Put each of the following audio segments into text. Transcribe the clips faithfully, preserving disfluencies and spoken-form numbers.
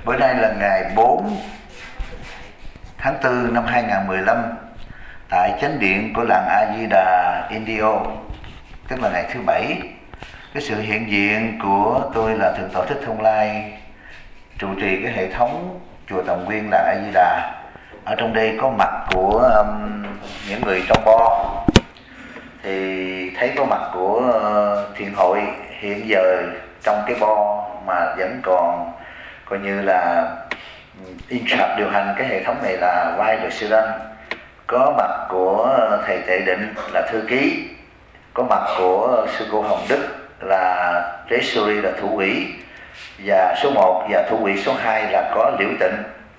Bữa nay là ngày bốn tháng tư năm hai nghìn không trăm mười lăm tại chánh điện của làng A Di Đà Indio, tức là ngày thứ bảy. Cái sự hiện diện của tôi là Thượng tọa Thích Thông Lai, trụ trì cái hệ thống chùa Tòng Nguyên làng A Di Đà. Ở trong đây có mặt của um, những người trong bo, thì thấy có mặt của uh, thiền hội hiện giờ trong cái bo mà vẫn còn coi như là in charge điều hành cái hệ thống này là Vai và Sư Đăng. Có mặt của thầy Tệ Định là thư ký, có mặt của sư cô Hồng Đức là treasury là thủ quỹ, và số một và thủ quỹ số hai là có Liễu Tịnh.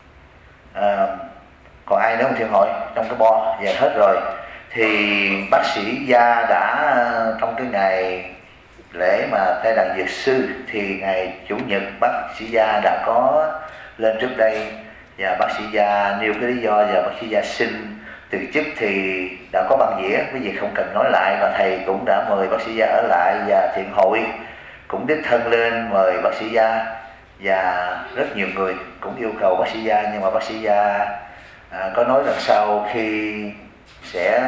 À, còn ai nữa không thiền hội trong cái bo? Dạ hết rồi. Thì bác sĩ Gia đã trong cái ngày lễ mà Tây Đàn Dược Sư thì ngày Chủ nhật bác sĩ Gia đã có lên trước đây, và bác sĩ Gia nêu cái lý do và bác sĩ Gia xin từ chức thì đã có băng dĩa, cái gì không cần nói lại, và thầy cũng đã mời bác sĩ Gia ở lại, và thiền hội cũng đích thân lên mời bác sĩ Gia, và rất nhiều người cũng yêu cầu bác sĩ Gia, nhưng mà bác sĩ Gia à, có nói rằng sau khi sẽ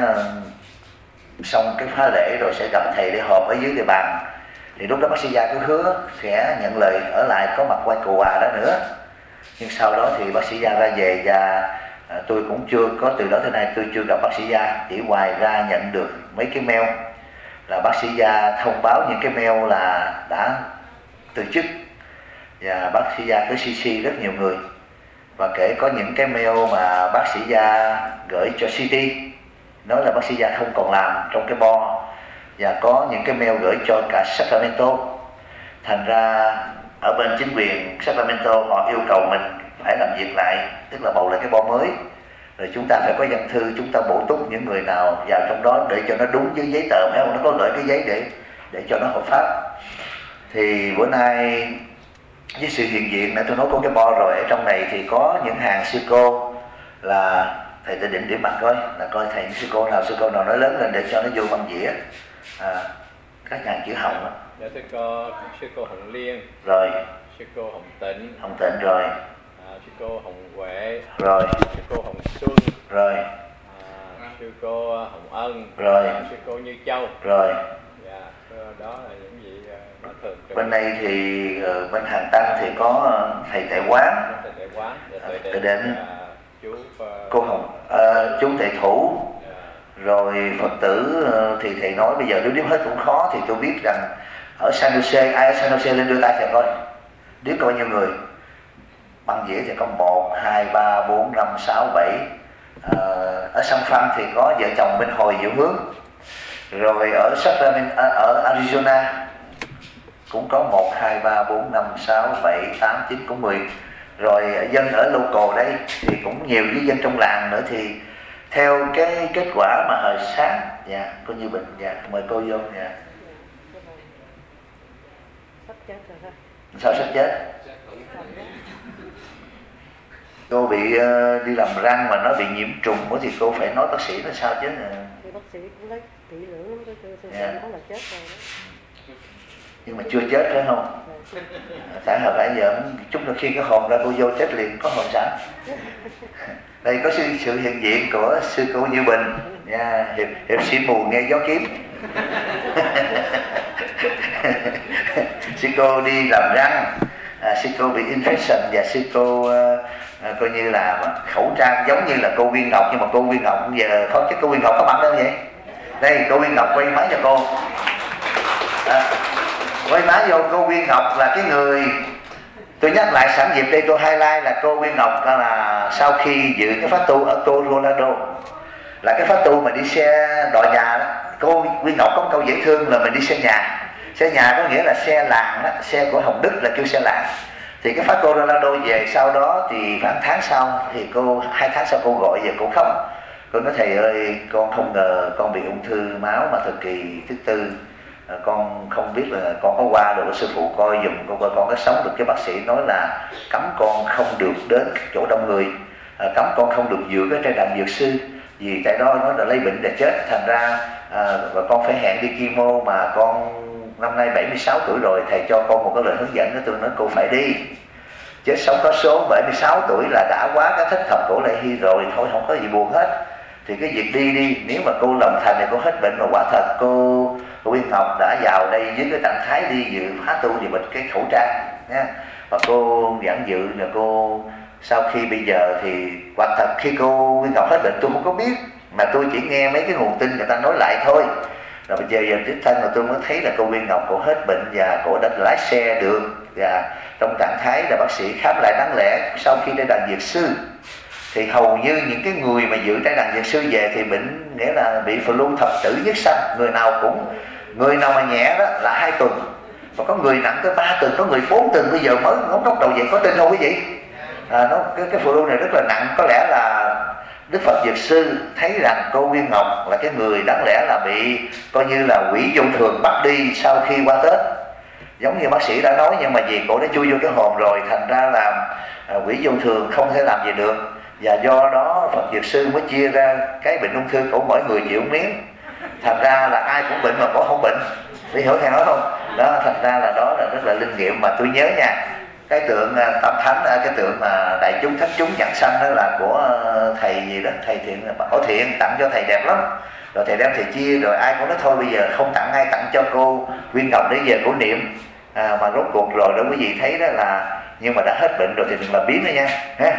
xong cái phá lễ rồi sẽ gặp thầy để họp ở dưới địa bàn, thì lúc đó bác sĩ Gia cứ hứa sẽ nhận lời ở lại có mặt quay cầu quà đó nữa. Nhưng sau đó thì bác sĩ Gia ra về, và à, tôi cũng chưa có, từ đó tới nay tôi chưa gặp bác sĩ Gia, chỉ ngoài ra nhận được mấy cái mail là bác sĩ Gia thông báo những cái mail là đã từ chức, và bác sĩ Gia cứ xê xê rất nhiều người, và kể có những cái mail mà bác sĩ Gia gửi cho City nói là bác sĩ Gia không còn làm trong cái bo, và có những cái mail gửi cho cả Sacramento. Thành ra ở bên chính quyền Sacramento họ yêu cầu mình phải làm việc lại, tức là bầu lại cái bo mới, rồi chúng ta phải có văn thư, chúng ta bổ túc những người nào vào trong đó để cho nó đúng với giấy tờ, phải không? Nó có gửi cái giấy để để cho nó hợp pháp. Thì bữa nay với sự hiện diện nãy tôi nói có cái bo rồi, ở trong này thì có những hàng sư cô là thầy tự định điểm mặt coi, là coi thầy sư cô nào sư cô nào nói lớn lên để cho nó vô băng dĩa. À, các hàng chữ Hồng đó. Dạ, tôi có sư cô Hồng Liên, rồi sư cô Hồng Tịnh, Hồng Tịnh rồi, à, sư cô Hồng Huệ, rồi sư cô Hồng Xuân, rồi à, sư cô Hồng Ân, rồi à, sư cô Như Châu. rồi Dạ, đó là những gì mà thường. Bên đây thì uh, bên hàng tăng thì có thầy Tệ Quán, thầy Tệ Quán, thầy Tệ Định, chú uh, cô Hồng, uh, chú Tệ Thủ. Rồi Phật tử thì thầy nói bây giờ nếu đếm hết cũng khó, thì tôi biết rằng ở San Jose, ai ở San Jose lên đưa tay thầy coi, đếm có bao nhiêu người. Băng dĩa thì có một, hai, ba, bốn, năm, sáu, bảy. à, Ở San Fran thì có vợ chồng Minh Hồi Diệu Hướng. Rồi ở Sacramento, ở Arizona cũng có một, hai, ba, bốn, năm, sáu, bảy, tám, chín, cũng mười. Rồi dân ở local đây thì cũng nhiều, với dân trong làng nữa. Thì theo cái kết quả mà hồi sáng, dạ, cô Như Bình, dạ, mời cô vô, dạ. Sắp chết rồi đó. Sao sắp chết? Cô bị uh, đi làm răng mà nó bị nhiễm trùng nữa thì cô phải nói bác sĩ nó sao chứ. Thì bác sĩ cũng lấy kỹ lưỡng lắm, tôi tôi Yeah. nói là chết rồi đó. Nhưng mà chưa chết phải không? Tại hồi nãy giờ chút nữa khi cái hồn ra cô vô chết liền, có hồn sẵn. Đây có sự, sự hiện diện của sư cô Như Bình, nha, hiệp, hiệp sĩ mù nghe gió kiếm. Sư cô đi làm răng, à, sư cô bị infection, và sư cô à, coi như là khẩu trang giống như là cô Viên Ngọc, nhưng mà cô Viên Ngọc giờ không, chứ cô Viên Ngọc có mặt đâu vậy? Đây cô Viên Ngọc quay máy cho cô. À, quay máy vô. Cô Viên Ngọc là cái người, tôi nhắc lại sẵn dịp đây tôi highlight là cô Viên Ngọc là sau khi dự cái phát tu ở Colorado, là cái phát tu mà đi xe đò nhà đó. Cô Viên Ngọc có một câu dễ thương là mình đi xe nhà. Xe nhà có nghĩa là xe làng đó, xe của Hồng Đức là kêu xe làng. Thì cái phát Colorado về sau đó thì khoảng tháng sau thì cô, hai tháng sau cô gọi về cô khóc. Cô nói thầy ơi, con không ngờ con bị ung thư máu mà thời kỳ thứ tư. À, con không biết là con có qua được, sư phụ coi dùm con coi con có sống được. Cái bác sĩ nói là cấm con không được đến chỗ đông người, à, cấm con không được dự cái trai đàn dược sư, vì tại đó nó đã lấy bệnh để chết. Thành ra à, và con phải hẹn đi chemo, mà con năm nay bảy mươi sáu tuổi rồi, thầy cho con một cái lời hướng dẫn đó, tôi nói cô phải đi. chết sống có số, bảy mươi sáu tuổi là đã quá cái thích thập cổ lai hy rồi, thôi không có gì buồn hết. Thì cái việc đi đi, nếu mà cô lòng thành thì cô hết bệnh, mà quả thật cô, cô Uyên Ngọc đã vào đây với cái trạng thái đi dự phá tu thì bịt cái khẩu trang nha. Và cô giảng dự là cô sau khi bây giờ thì quả thật khi cô Uyên Ngọc hết bệnh tôi không có biết, mà tôi chỉ nghe mấy cái nguồn tin người ta nói lại thôi. Rồi bây giờ giờ tiếp thân là tôi mới thấy là cô Uyên Ngọc cổ hết bệnh và cổ đã lái xe được, và trong trạng thái là bác sĩ khám lại đáng lẽ sau khi tới đàn Dược Sư thì hầu như những cái người mà dự trái đàn Dược Sư về thì bệnh nghĩa là bị flu thập tử nhất sanh, người nào cũng người nào mà nhẹ đó là hai tuần, và có người nặng tới ba tuần, có người bốn tuần. Bây giờ mới ngóng ngóc đầu vậy, có tin không quý vị? À, nó cái cái flu này rất là nặng. Có lẽ là Đức Phật Dược Sư thấy rằng cô Uyên Ngọc là cái người đáng lẽ là bị coi như là quỷ vô thường bắt đi sau khi qua Tết, giống như bác sĩ đã nói, nhưng mà vì cổ đã chui vô cái hồn rồi, thành ra là à, quỷ vô thường không thể làm gì được. Và do đó Phật Dược Sư mới chia ra cái bệnh ung thư của mỗi người chịu miếng, thành ra là ai cũng bệnh mà cổ không bệnh. Để hiểu thầy nói không? Đó, thành ra là đó là rất là linh nghiệm. Mà tôi nhớ nha, cái tượng Tam Thánh, cái tượng mà đại chúng thánh chúng nhận sanh đó là của thầy gì đó, thầy Thiện, Bảo Thiện tặng cho thầy đẹp lắm. Rồi thầy đem thầy chia, rồi ai cũng nói thôi bây giờ không tặng ai, tặng cho cô Uyên Ngọc để về cổ niệm. À, mà rốt cuộc rồi đó quý vị thấy đó là, nhưng mà đã hết bệnh rồi thì đừng làm biến nữa nha, ha.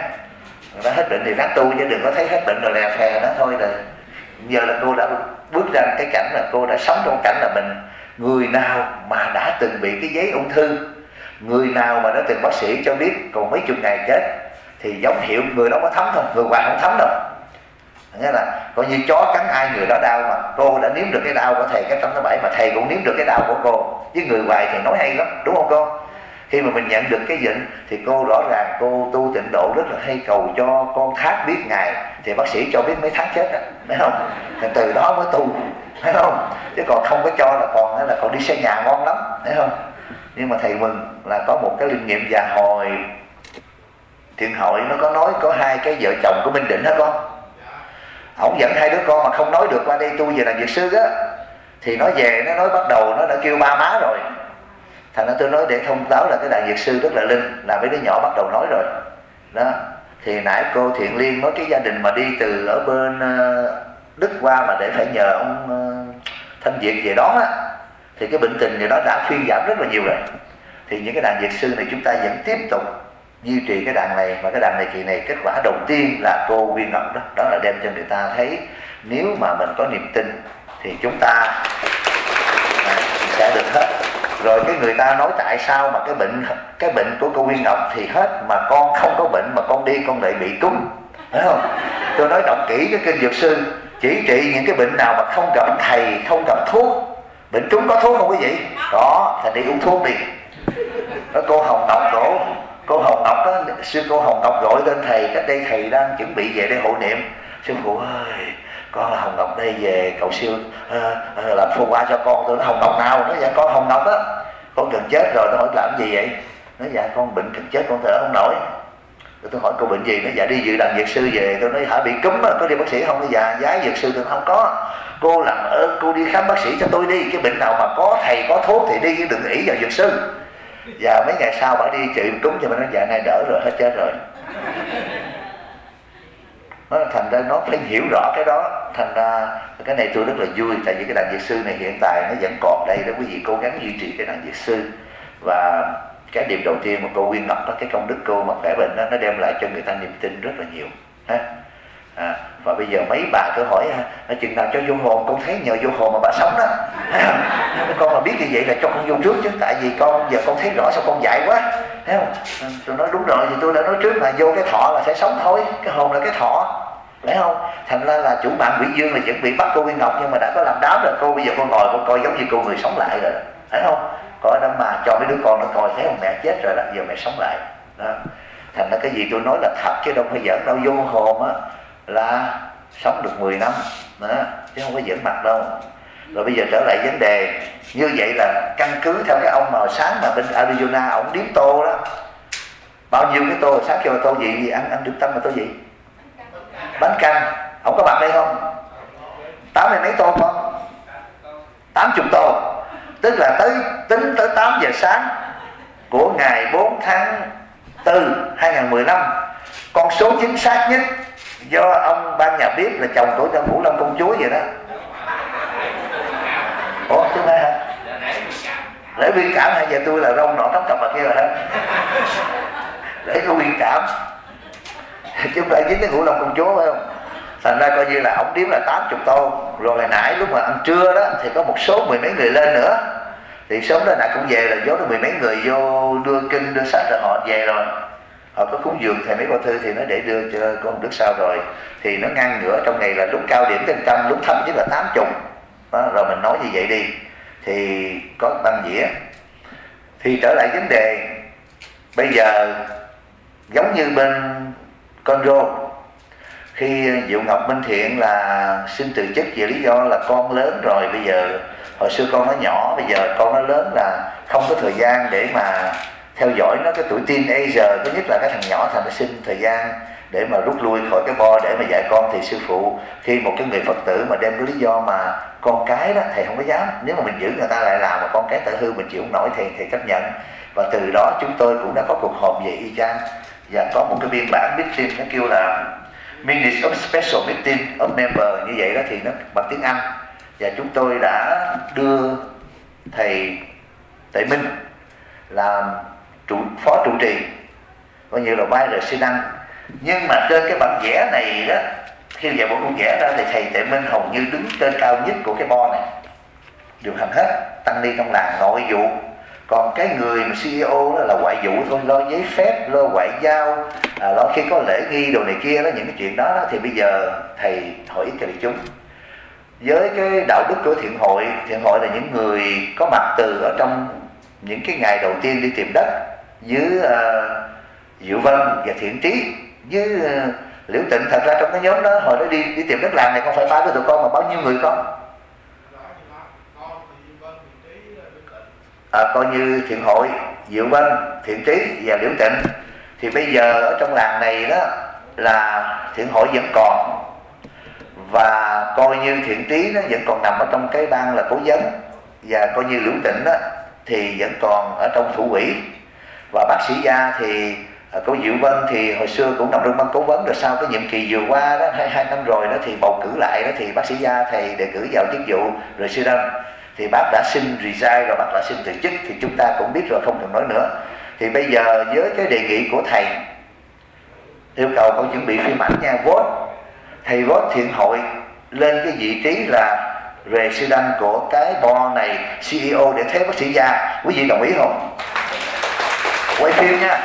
Đã hết bệnh thì ráng tu, chứ đừng có thấy hết bệnh rồi lè phè đó thôi. Là giờ là cô đã bước ra cái cảnh là cô đã sống trong cảnh là mình. Người nào mà đã từng bị cái giấy ung thư, người nào mà đã từng bác sĩ cho biết còn mấy chục ngày chết, thì dấu hiệu người đó có thấm thôi, người ngoài không thấm đâu. Nghĩa là coi như chó cắn ai người đó đau, mà cô đã nếm được cái đau của thầy cái tâm thứ bảy, mà thầy cũng nếm được cái đau của cô, với người ngoài thì nói hay lắm, đúng không cô? Khi mà mình nhận được cái bệnh thì cô rõ ràng cô tu tịnh độ rất là hay, cầu cho con thác biết ngày, thì bác sĩ cho biết mấy tháng chết đó, thấy không? Thì từ đó mới tu, thấy không? Chứ còn không có cho là còn là còn đi xây nhà ngon lắm, thấy không? Nhưng mà thầy mừng là có một cái linh nghiệm. Và hồi Thiện Hội nó có nói có hai cái vợ chồng của Minh Định hả con? Ổng dẫn hai đứa con mà không nói được qua đây tu về làm Dược Sư á, thì nó về nó nói bắt đầu nó đã kêu ba má rồi. Thành ra tôi nói để thông báo là cái đàn Dược Sư rất là linh, là mấy đứa nhỏ bắt đầu nói rồi đó. Thì nãy cô Thiện Liên nói cái gia đình mà đi từ ở bên Đức qua mà để phải nhờ ông Thanh Việt về đó á, thì cái bệnh tình gì đó đã thuyên giảm rất là nhiều rồi. Thì những cái đàn Dược Sư này chúng ta vẫn tiếp tục duy trì cái đàn này. Mà cái đàn này kỳ này kết quả đầu tiên là cô Uyên Ngọc đó, đó là đem cho người ta thấy nếu mà mình có niềm tin thì chúng ta à, sẽ được hết. Rồi cái người ta nói tại sao mà cái bệnh cái bệnh của cô Uyên Ngọc thì hết, mà con không có bệnh mà con đi con lại bị cúm, phải không? Tôi nói đọc kỹ cái kinh Dược Sư, chỉ trị những cái bệnh nào mà không gặp thầy, không gặp thuốc. Bệnh trúng có thuốc không quý vị? Có, thành đi uống thuốc đi. Đó, cô Hồng Ngọc cổ cô Hồng Ngọc đó, sư cô Hồng Ngọc gọi tên thầy, cách đây thầy đang chuẩn bị về đây hộ niệm. Sư phụ ơi, con là Hồng Ngọc đây về cầu siêu à, à, làm phù qua cho con. Tôi nói Hồng Ngọc nào? Nó dạ con Hồng Ngọc đó, con gần chết rồi. Nó hỏi làm gì vậy? Nó dạ con bệnh gần chết, con thở không nổi. Tôi hỏi cô bệnh gì? Nó dạ đi dự đàn Dược Sư về. Tôi nói hả bị cúm á, có đi bác sĩ không? Nó dạ giái Dược Sư tôi không có. Cô làm ơn cô đi khám bác sĩ cho tôi đi, cái bệnh nào mà có thầy có thuốc thì đi, đừng ỷ vào Dược Sư. Và mấy ngày sau bà đi trị cúm cho mình, nó dạ này đỡ rồi, hết chết rồi. Nó thành ra nó phải hiểu rõ cái đó. Thành ra cái này tôi rất là vui, tại vì cái đàn Dược Sư này hiện tại nó vẫn còn đây đó quý vị, cố gắng duy trì cái đàn Dược Sư. Và cái điểm đầu tiên mà cô Uyên Ngọc đó, cái công đức cô mà khỏe bệnh đó, nó đem lại cho người ta niềm tin rất là nhiều ha. À, và bây giờ mấy bà cứ hỏi à, chừng nào cho vô hồn, con thấy nhờ vô hồn mà bà sống đó. Con mà biết như vậy là cho con vô trước chứ, tại vì con giờ con thấy rõ sao con dại quá, thấy không? Tôi nói đúng rồi, thì tôi đã nói trước là vô cái thọ là sẽ sống thôi, cái hồn là cái thọ, phải không? Thành ra là chủ mạng Quỷ Dương là chuẩn bị bắt cô Uyên Ngọc, nhưng mà đã có làm đáo rồi. Cô bây giờ con ngồi con coi giống như cô người sống lại rồi, thấy không? Có đó mà cho mấy đứa con nó coi, thấy không, mẹ chết rồi đó, giờ mẹ sống lại đó. Thành ra cái gì tôi nói là thật chứ đâu phải giỡn đâu. Vô hồn á là sống được mười năm đó, chứ không có giỡn mặt đâu. Rồi bây giờ trở lại vấn đề, như vậy là căn cứ theo cái ông màu sáng mà bên Arizona ổng điếm tô đó, bao nhiêu cái tô sáng kêu là tô gì, ăn ăn điểm tâm là tô gì, bánh canh. Ổng có mặt đây không? Tám mươi mấy tô không? Tám chục tô. Tức là tới tính tới tám giờ sáng của ngày bốn tháng Từ hai không một lăm, con số chính xác nhất do ông ban nhà biết là chồng của Trần Vũ Lâm công chúa vậy đó. Ủa chứ này hả? Để viên cảm hay giờ tôi là rong nọ tóc cặp mà kia rồi hả? Để có viên cảm chứ không phải chính cái Vũ Lâm công chúa phải không? Thành ra coi như là ổng điếm là tám mươi tô. Rồi hồi nãy lúc mà ăn trưa đó thì có một số mười mấy người lên nữa. Thì sớm đó nãy cũng về là dốt mười mấy người vô đưa kinh đưa sách rồi họ về rồi. Họ có cúng dường thầy mấy bao thư thì nó để đưa cho con Đức sau rồi. Thì nó ngang ngửa trong ngày là lúc cao điểm trên trăm, lúc thấp nhất là tám mươi đó, rồi mình nói như vậy đi. Thì có băng dĩa. Thì trở lại vấn đề, bây giờ giống như bên con rô, khi Diệu Ngọc Minh Thiện là xin từ chức vì lý do là con lớn rồi, bây giờ hồi xưa con nó nhỏ, bây giờ con nó lớn là không có thời gian để mà theo dõi nó, cái tuổi teenager, thứ nhất là cái thằng nhỏ thành nó xin thời gian để mà rút lui khỏi cái bo để mà dạy con. Thì sư phụ khi một cái người Phật tử mà đem cái lý do mà con cái đó thầy không có dám, nếu mà mình giữ người ta lại làm mà con cái tự hư mình chịu không nổi thì thầy chấp nhận. Và từ đó chúng tôi cũng đã có cuộc họp về y chang và có một cái biên bản meeting nó kêu là Minutes of Special Meeting of Member như vậy đó, thì nó bằng tiếng Anh. Và chúng tôi đã đưa thầy Tệ Minh làm trụ, phó trụ trì, coi như là vai rồi xin ăn. Nhưng mà trên cái bản vẽ này đó, khi dạy bộ con vẽ ra thì thầy Tệ Minh hầu như đứng trên cao nhất của cái bo này, điều hành hết tăng ni trong làng nội vụ. Còn cái người mà xê e ô đó là ngoại vụ thôi, lo giấy phép, lo ngoại giao, à, lo khi có lễ nghi đồ này kia đó, những cái chuyện đó, đó thì bây giờ thầy hỏi ý cho đại chúng. Với cái đạo đức của thiện hội, thiện hội là những người có mặt từ ở trong những cái ngày đầu tiên đi tìm đất với uh, Diệu Vân và Thiện Trí với uh, Liễu Tịnh. Thật ra trong cái nhóm đó hồi đó đi đi tìm đất làng này không phải ba đứa tụi con mà bao nhiêu người con? À, coi như thiện hội Diệu Vân, Thiện Trí và Liễu Tịnh. Thì bây giờ ở trong làng này đó là thiện hội vẫn còn, và coi như Thiện Trí nó vẫn còn nằm ở trong cái ban là cố vấn, và coi như Liễu Tịnh đó thì vẫn còn ở trong thủ quỹ. Và bác sĩ Gia thì cô Diệu Vân thì hồi xưa cũng nằm trong ban cố vấn, rồi sau cái nhiệm kỳ vừa qua đó hai, hai năm rồi đó thì bầu cử lại đó, thì bác sĩ Gia thầy đề cử vào chức vụ rồi sư đâm thì bác đã xin resign rồi, bác đã xin từ chức, thì chúng ta cũng biết rồi không cần nói nữa. Thì bây giờ với cái đề nghị của thầy yêu cầu con chuẩn bị phim ảnh nha, vote thầy vote thiện hội lên cái vị trí là resident của cái bo này, xê e ô để thế bác sĩ Gia. Quý vị đồng ý không? Quay phim nha,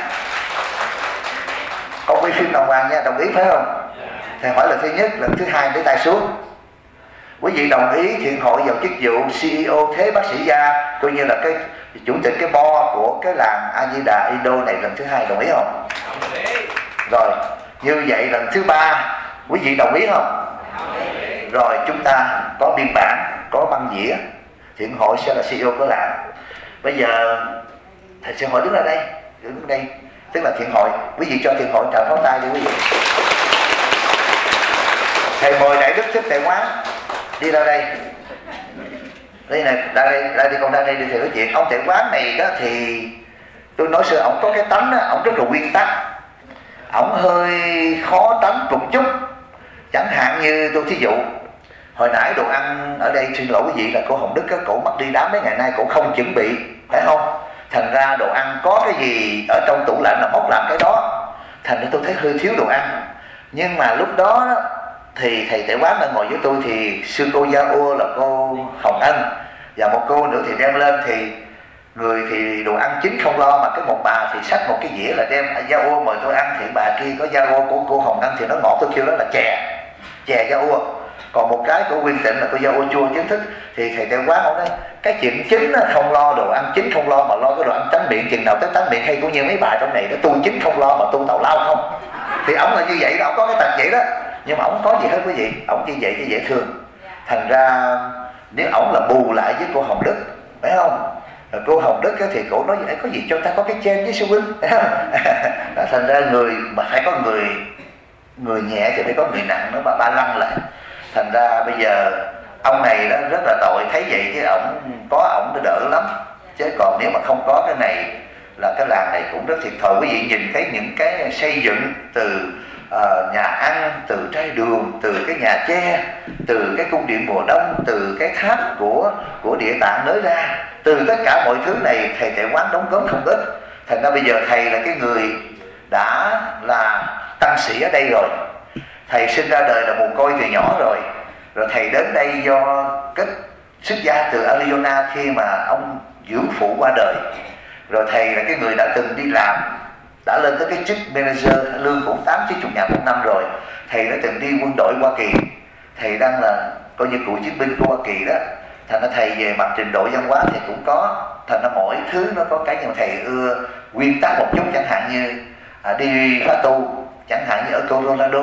con quay phim đồng hoàng nha, đồng ý phải không? Thầy hỏi lần thứ nhất, lần thứ hai để tay xuống. Quý vị đồng ý thiện hội vào chức vụ xê e ô thế bác sĩ Gia, coi như là cái chủ tịch cái bo của cái làng A Di Đà Indo này, lần thứ hai đồng ý không? Đồng ý. Rồi như vậy lần thứ ba quý vị đồng ý không? Đồng ý. Rồi chúng ta có biên bản, có băng dĩa, thiện hội sẽ là xê e ô của làng. Bây giờ thầy sẽ hỏi đứng ra đây, đứng đây, tức là thiện hội. Quý vị cho thiện hội trào pháo tay đi quý vị. Thầy mời Đại Đức Thích Tệ Quán đi ra đây. Đây này, ra đây, ra đi con ra đây đi thầy nói chuyện. Ông Tệ Quán này đó thì tôi nói xưa ổng có cái tánh đó, ổng rất là nguyên tắc. Ổng hơi khó tánh một chút. Chẳng hạn như tôi thí dụ hồi nãy đồ ăn ở đây, xin lỗi quý vị là cô Hồng Đức á, cổ mất đi đám mấy ngày nay, cổ không chuẩn bị, phải không? Thành ra đồ ăn có cái gì ở trong tủ lạnh là móc làm cái đó. Thành ra tôi thấy hơi thiếu đồ ăn. Nhưng mà lúc đó, đó thì thầy Tệ Quán đang ngồi với tôi, thì sư cô Gia Ua là cô Hồng Ân và một cô nữa thì đem lên, thì người thì đồ ăn chính không lo, mà cái một bà thì xách một cái dĩa là đem Gia Ua mời tôi ăn, thì bà kia có Gia Ua của cô Hồng Ân thì nó ngọt, tôi kêu đó là chè, chè Gia Ua. Còn một cái của Quyên Tịnh là cô Gia Ua chua chính thức. Thì thầy Tệ Quán ông nói cái chuyện chính không lo, đồ ăn chính không lo, mà lo cái đồ ăn tránh miệng, chừng nào tới tránh miệng hay cũng như mấy bà trong này nó tu chính không lo mà tu tào lao không. Thì ổng là như vậy đó, ổng có cái tật vậy đó. Nhưng mà ổng có gì hết quý vị, ổng như vậy chứ dễ thương. Thành ra nếu ổng là bù lại với cô Hồng Đức, phải không? Rồi cô Hồng Đức thì cổ nói vậy, có gì cho ta có cái trên với sư huynh. Thành ra người mà phải có người người nhẹ thì phải có người nặng nữa, mà ba lăng lại. Thành ra bây giờ ông này đó rất là tội, thấy vậy chứ ổng có ổng nó đỡ lắm. Chứ còn nếu mà không có cái này là cái làng này cũng rất thiệt thòi. Quý vị nhìn thấy những cái xây dựng từ uh, nhà ăn, từ trái đường, từ cái nhà tre, từ cái cung điện mùa đông, từ cái tháp của của Địa Tạng nới ra, từ tất cả mọi thứ này thầy Tuệ Quán đóng góp không ít. Thành ra bây giờ thầy là cái người đã là tăng sĩ ở đây rồi. Thầy sinh ra đời là mồ côi từ nhỏ rồi. Rồi thầy đến đây do kết xuất gia từ Arizona khi mà ông dưỡng phụ qua đời. Rồi thầy là cái người đã từng đi làm, đã lên tới cái chức manager, lương cũng tám chín chục ngàn một năm rồi. Thầy đã từng đi quân đội Hoa Kỳ. Thầy đang là coi như cựu chiến binh của Hoa Kỳ đó. Thành ra thầy về mặt trình độ văn hóa thì cũng có. Thành ra mỗi thứ nó có cái, nhưng mà thầy ưa nguyên tắc một chút. Chẳng hạn như à, đi khóa tu, chẳng hạn như ở Colorado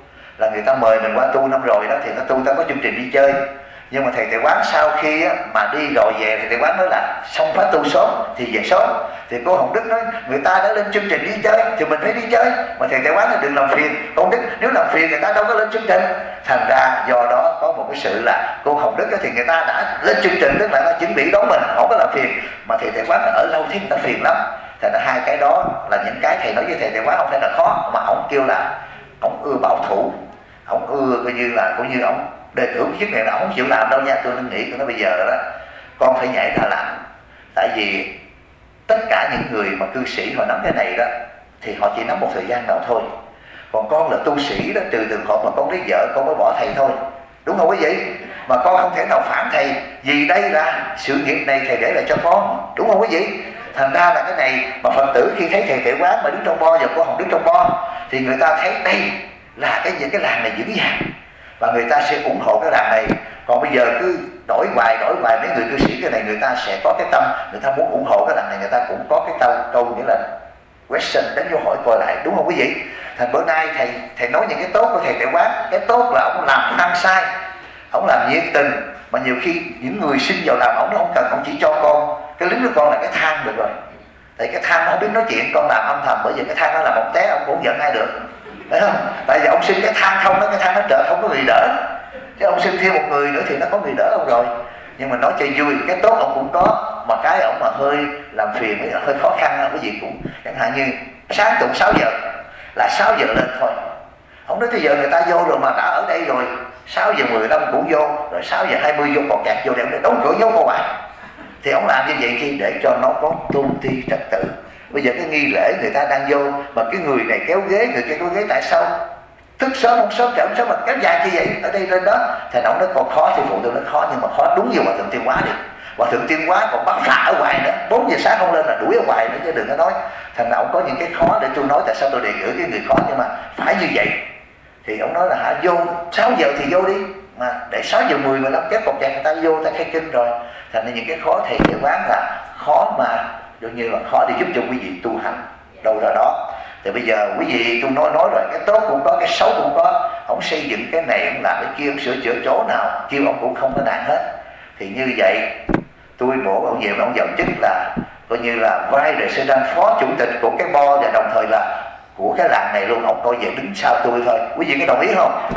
là người ta mời mình qua tu năm rồi đó, thì nó tu ta có chương trình đi chơi. Nhưng mà thầy Tuệ Quán sau khi á, mà đi rồi về thì thầy Quán nói là xong khóa tu sớm thì về sớm. Thì cô Hồng Đức nói người ta đã lên chương trình đi chơi thì mình phải đi chơi. Mà thầy Tuệ Quán là đừng làm phiền cô Hồng Đức, nếu làm phiền người ta đâu có lên chương trình. Thành ra do đó có một cái sự là cô Hồng Đức thì người ta đã lên chương trình, tức là nó chuẩn bị đón mình, không có làm phiền. Mà thầy Tuệ Quán ở lâu thế người ta phiền lắm. Thành ra hai cái đó là những cái thầy nói với thầy Tuệ Quán không phải là khó, mà ổng kêu là ổng ưa bảo thủ, ổng ưa coi như là coi như ổng đề cử cái chức này là ổng không chịu làm đâu nha. Tôi nên nghĩ tôi nói bây giờ đó con phải nhảy ra làm. Tại vì tất cả những người mà cư sĩ họ nắm cái này đó thì họ chỉ nắm một thời gian nào thôi. Còn con là tu sĩ đó, trừ trường hợp mà con lấy vợ con mới bỏ thầy thôi, đúng không quý vị? Mà con không thể nào phản thầy, vì đây là sự nghiệp này thầy để lại cho con, đúng không quý vị? Thành ra là cái này mà Phật tử khi thấy thầy Tuệ Quán mà đứng trong bo và cô Hồng đứng trong bo thì người ta thấy đây là cái những cái làng này vững vàng và người ta sẽ ủng hộ cái làng này. Còn bây giờ cứ đổi hoài đổi hoài mấy người cư sĩ cái này, người ta sẽ có cái tâm người ta muốn ủng hộ cái làng này, người ta cũng có cái câu câu nghĩa là question, đánh vô hỏi coi lại, đúng không quý vị? Thành bữa nay thầy thầy nói những cái tốt của thầy Tuệ Quán. Cái tốt là ông làm hăng sai, ông làm nhiệt tình, mà nhiều khi những người xin vào làm ông nó không cần, ông chỉ cho con cái lính của con là cái thang được rồi. Tại cái thang nó không biết nói chuyện, con làm âm thầm, bởi vì cái thang nó làm một té ông cũng giận ai được, phải không? Tại vì ông xin cái thang không đó, cái thang nó trợ không có người đỡ, chứ ông xin thêm một người nữa thì nó có người đỡ ông rồi. Nhưng mà nói cho vui, cái tốt ông cũng có, mà cái ông mà hơi làm phiền, hơi khó khăn cái gì cũng, chẳng hạn như sáng tụng sáu giờ là sáu giờ lên thôi. Ông nói tới giờ người ta vô rồi mà đã ở đây rồi, sáu giờ mười lăm cũng vô, rồi sáu giờ hai mươi vô còn kẹt vô, để đóng cửa nhốt cô bạn. Thì ông làm như vậy chi? Để cho nó có tôn ti trật tự. Bây giờ cái nghi lễ người ta đang vô mà cái người này kéo ghế, người kia kéo ghế, tại sao thức sớm không sớm chậm sớm mà kéo dài như vậy ở đây lên đó? Thì ông nói còn khó thì phụ tôi nói khó, nhưng mà khó đúng như Hòa Thượng Tiên Hóa đi. Hòa Thượng Tiên Hóa còn bắt phạt ở ngoài nữa, bốn giờ sáng không lên là đuổi ở ngoài nữa, chứ đừng có nói. Thành ra ông có những cái khó để tôi nói tại sao tôi đề cử cái người khó, nhưng mà phải như vậy. Thì ông nói là hả, vô sáu giờ thì vô đi, mà để sáu giờ mười mười lăm kéo cột chặt người ta vô, ta khai kinh rồi. Thành ra những cái khó thầy Tuệ Quán là khó mà đương nhiên là khó để giúp cho quý vị tu hành đâu ra đó. Thì bây giờ quý vị tôi nói nói rồi, cái tốt cũng có, cái xấu cũng có. Ông xây dựng cái này, ông làm cái kia, ông sửa chữa chỗ nào kêu ông cũng không có nạn hết. Thì như vậy tôi bổ ông về mà ông nhận chức là coi như là vai đệ sư đăng phó chủ tịch của cái bo, và đồng thời là của cái làng này luôn. Ông coi về đứng sau tôi thôi. Quý vị có đồng ý không?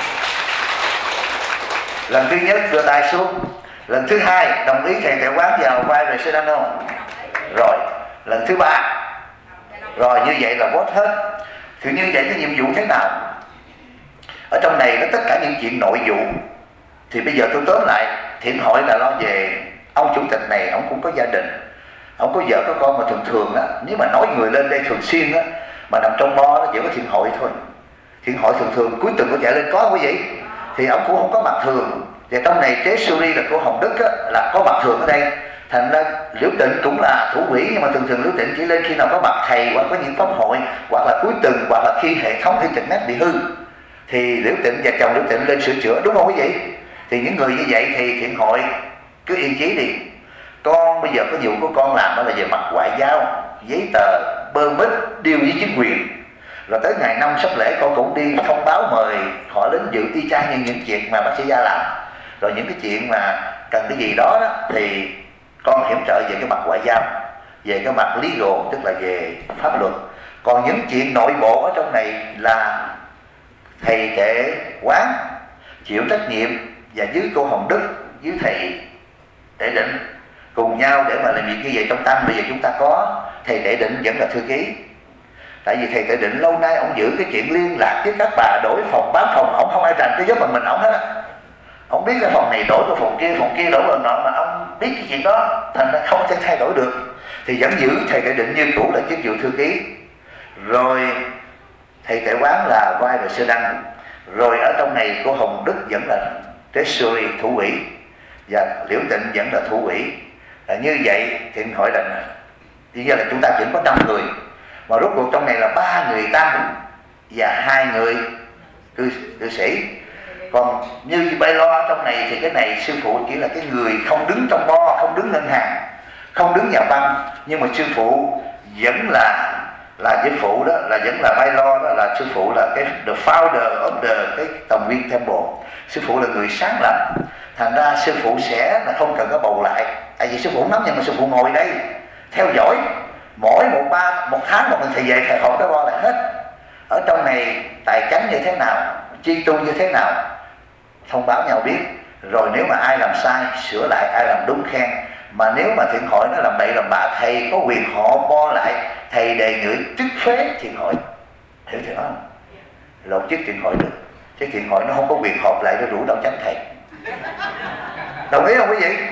Lần thứ nhất đưa tay xuống. Lần thứ hai đồng ý thầy Tuệ Quán vào vai đệ sư đăng không? Rồi. Lần thứ ba rồi, như vậy là vote hết. Thì như vậy cái nhiệm vụ thế nào? Ở trong này nó tất cả những chuyện nội vụ. Thì bây giờ tôi tóm lại, thiện hội là lo về ông chủ tịch này, ông cũng có gia đình, ông có vợ có con, mà thường thường á, nếu mà nói người lên đây thường xuyên á, mà nằm trong bo nó chỉ có thiện hội thôi. Thiện hội thường thường cuối tuần có chạy lên có quý vị, thì ông cũng không có mặt thường. Và trong này Tế Suri là cô Hồng Đức á, là có mặt thường ở đây. Thành ra Liễu Tịnh cũng là thủ quỹ, nhưng mà thường thường Liễu Tịnh chỉ lên khi nào có mặt thầy, hoặc có những pháp hội, hoặc là cuối tuần, hoặc là khi hệ thống internet bị hư thì Liễu Tịnh và chồng Liễu Tịnh lên sửa chữa, đúng không quý vị? Thì những người như vậy thì thiện hội cứ yên chí đi. Con bây giờ có nhiều của con làm đó là về mặt ngoại giao, giấy tờ, bơ mít, điều với chính quyền. Rồi tới ngày năm sắp lễ con cũng đi thông báo mời họ đến dự, y chang như những chuyện mà bác sĩ Gia làm. Rồi những cái chuyện mà cần cái gì đó, đó thì con hiểm trợ về cái mặt ngoại giao, về cái mặt legal, tức là về pháp luật. Còn những chuyện nội bộ ở trong này là thầy Tuệ Quán chịu trách nhiệm, và dưới cô Hồng Đức, dưới thầy Để Định cùng nhau để mà làm việc như vậy trong tăng. Bây giờ chúng ta có thầy Tệ Định vẫn là thư ký. Tại vì thầy Tệ Định lâu nay ông giữ cái chuyện liên lạc với các bà, đổi phòng bán phòng, ông không ai rành cái giúp bằng mình ông hết á. Ông biết cái phòng này đổi cái phòng kia, phòng kia đổi vào nọ, mà ông biết cái chuyện đó, thành ra không thể thay đổi được. Thì vẫn giữ thầy Tệ Định như cũ là chức vụ thư ký. Rồi thầy Tệ Quán là vai rồi sơ đăng. Rồi ở trong này cô Hồng Đức vẫn là treasury, thủ quỹ, và Liễu Tịnh vẫn là thủ quỹ. Là như vậy thì hỏi là bây giờ là chúng ta chỉ có năm người, mà rốt cuộc trong này là ba người tăng và hai người cư, cư sĩ. Còn như bay lo trong này thì cái này sư phụ chỉ là cái người không đứng trong bo, không đứng ngân hàng, không đứng nhà băng, nhưng mà sư phụ vẫn là là sư phụ đó, là vẫn là bay lo đó, là sư phụ là cái the founder of the cái Tòng Viên Temple. Sư phụ là người sáng lập, thành ra sư phụ sẽ là không cần có bầu lại, tại vì sư phụ nắm, nhưng mà sư phụ ngồi đây theo dõi mỗi một ba một tháng một lần thầy về thầy học cái bo lại hết. Ở trong này tài chánh như thế nào, chi tu như thế nào, thông báo nhau biết. Rồi nếu mà ai làm sai sửa lại, ai làm đúng khen. Mà nếu mà thiện hội nó làm bậy làm bạ, thầy có quyền họ bo lại, thầy đề nghị chức phế thiện hội. Hiểu thì nói không? Lột chức thiện hội được, chứ thiện hội nó không có quyền họp lại để rủ đạo chánh thầy. Đồng ý không quý vị?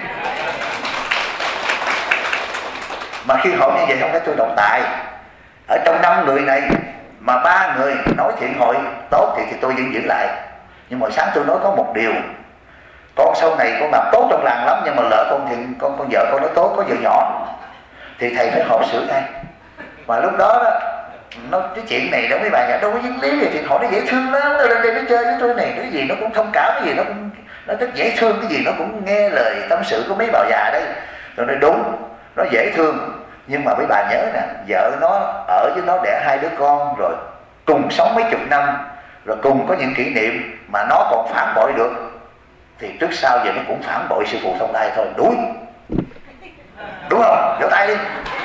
Mà khi họp như vậy không phải tôi độc tài. Ở trong năm người này mà ba người nói thiện hội tốt thì, thì tôi vẫn giữ lại. Nhưng mà sáng tôi nói có một điều: con sau này con làm tốt trong làng lắm, nhưng mà lỡ con thì con con vợ con nói tốt, có vợ nhỏ thì thầy phải họp sửa ngay. Mà lúc đó, đó nó cái chuyện này đó mấy bà nhà đâu có dính lý gì, thì họ nó dễ thương lắm, nó lên đây nó chơi với tôi này, cái gì nó cũng thông cảm, cái gì nó cũng nó rất dễ thương, cái gì nó cũng nghe lời tâm sự của mấy bà già đây. Tôi nói đúng, nó dễ thương, nhưng mà mấy bà nhớ nè, vợ nó ở với nó đẻ hai đứa con, rồi cùng sống mấy chục năm, rồi cùng có những kỷ niệm, mà nó còn phản bội được thì trước sau giờ nó cũng phản bội sư phụ Thông Lai thôi, đuổi. Đúng không? Vỗ tay đi.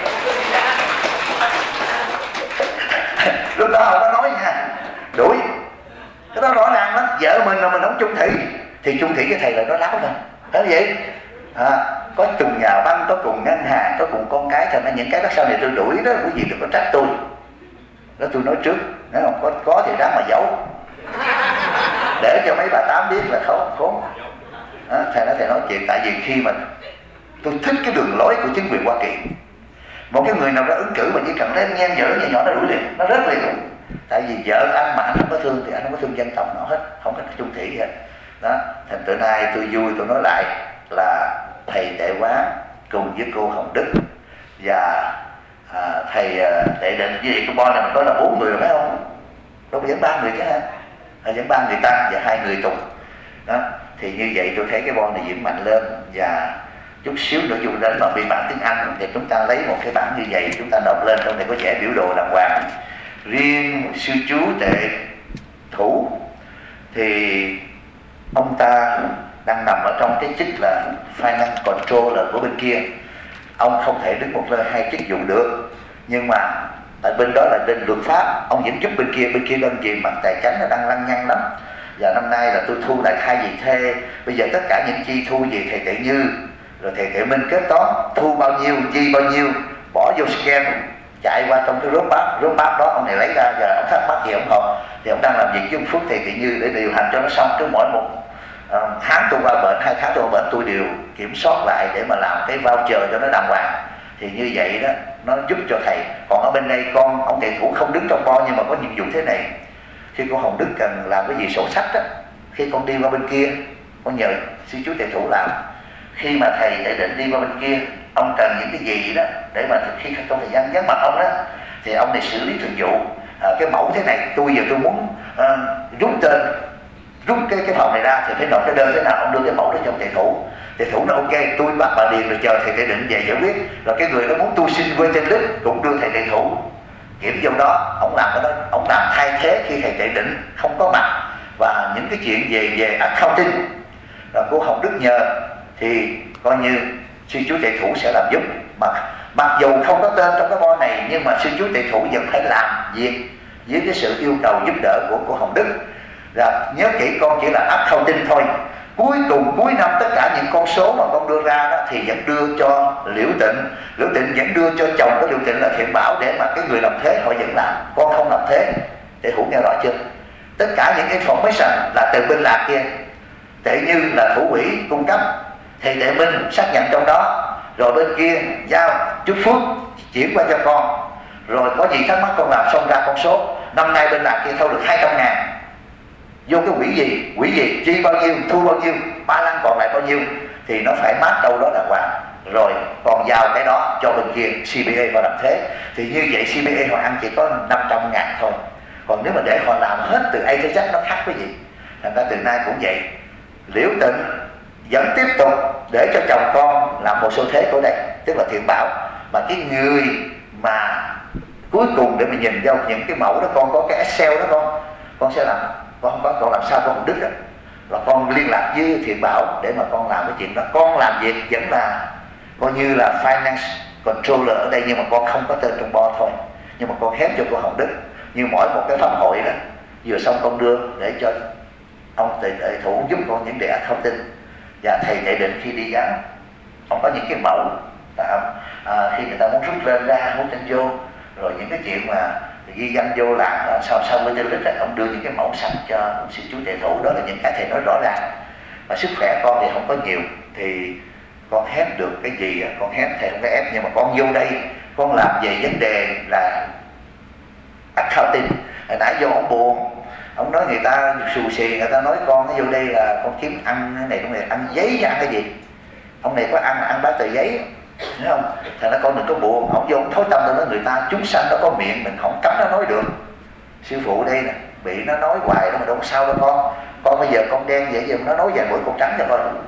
Lúc đó họ có nói nha, đuổi. Cái đó rõ ràng lắm, vợ mình là mình không chung thủy, thì chung thủy với thầy là nó láo thôi. Thế vậy à, có cùng nhà băng, có cùng ngân hàng, có cùng con cái, thành ra những cái đó sau này tôi đuổi đó, quý vị đừng có trách tôi. Đó tôi nói trước, nếu không có, có thì đáng mà giấu, để cho mấy bà tám biết là khốn khốn. À, thầy nói thầy nói chuyện, tại vì khi mà tôi thích cái đường lối của chính quyền Hoa Kỳ, một cái người nào đó ứng cử mà chỉ cần lên nhem dở nhỏ nhỏ nó đuổi liền, nó rất liền. Tại vì vợ anh mà anh không có thương thì anh không có thương dân tộc nào hết, không có chung thủy gì hết. Đó, thành từ nay tôi vui tôi nói lại là thầy Tệ Quán cùng với cô Hồng Đức và à, thầy à, Tệ Định, với cái bo này mình có là bốn người rồi phải không? Đâu có dẫn ba người chứ ha? Hay dẫn ba người tăng và hai người tùng. Đó, thì như vậy tôi thấy cái bo này diễn mạnh lên. Và chút xíu nữa dùng đến mà biên bản tiếng Anh thì chúng ta lấy một cái bản như vậy, chúng ta nộp lên, trong này có vẽ biểu đồ đàng hoàng. Riêng sư chú Tệ Thủ thì ông ta đang nằm ở trong cái chức là finance controller của bên kia. Ông không thể đứng một nơi hai chức vụ được, nhưng mà tại bên đó là bên luật pháp, ông vẫn giúp bên kia. Bên kia đơn vị mặt tài chánh là đang lăng nhăng lắm. Và năm nay là tôi thu lại hai vị thê. Bây giờ tất cả những chi thu về thầy Tệ Như, rồi thầy Tệ Minh kết toán thu bao nhiêu, chi bao nhiêu, bỏ vô scan, chạy qua trong cái roadmap, roadmap đó ông này lấy ra. Giờ ông thắc mắc gì ông học, thì ông đang làm việc với ông Phước thầy Tệ Như để điều hành cho nó xong. Cứ mỗi một uh, tháng tôi qua bệnh, hai tháng tôi qua bệnh, tôi đều kiểm soát lại để mà làm cái voucher cho nó đàng hoàng. Thì như vậy đó, nó giúp cho thầy. Còn ở bên đây con ông thầy Thủ không đứng trong bo, nhưng mà có nhiệm vụ thế này: khi cô Hồng Đức cần làm cái gì sổ sách á, khi con đi qua bên kia, con nhờ sư chú Tệ Thủ làm. Khi mà thầy Tệ Định đi qua bên kia, ông cần những cái gì đó để mà khi trong thời gian vắng mặt ông đó, thì ông này xử lý thường vụ. À, cái mẫu thế này, tôi giờ tôi muốn à, rút tên, rút cái cái phòng này ra thì phải nộp cái đơn thế nào, ông đưa cái mẫu đó cho thầy Thủ. Thầy Thủ nói ok, tôi bắt bà Điền rồi chờ thầy Tệ Định về giải quyết. Rồi cái người đó muốn tu sinh quên trên list cũng đưa thầy Tệ Thủ kiểm vô đó, ông làm cái đó, ông làm thay thế khi thầy Tệ Định không có mặt. Và những cái chuyện về về accounting là cô Hồng Đức nhờ, thì coi như sư chú Tệ Thủ sẽ làm giúp. Mà mặc dù không có tên trong cái bo này, nhưng mà sư chú Tệ Thủ vẫn phải làm việc với cái sự yêu cầu giúp đỡ của cô Hồng Đức. Rồi nhớ kỹ, con chỉ là accounting thôi, Cuối cùng cuối năm tất cả những con số mà con đưa ra đó thì vẫn đưa cho Liễu Tịnh. Liễu Tịnh vẫn đưa cho chồng của Liễu Tịnh là Thiện Bảo, để mà cái người làm thế họ vẫn làm, con không làm thế. Để Thủ nghe rõ chưa? Tất cả những information là từ bên Lạc kia, tệ Như là thủ quỹ cung cấp, thì Tệ Minh xác nhận trong đó, rồi bên kia giao chút phước chuyển qua cho con, rồi có gì thắc mắc con làm xong ra con số. Năm nay bên Lạc kia thâu được hai trăm ngàn vô cái quỹ gì, quỹ gì, chi bao nhiêu, thu bao nhiêu, ba lăng còn lại bao nhiêu, thì nó phải mát đâu đó đàng hoàng, rồi còn giao cái đó cho bên kia xê bê a họ làm thế. Thì như vậy xê bê a họ ăn chỉ có năm trăm ngàn thôi. Còn nếu mà để họ làm hết từ A tới Z nó khác cái gì. Thành ra từ nay cũng vậy, Liễu Tịnh vẫn tiếp tục để cho chồng con làm hồ sơ thế của đây, tức là Thiện Bảo. Mà cái người mà cuối cùng để mình nhìn vào những cái mẫu đó, con có cái Excel đó, con con sẽ làm, con không có, con làm sao con không đứt đó. Và con liên lạc với Thiện Bảo để mà con làm cái chuyện đó. Con làm việc vẫn là coi như là finance controller ở đây, nhưng mà con không có tên trong bo thôi, nhưng mà con hép cho cô Hồng Đức. Như mỗi một cái pháp hội đó vừa xong con đưa để cho ông Tề Tề Thủ giúp con những đề thông tin. Và thầy Tề Định khi đi vắng, ông có những cái mẫu à, à, khi người ta muốn rút lên ra, muốn tên vô, rồi những cái chuyện mà ghi danh vô làm sau sau với tên list ấy, ông đưa những cái mẫu sẵn cho ông xin chú Tề Thủ. Đó là những cái thầy nói rõ ràng. Mà sức khỏe con thì không có nhiều, thì con hép được cái gì con hép, thầy không có ép. Nhưng mà con vô đây con làm về vấn đề là accounting. Hồi nãy vô ông buồn, ông nói người ta xù xì, người ta nói con nó vô đây là con kiếm ăn cái này, con này ăn giấy ăn cái gì, ông này có ăn ăn bát tờ giấy, thấy không? Thành ra con đừng có buồn. Ông vô ông thối tâm tôi nói người ta chúng sanh nó có miệng, mình không cấm nó nói được. Sư phụ đây nè, bị nó nói hoài đó mà đâu sao đâu con. Con bây giờ con đen vậy giờ nó nói vài buổi con trắng cho con,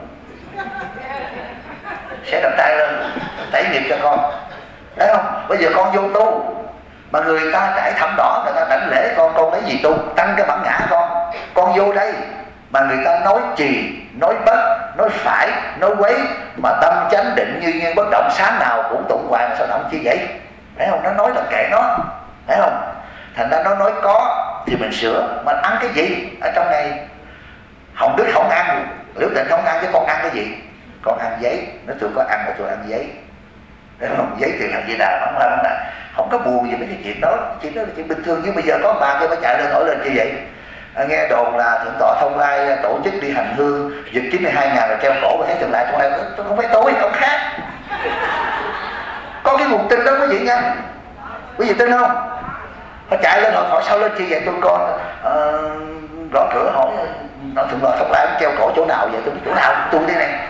sẽ đập tay lên tẩy nghiệp cho con, thấy không? Bây giờ con vô tu mà người ta trải thảm đỏ, người ta đảnh lễ con, con lấy gì tu? Tăng cái bản ngã con. Con vô đây mà người ta nói trì, nói bất, nói phải, nói quấy, mà tâm chánh định như nhiên bất động, sáng nào cũng tụng hoàng sao động chi vậy? Thấy không? Nó nói là kệ nó, thấy không? Thành ra nó nói có thì mình sửa. Mà ăn cái gì ở trong này? Hồng Đức không ăn, Liễu Tịnh không ăn, chứ con ăn cái gì? Con ăn giấy. Nó tôi có ăn mà tôi ăn giấy, thấy không? Giấy tiền làm gì đà không ăn là không có buồn gì mấy cái chuyện đó. Chuyện đó là chuyện bình thường. Nhưng bây giờ có bà kia mới chạy lên hỏi lên như vậy. À, nghe đồn là Thượng tọa Thông Lai tổ chức đi hành hương giật chín mươi hai ngàn rồi treo cổ, và thấy Thượng Lai Thông Lai tôi không phải tôi, không khác. Có cái nguồn tin đó quý vị nha, quý vị tin không? Họ chạy lên họ hỏi sao lên chi vậy? Tôi con uh, gõ cửa hỏi nó Thượng tọa Thông Lai treo cổ chỗ nào vậy? Tôi chỗ nào? Tôi đây này.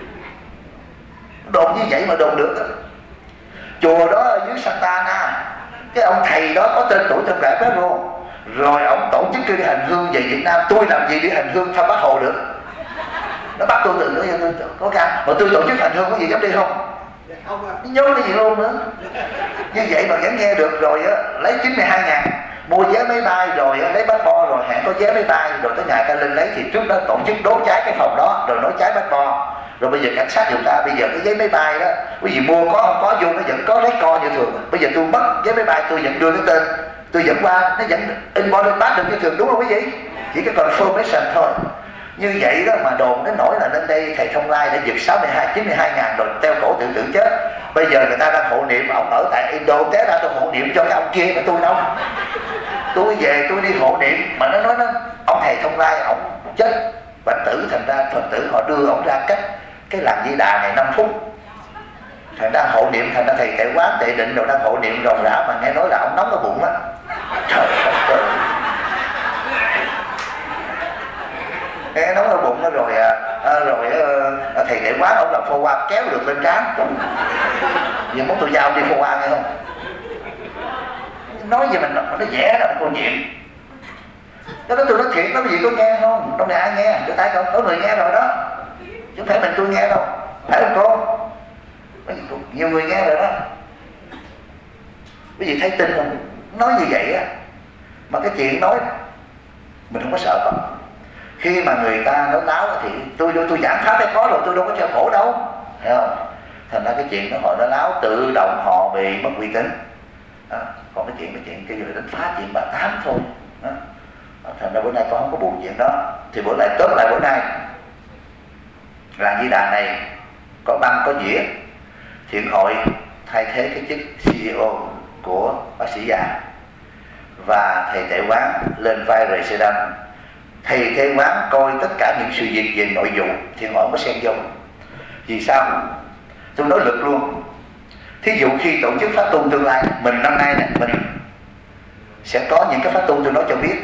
Đồn như vậy mà đồn được đó. Chùa đó ở dưới Santana, cái ông thầy đó có tên tuổi trong rải bếp luôn. Rồi ông tổ chức đi hành hương về Việt Nam. Tôi làm gì đi hành hương thăm Bác Hồ được? Nó bắt tôi từ nữa tôi có gan. Mà tôi tổ chức hành hương có gì dám đi không? Không à. Nhớ cái gì luôn nữa. Như vậy mà vẫn nghe được. Rồi á, lấy chín mươi hai ngàn mua vé máy bay, rồi á, lấy bát bo, rồi hẹn có vé máy bay, rồi tới ngày ta lên lấy. Thì trước đó tổ chức đốt cháy cái phòng đó, rồi nối cháy bát bo. Rồi bây giờ cảnh sát điều tra, bây giờ cái giấy máy bay đó quý vị mua có không có vô nó vẫn có lấy co như thường. Bây giờ tôi mất giấy máy bay tôi vẫn đưa cái tên, tôi dẫn qua nó vẫn inbox lên bát được như thường, đúng không quý vị? Chỉ cái confirmation thôi. Như vậy đó mà đồn đến nổi là lên đây thầy Thông Lai đã giật sáu mươi hai, chín mươi hai ngàn rồi treo cổ tự tử chết. Bây giờ người ta đang hộ niệm, ông ở tại Indo, té ra tôi hộ niệm cho cái ông kia mà tôi đâu. Tôi về tôi đi hộ niệm mà nó nói nó ông thầy Thông Lai ông chết Phật tử, thành ra Phật tử họ đưa ông ra cách cái làng Di Đà này năm phút. Thành ra hộ niệm, thành ra thầy Tệ Quán, Tệ Định rồi đang hộ niệm ròng rã, mà nghe nói là ông nóng cái bụng á. Trời ơi, nghe nóng cái bụng đó rồi à, rồi à, thầy Tệ Quán ông làm phô hoa kéo được lên trán. Giờ muốn tôi giao đi phô hoa nghe không? Nói gì mình nó vẽ là một câu chuyện. Đó tôi nói thiệt, nói cái gì tôi nghe không? Trong này ai nghe? Cho tay cậu, có người nghe rồi đó. Chứ không phải mình tôi nghe đâu. Phải không cô? Nhiều người nghe rồi đó. Quý vị thấy tin không? Nói như vậy á, mà cái chuyện nói mình không có sợ không? Khi mà người ta nói láo thì tôi tôi, tôi giảng pháp hay có rồi, tôi đâu có treo cổ đâu, thấy không? Thành ra cái chuyện nó họ nói láo tự động họ bị mất uy tín. Đó. Còn cái chuyện cái chuyện cái gì đánh phá chuyện bà Tám thôi. Đó. Thành ra bữa nay con không có buồn chuyện đó. Thì bữa nay tóm lại bữa nay làng Di Đà này có băng có dĩa, thiện hội thay thế cái chức xê e ô của bác sĩ già, và thầy Tệ Quán lên vai President. Thầy Tệ Quán coi tất cả những sự việc về nội vụ, thiện hội không có xen vô. Vì sao? Tôi nói lực luôn. Thí dụ khi tổ chức pháp tu tương lai, mình năm nay này mình sẽ có những cái pháp tu, tôi nói cho biết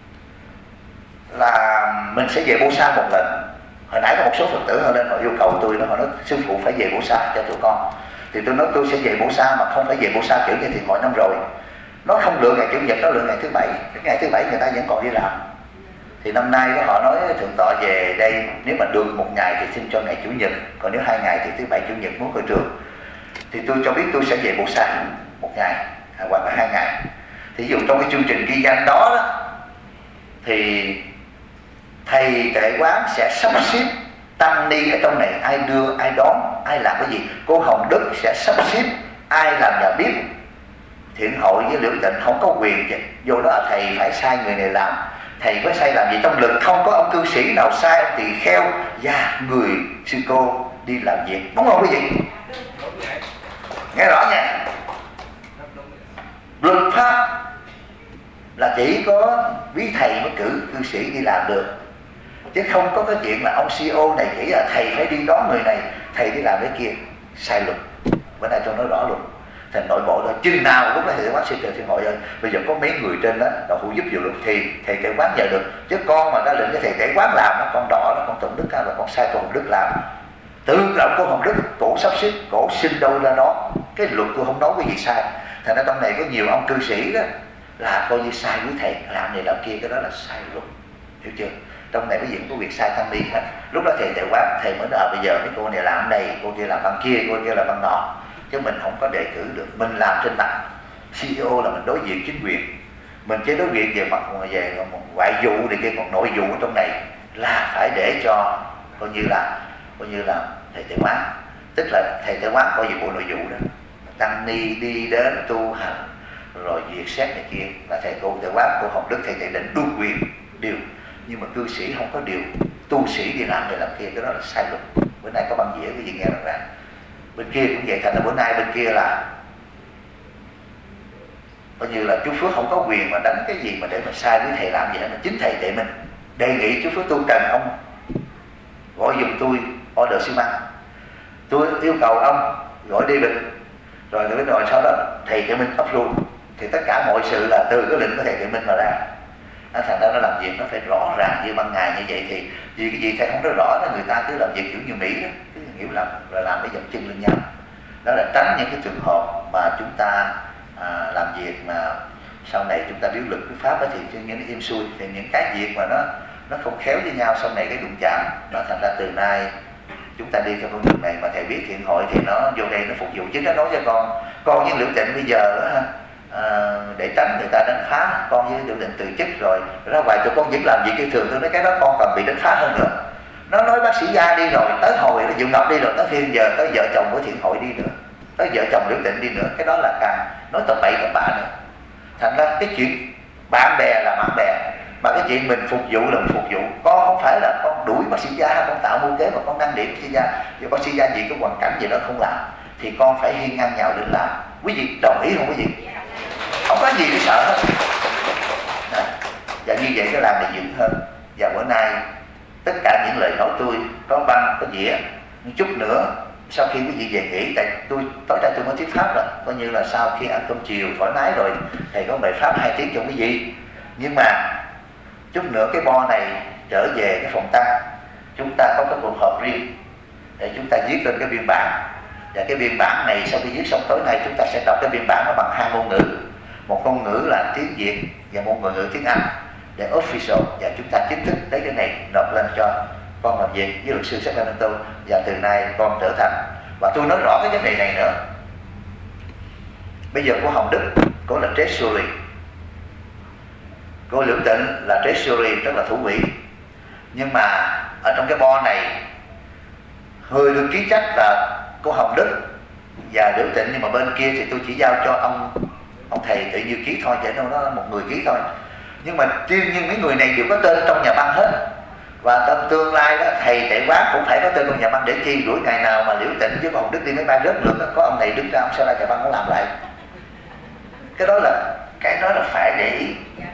là mình sẽ về Bô Sa một lần. Hồi nãy có một số Phật tử họ lên họ yêu cầu tôi đó, họ nói sư phụ phải về Bô Sa cho tụi con. Thì tôi nói tôi sẽ về Bô Sa, mà không phải về Bô Sa kiểu như thiện hội năm rồi. Nó không lựa ngày Chủ nhật, nó lựa ngày thứ bảy. Cái ngày thứ bảy người ta vẫn còn đi làm. Thì năm nay họ nói thượng tọa về đây, nếu mà được một ngày thì xin cho ngày Chủ nhật, còn nếu hai ngày thì thứ bảy Chủ nhật muốn khởi trường. Thì tôi cho biết tôi sẽ về Bô Sa một ngày hoặc là hai ngày. Thì ví dụ trong cái chương trình ghi danh đó, đó thì thầy Tệ Quán sẽ sắp xếp tăng ni ở trong này, ai đưa, ai đón, ai làm cái gì. Cô Hồng Đức sẽ sắp xếp ai làm nhà bếp. Thiện hội với Liễu Tịnh không có quyền vô đó thầy phải sai người này làm, thầy có sai làm gì. Trong lực không có ông cư sĩ nào sai ông tỳ kheo và người sư cô đi làm việc, đúng không quý vị? Nghe rõ nha. Luật pháp là chỉ có quý thầy mới cử cư sĩ đi làm được, chứ không có cái chuyện là ông xê e ô này chỉ là thầy phải đi đón người này, thầy đi làm cái kia. Sai luật. Bữa nay tôi nói rõ luôn. Thành nội bộ thôi, chừng nào lúc đó thầy Tệ Quán sẽ trời Thiện hội ơi, bây giờ có mấy người trên đó đã phụ giúp vụ luật thì thầy Tệ Quán nhờ được. Chứ con mà đã lệnh cái thầy Tệ Quán làm nó, con đỏ nó, con Tụng Đức là con sai cô Hồng Đức làm. Tự động cô Hồng Đức cổ sắp xếp, cổ xin đâu ra đó. Cái luật tôi không nói cái gì sai. Thành ra trong này có nhiều ông cư sĩ đó là coi như sai quý thầy, làm này làm kia, cái đó là sai luật, hiểu chưa? Trong này cái gì cũng có việc sai tăng ni hết. Lúc đó thầy Tệ Quán thầy mới nói bây giờ mấy cô này làm đây, cô kia làm bằng kia, cô kia làm bằng nọ, chứ mình không có đề cử được. Mình làm trên mặt xê e ô là mình đối diện chính quyền, mình chỉ đối diện về mặt về ngoại vụ thì kia, còn nội vụ ở trong này là phải để cho coi như là coi như là thầy Tệ Quán, tức là thầy Tệ Quán coi về bộ nội vụ đó, tăng ni đi đến tu hành rồi duyệt xét này kia là thầy cô Tệ Quán, cô Hồng Đức, thầy Tệ Định đu quyền điều. Nhưng mà cư sĩ không có điều, tu sĩ đi làm này làm kia, cái đó là sai luật. Bữa nay có băng dĩa cái gì nghe rằng ra. Bên kia cũng vậy, thành ra bữa nay bên kia là coi như là chú Phước không có quyền mà đánh cái gì mà để mà sai với thầy làm gì hết. Mà chính thầy Tệ mình đề nghị chú Phước tu trần, ông gọi giùm tôi order xi măng, tôi yêu cầu ông gọi đi Bình, rồi rồi rồi sau đó thầy Tệ Minh approve, thì tất cả mọi sự là từ cái lệnh của thầy Tệ Minh mà ra. Nó thành ra nó làm việc nó phải rõ ràng như ban ngày như vậy. Thì vì cái gì thầy không nói rõ là người ta cứ làm việc kiểu như Mỹ đó, cứ hiểu lầm rồi làm cái dậm chân lên nhau. Đó là tránh những cái trường hợp mà chúng ta à, làm việc mà sau này chúng ta biểu lực cái pháp đó, thì cho những im xuôi. Thì những cái việc mà nó nó không khéo với nhau sau này cái đụng chạm, nó thành ra từ nay chúng ta đi theo con đường này. Mà thầy biết thiện hội thì nó vô đây nó phục vụ. Chứ nó nói cho con con với Liễu Tịnh bây giờ đó, À, để tránh người ta đánh phá, con với Liễu Tịnh từ chức rồi ra ngoài tụi con vẫn làm việc như thường. Tôi nói cái đó con còn bị đánh phá hơn nữa. Nó nói bác sĩ Gia đi rồi, tới hồi nó Diệu Ngọc đi rồi, tới phiên giờ tới vợ chồng của thiện hội đi nữa, tới vợ chồng Liễu Tịnh đi nữa. Cái đó là càng nói tầm bậy tầm bạ nữa. Thành ra cái chuyện bạn bè là bạn bè, mà cái chuyện mình phục vụ là mình phục vụ. Con không phải là con đuổi bác sĩ Gia, con tạo mưu kế mà con năn nỉ bác sĩ Gia, và bác sĩ Gia gì có hoàn cảnh gì đó không làm thì con phải hiên ngang nhào định làm. Quý vị đồng ý không quý vị? Không có gì để sợ hết. Đó. Và như vậy cái làm này dựng hơn. Và bữa nay tất cả những lời nói tôi có băng có dĩa, một chút nữa sau khi quý vị về nghỉ, tại tôi tối nay tôi có thuyết pháp rồi, coi như là sau khi ăn cơm chiều thoải mái rồi thầy có bài pháp hai tiếng cho quý vị. Nhưng mà chút nữa cái bo này trở về cái phòng tăng, chúng ta có cái cuộc họp riêng để chúng ta viết lên cái biên bản. Và cái biên bản này sau khi viết xong tối nay chúng ta sẽ đọc cái biên bản nó bằng hai ngôn ngữ, một ngôn ngữ là tiếng Việt và một ngôn ngữ tiếng Anh để official, và chúng ta chính thức lấy cái này nộp lên cho con làm việc với luật sư Sacramento. Và từ nay con trở thành, và tôi nói rõ cái vấn đề này nữa, bây giờ cô Hồng Đức cô là treasury, cô Liễu Tịnh là treasury tức là thủ quỹ, nhưng mà ở trong cái bo này người được ký trách là cô Hồng Đức và Liễu Tịnh, nhưng mà bên kia thì tôi chỉ giao cho ông ông thầy tự như ký thôi, chỉ đâu đó một người ký thôi. Nhưng mà tuy nhiên mấy người này đều có tên trong nhà băng hết, Và trong tương lai đó, thầy tể quán cũng phải có tên trong nhà băng để chi, đuổi ngày nào mà Liễu Tịnh với còn Đức đi máy bay rớt lượng đó, có ông này đứng ra ông sao ra nhà băng cũng làm lại. Cái đó là cái đó là phải để ý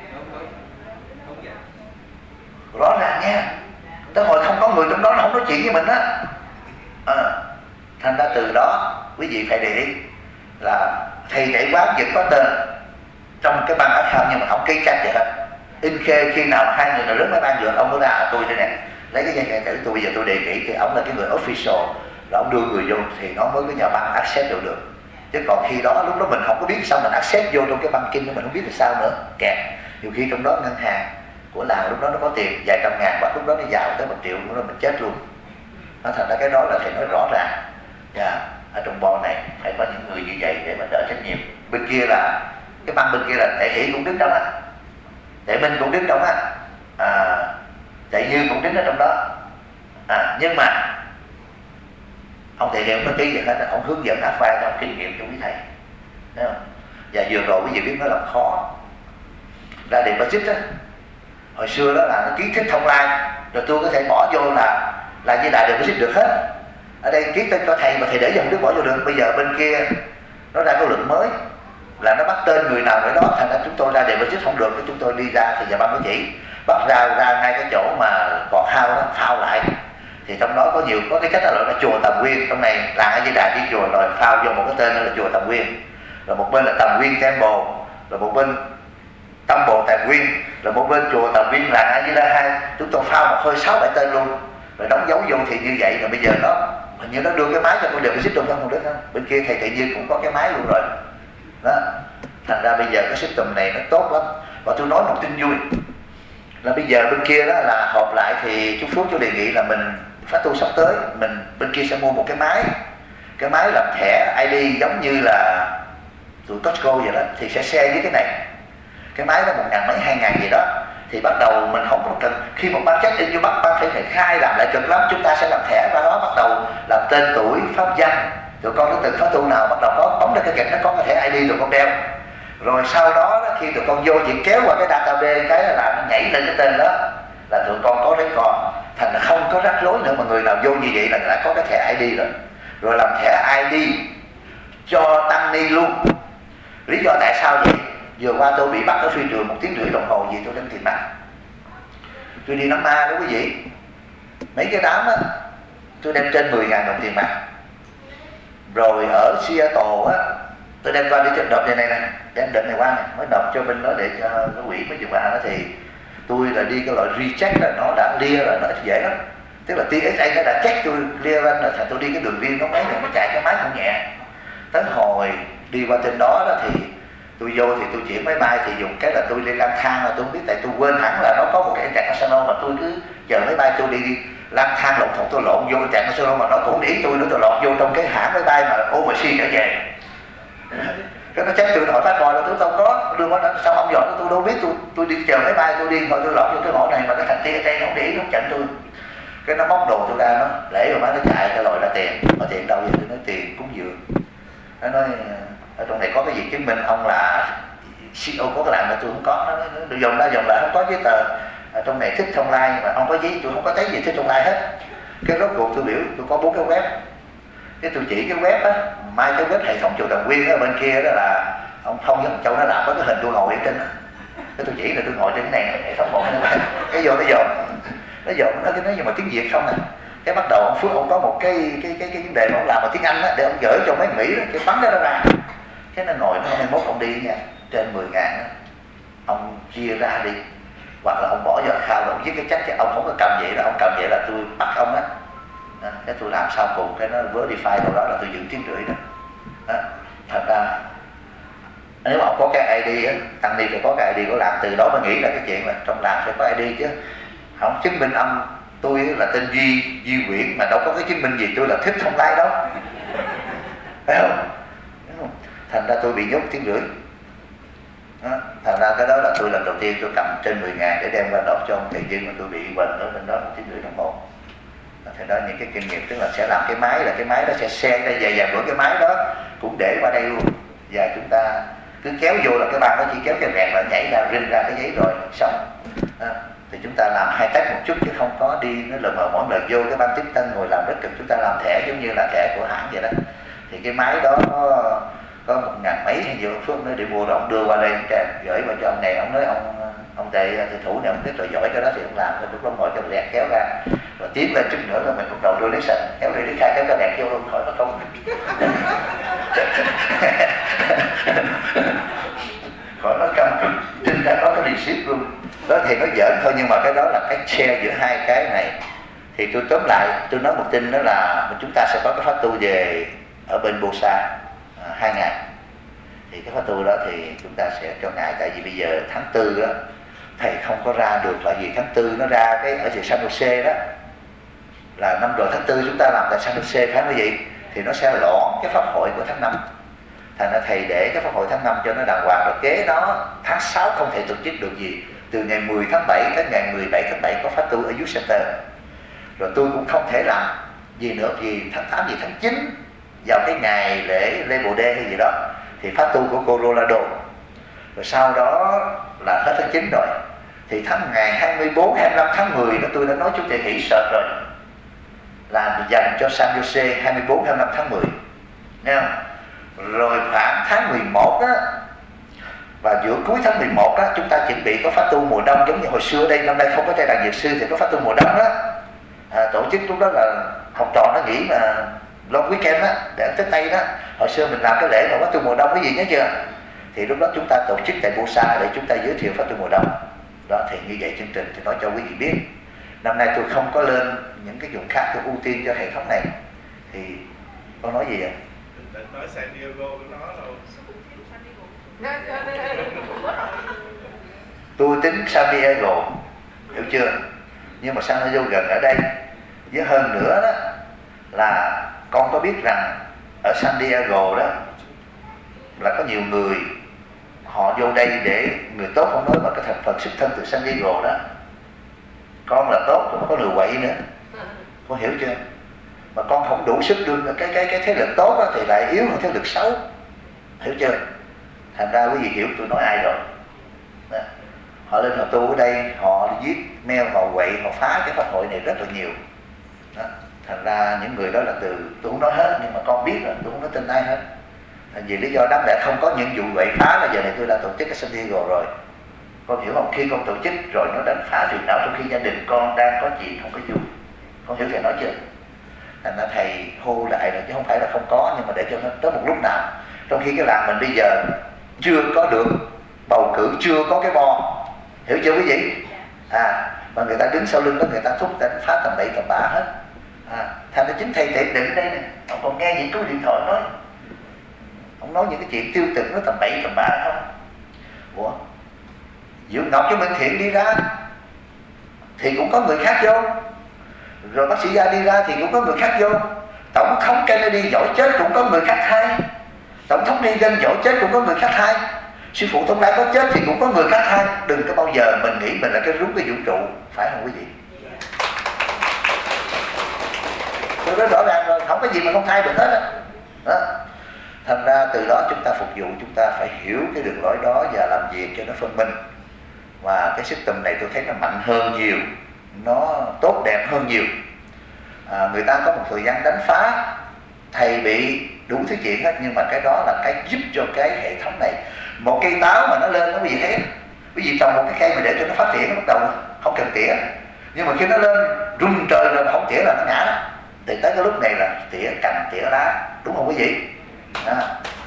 rõ ràng nha. Tới hồi không có người trong đó là không nói chuyện với mình á. À, thành ra từ đó quý vị phải để ý là thầy tể quán vẫn có tên trong cái băng ác khao, nhưng mà không ký chắc gì hết. In khê khi nào hai người nào rớt máy bay được, ông có ra à, tôi đây nè, lấy cái dây tử tôi bây giờ tôi đề nghị thì ông là cái người official, là ông đưa người vô thì nó mới cái nhà băng accept được được. Chứ còn khi đó lúc đó mình không có biết sao mình accept vô trong cái băng kinh, mình không biết là sao nữa, kẹt. Nhiều khi trong đó ngân hàng của làng lúc đó nó có tiền vài trăm ngàn, và lúc đó nó giàu tới một triệu, lúc đó mình chết luôn. Nó thành ra cái đó là thầy nói rõ ràng. Yeah. Ở trong bo này phải có những người như vậy để mà đỡ trách nhiệm. Bên kia là cái băng bên kia là Tệ Hỷ cũng đứng trong á, Tệ Minh cũng đứng trong á, à, Tệ Như cũng đứng ở trong đó. À, nhưng mà ông thầy đều có ký gì hết, ông hướng dẫn áp vai cho ông kinh nghiệm cho quý thầy. Thấy không? Và vừa rồi quý vị biết nó làm khó. Ra Điện Bà Xích á, hồi xưa đó là nó ký Thích Thông Lai, rồi tôi có thể bỏ vô là là như Đại Điện Bà Xích được hết. Ở đây ký tên cho thầy mà thầy để cho không biết bỏ vô được. Bây giờ bên kia nó ra cái luật mới là nó bắt tên người nào nữa đó, thành ra chúng tôi ra Điện Bà Xích không được, thì chúng tôi đi ra thì nhà băng có chỉ bắt ra ra ngay cái chỗ mà còn phao đó, phao lại. Thì trong đó có nhiều, có cái cách là gọi là chùa Tầm Nguyên. Trong này làng A Di Đà đi chùa rồi phao vô một cái tên là chùa Tầm Nguyên, rồi một bên là Tầm Nguyên Temple, rồi một bên Temple Tầm Nguyên, rồi một bên chùa Tầm Nguyên làng A Di Đà hai. Chúng tôi phao một hơi sáu bảy tên luôn, rồi đóng dấu vô. Thì như vậy là bây giờ nó hình như nó đưa cái máy cho tôi đều có xích trong không được không? Bên kia thầy Thị Như cũng có cái máy luôn rồi đó. Thành ra bây giờ cái system này nó tốt lắm. Và tôi nói một tin vui là bây giờ bên kia đó là họp lại thì chú Phước chú đề nghị là mình phát tu sắp tới mình bên kia sẽ mua một cái máy, cái máy làm thẻ i đê giống như là tụi Costco vậy đó, thì sẽ share với cái này. Cái máy đó một ngàn mấy hai ngàn gì đó, thì bắt đầu mình không có cần, khi một ban check in vô bắt ban phải phải khai làm lại cực lắm. Chúng ta sẽ làm thẻ và đó bắt đầu làm tên tuổi pháp danh, tụi con nó từng phát tu nào bắt đầu có bấm lên cái kịch nó có cái thẻ i đê tụi con đeo. Rồi sau đó khi tụi con vô chỉ kéo qua cái database cái là nó nhảy lên cái tên đó là tụi con có đấy còn. Thành là không có rắc rối nữa, mà người nào vô như vậy là đã có cái thẻ i đê rồi. Rồi làm thẻ i đê cho tăng ni luôn. Lý do tại sao vậy? Vừa qua tôi bị bắt ở phi trường một tiếng rưỡi đồng hồ vì tôi đem tiền mặt. Tôi đi nắm ma đó quý vị. Mấy cái đám á tôi đem trên mười ngàn đồng tiền mặt. Rồi ở Seattle á tôi đem qua đi cho đợt này này nè, đem đợt này qua này mới đọc cho bên đó để cho cái quỹ mới chịu qua đó. Thì tôi là đi cái loại recheck là nó đã clear rồi, nó dễ lắm. Tức là tê ét a nó đã check tôi clear lên rồi, thành tôi đi cái đường riêng nó mấy này nó chạy cái máy không nhẹ. Tới hồi đi qua trên đó đó thì tôi vô thì tôi chuyển máy bay thì dùng cái là tôi đi lang thang, là tôi không biết tại tôi quên hẳn là nó có một cái international mà tôi cứ chờ máy bay tôi đi, đi lang thang lộn thộn tôi lộn vô cái international mà nó cũng để ý tôi nữa, tôi lọt vô trong cái hãng máy bay mà overseas trở về. Cái nó chắc tôi hỏi bác coi là tôi đâu có đưa nó sao ông dọn tôi đâu biết, tôi tôi đi chờ máy bay tôi đi hồi tôi lọt vô cái ngõ này mà cái thằng tia tay nó không để ý nó chặn tôi. Cái nó móc đồ tôi ra nó để rồi má nó chạy cái lòi ra tiền, mà tiền đâu vậy? Tôi nói tiền cúng dường. Nó nói ở trong này có cái gì chứng minh ông là xê e ô có cái làm mà tôi không có. Nó nói dòng ra dòng lại không có giấy tờ. Ở trong này Thích Thông Lai mà ông có giấy, tôi không có thấy gì Thích Thông Lai hết. Cái rốt cuộc tôi biểu tôi có bốn cái web, cái tôi chỉ cái web á, mai cái web hệ thống chùa Tầm Nguyên ở bên kia đó là ông Thông với ông Châu nó làm có cái hình tôi ngồi ở trên đó. Cái tôi chỉ là tôi ngồi trên cái này hệ thống một cái cái vô nó dồn nó dồn nó cái nói nhưng mà tiếng Việt không à. Cái bắt đầu ông Phước ông có một cái cái cái cái vấn đề mà ông làm bằng tiếng Anh á để ông gửi cho mấy Mỹ đó, cái bắn đó ra cái nó ngồi nó mai mốt ông đi nha trên mười ngàn đó, ông chia ra đi, hoặc là ông bỏ vào khao rồi ông viết cái check cho ông không có cầm vậy đó, ông cầm vậy là tôi bắt ông á. Đó, cái tôi làm sau cùng cái nó verify đâu đó là tôi giữ tiếng rưỡi đó. Đó. Thật ra nếu mà ông có cái i đê á, tăng ni phải có cái i đê có làm, từ đó mới nghĩ là cái chuyện là trong làng phải có i đê chứ. Không chứng minh ông tôi là tên Duy Duy Nguyễn mà đâu có cái chứng minh gì tôi là Thích Thông Lai đâu, phải không? Thành ra tôi bị nhốt tiếng rưỡi. Đó. Thành ra cái đó là tôi lần đầu tiên tôi cầm trên mười ngàn để đem qua nộp cho ông thầy Duyên mà tôi bị quần ở bên đó một tiếng rưỡi đồng hồ. Thì đó những cái kinh nghiệm, tức là sẽ làm cái máy là cái máy đó sẽ xe ra dài dài bữa cái máy đó cũng để qua đây luôn, và chúng ta cứ kéo vô là cái bàn nó chỉ kéo cái rẹt là nhảy ra rinh ra cái giấy rồi xong. À, thì chúng ta làm hai cách một chút chứ không có đi nó lờ mờ mỗi lần vô cái ban tiếp tân ngồi làm rất cực. Chúng ta làm thẻ giống như là thẻ của hãng vậy đó, thì cái máy đó có có một ngàn mấy hay nhiều phút nữa để mua, rồi ông đưa qua đây ông gửi vào cho ông này, ông nói ông ông thầy thầy thủ này ông rất là giỏi cái đó thì ông làm, rồi lúc đó ngồi trong rẹt kéo ra rồi tiến lên chút nữa là mình bắt đầu đưa lấy sạch kéo lấy đi khai kéo cái rẹt vô luôn khỏi nó không khỏi nó căm cực, trên đã có cái receipt luôn đó. Thì nó giỡn thôi, nhưng mà cái đó là cái share giữa hai cái này. Thì tôi tóm lại tôi nói một tin đó là chúng ta sẽ có cái pháp tu về ở bên Bosa à, hai ngày. Thì cái pháp tu đó thì chúng ta sẽ cho ngài, tại vì bây giờ tháng tư đó thầy không có ra được, là vì tháng tư nó ra cái ở San Jose đó, là năm rồi tháng tư chúng ta làm tại San Jose phải không quý vị, thì nó sẽ lõn cái pháp hội của tháng năm. Thành ra thầy để cái pháp hội tháng năm cho nó đàng hoàng, rồi kế đó tháng sáu không thể tổ chức được gì, từ ngày mười tháng bảy đến ngày mười bảy tháng bảy có pháp tu ở Youth Center. Rồi tôi cũng không thể làm gì nữa, vì tháng tám gì tháng chín vào cái ngày lễ Labor Day hay gì đó thì pháp tu của Colorado, rồi sau đó là hết tháng chín rồi, thì tháng ngày hai mươi bốn, hai mươi lăm tháng mười đó tôi đã nói chú thầy nghỉ sợ rồi, là dành cho San Jose hai mươi bốn, hai mươi lăm tháng mười, nghe không? Rồi khoảng tháng mười một á, và giữa cuối tháng mười một á, chúng ta chuẩn bị có pháp tu mùa đông, giống như hồi xưa đây, năm nay không có trai đàn dược sư thì có pháp tu mùa đông á, à, tổ chức lúc đó là học trò nó nghỉ mà long weekend á, để tới Tây đó. Hồi xưa mình làm cái lễ mà pháp tu mùa đông cái gì nhớ chưa, thì lúc đó chúng ta tổ chức tại Bosa để chúng ta giới thiệu pháp tu mùa đông đó. Thì như vậy chương trình thì nói cho quý vị biết, năm nay tôi không có lên những cái vùng khác, tôi ưu tiên cho hệ thống này. Thì con nói gì vậy? Nói San Diego của nó đâu. Tôi tính San Diego, hiểu chưa? Nhưng mà San Diego gần ở đây. Với hơn nữa đó là con có biết rằng ở San Diego đó là có nhiều người họ vô đây để người tốt không nói, mà cái thành phần xuất thân từ San Diego đó, con là tốt cũng có người quậy nữa, con hiểu chưa? Mà con không đủ sức đưa cái cái cái thế lực tốt đó, thì lại yếu hơn thế lực xấu, hiểu chưa? Thành ra quý vị hiểu tôi nói ai rồi đó. Họ lên họ tu ở đây, họ viết mail, họ quậy, họ phá cái pháp hội này rất là nhiều đó. Thành ra những người đó là từ tôi không nói hết, nhưng mà con biết rồi, tôi không nói tin ai hết. Vì lý do đáng lẽ không có những vụ quậy phá, là giờ này tôi đã tổ chức cái San Diego rồi, con hiểu không? Khi con tổ chức rồi nó đánh phá phiền não, trong khi gia đình con đang có chuyện không có vui, con hiểu thầy nói chưa? Thành ra thầy hô lại rồi chứ không phải là không có, nhưng mà để cho nó tới một lúc nào. Trong khi cái làng mình bây giờ chưa có được bầu cử, chưa có cái bo, hiểu chưa quý vị? À, mà người ta đứng sau lưng đó, người ta thúc đánh phá tầm bậy tầm bạ hết. À, thành ra chính thầy Tiệm Định đây nè, ông còn nghe những cái điện thoại nói, ông nói những cái chuyện tiêu cực, nó tầm bậy tầm bạ không? Ủa, Diệu Ngọc với Minh Thiện đi ra thì cũng có người khác vô, rồi bác sĩ Gia đi ra thì cũng có người khác vô, tổng thống Kennedy giỏi chết cũng có người khác thay, tổng thống Reagan giỏi chết cũng có người khác thay, sư phụ Thông Lai có chết thì cũng có người khác thay. Đừng có bao giờ mình nghĩ mình là cái rúng cái vũ trụ, phải không quý vị? Tôi nói rõ ràng rồi, không có gì mà không thay được hết đó. Thành ra từ đó chúng ta phục vụ, chúng ta phải hiểu cái đường lối đó và làm việc cho nó phân minh. Và cái system này tôi thấy nó mạnh hơn nhiều, nó tốt đẹp hơn nhiều. À, người ta có một thời gian đánh phá, thầy bị đủ thứ chuyện hết, nhưng mà cái đó là cái giúp cho cái hệ thống này. Một cây táo mà nó lên, nó quý vị thấy, quý vị trồng một cái cây mà để cho nó phát triển, nó bắt đầu không cần tỉa, nhưng mà khi nó lên rung trời rồi không tỉa là nó ngã. Thì tới cái lúc này là tỉa cành, tỉa lá, đúng không quý vị? À.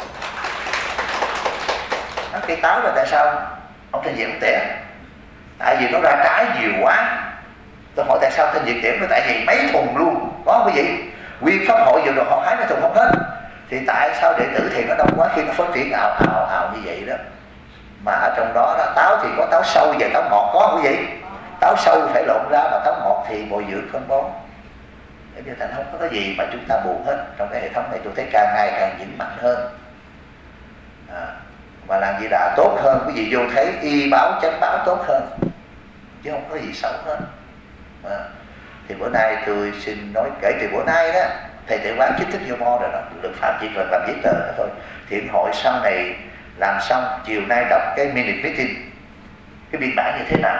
Nó cây táo là tại sao ông Thanh Việt không tỉa? Tại vì nó ra trái nhiều quá. Tôi hỏi tại sao Thanh Việt tỉa? Tại vì mấy thùng luôn, có không quý vị? Nguyên pháp hội vừa rồi họ hái mấy thùng không hết. Thì tại sao đệ tử thì nó đông quá, khi nó phát triển ào ào ào như vậy đó. Mà ở trong đó, đó táo thì có táo sâu và táo ngọt, có không quý vị? Táo sâu phải lộn ra, mà táo ngọt thì bồi dưỡng phân bón. Để cho thành không có cái gì mà chúng ta buồn hết. Trong cái hệ thống này tôi thấy càng ngày càng vững mạnh hơn. À, mà làm gì đã tốt hơn, quý vị vô thấy y báo chánh báo tốt hơn, chứ không có gì xấu hết. À, thì bữa nay tôi xin nói, kể từ bữa nay đó thầy Tự Quán chính thức vô mo rồi đó, được phạm chỉ cần làm giấy tờ đó thôi. Thiện hội sau này làm xong, chiều nay đọc cái minute meeting, cái biên bản như thế nào,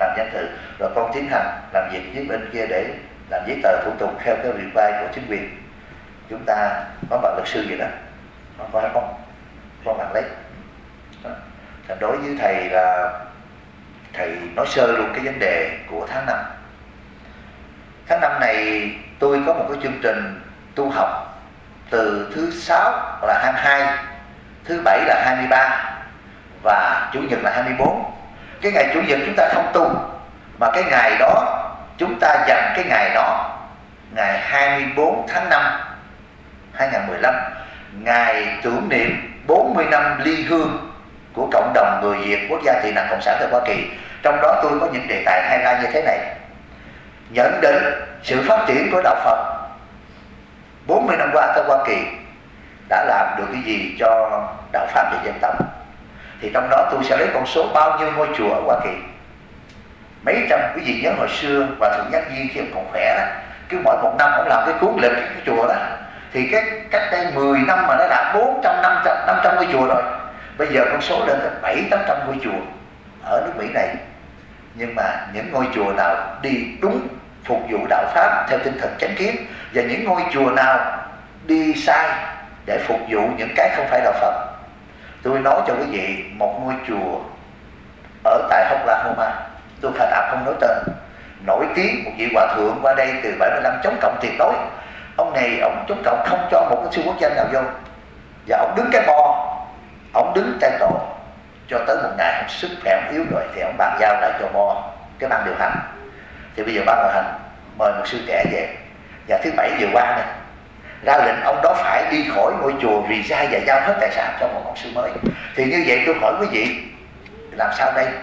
làm danh thự, rồi con tiến hành làm việc với bên kia để làm giấy tờ thủ tục theo cái reply của chính quyền. Chúng ta có bằng luật sư gì đó, không có không có bằng lấy. Thành đối với thầy là thầy nói sơ luôn cái vấn đề của tháng năm. Tháng năm này tôi có một cái chương trình tu học từ thứ sáu là hai mươi hai, thứ bảy là hai mươi ba và chủ nhật là hai mươi bốn. Cái ngày chủ nhật chúng ta không tu, mà cái ngày đó chúng ta dành cái ngày đó, ngày hai mươi bốn tháng năm hai nghìn không trăm mười lăm, ngày tưởng niệm bốn mươi năm ly hương của cộng đồng người Việt Quốc gia Tị nạn Cộng sản tại Hoa Kỳ. Trong đó tôi có những đề tài highlight như thế này: nhận định sự phát triển của đạo Phật bốn mươi năm qua tại Hoa Kỳ đã làm được cái gì cho đạo Pháp và dân tộc. Thì trong đó tôi sẽ lấy con số bao nhiêu ngôi chùa ở Hoa Kỳ. Mấy trăm, quý vị nhớ hồi xưa và Thượng Giác Viên khi ông còn khỏe đó, cứ mỗi một năm ông làm cái cuốn lịch cái chùa đó, thì cái cách đây mười năm mà nó đã bốn trăm, năm trăm, năm trăm ngôi chùa rồi. Bây giờ con số lên tới bảy tám trăm ngôi chùa ở nước Mỹ này. Nhưng mà những ngôi chùa nào đi đúng phục vụ đạo Pháp theo tinh thần chánh kiến, và những ngôi chùa nào đi sai để phục vụ những cái không phải đạo Phật. Tôi nói cho quý vị một ngôi chùa ở tại Oklahoma, tôi phải tạm không nói tên, nổi tiếng, một vị hòa thượng qua đây từ bảy mươi lăm chống cộng tuyệt đối. Ông này ông chống cộng không cho một cái sư quốc danh nào vô, và ông đứng cái bo, ông đứng tay tổ cho tới một ngày ông sức khỏe ông yếu rồi thì ông bàn giao lại cho bo cái ban điều hành. Thì bây giờ ban điều hành mời một sư trẻ về, và thứ bảy vừa qua này ra lệnh ông đó phải đi khỏi ngôi chùa vì ra và giao hết tài sản cho một ông sư mới. Thì như vậy tôi hỏi quý vị, làm sao đây?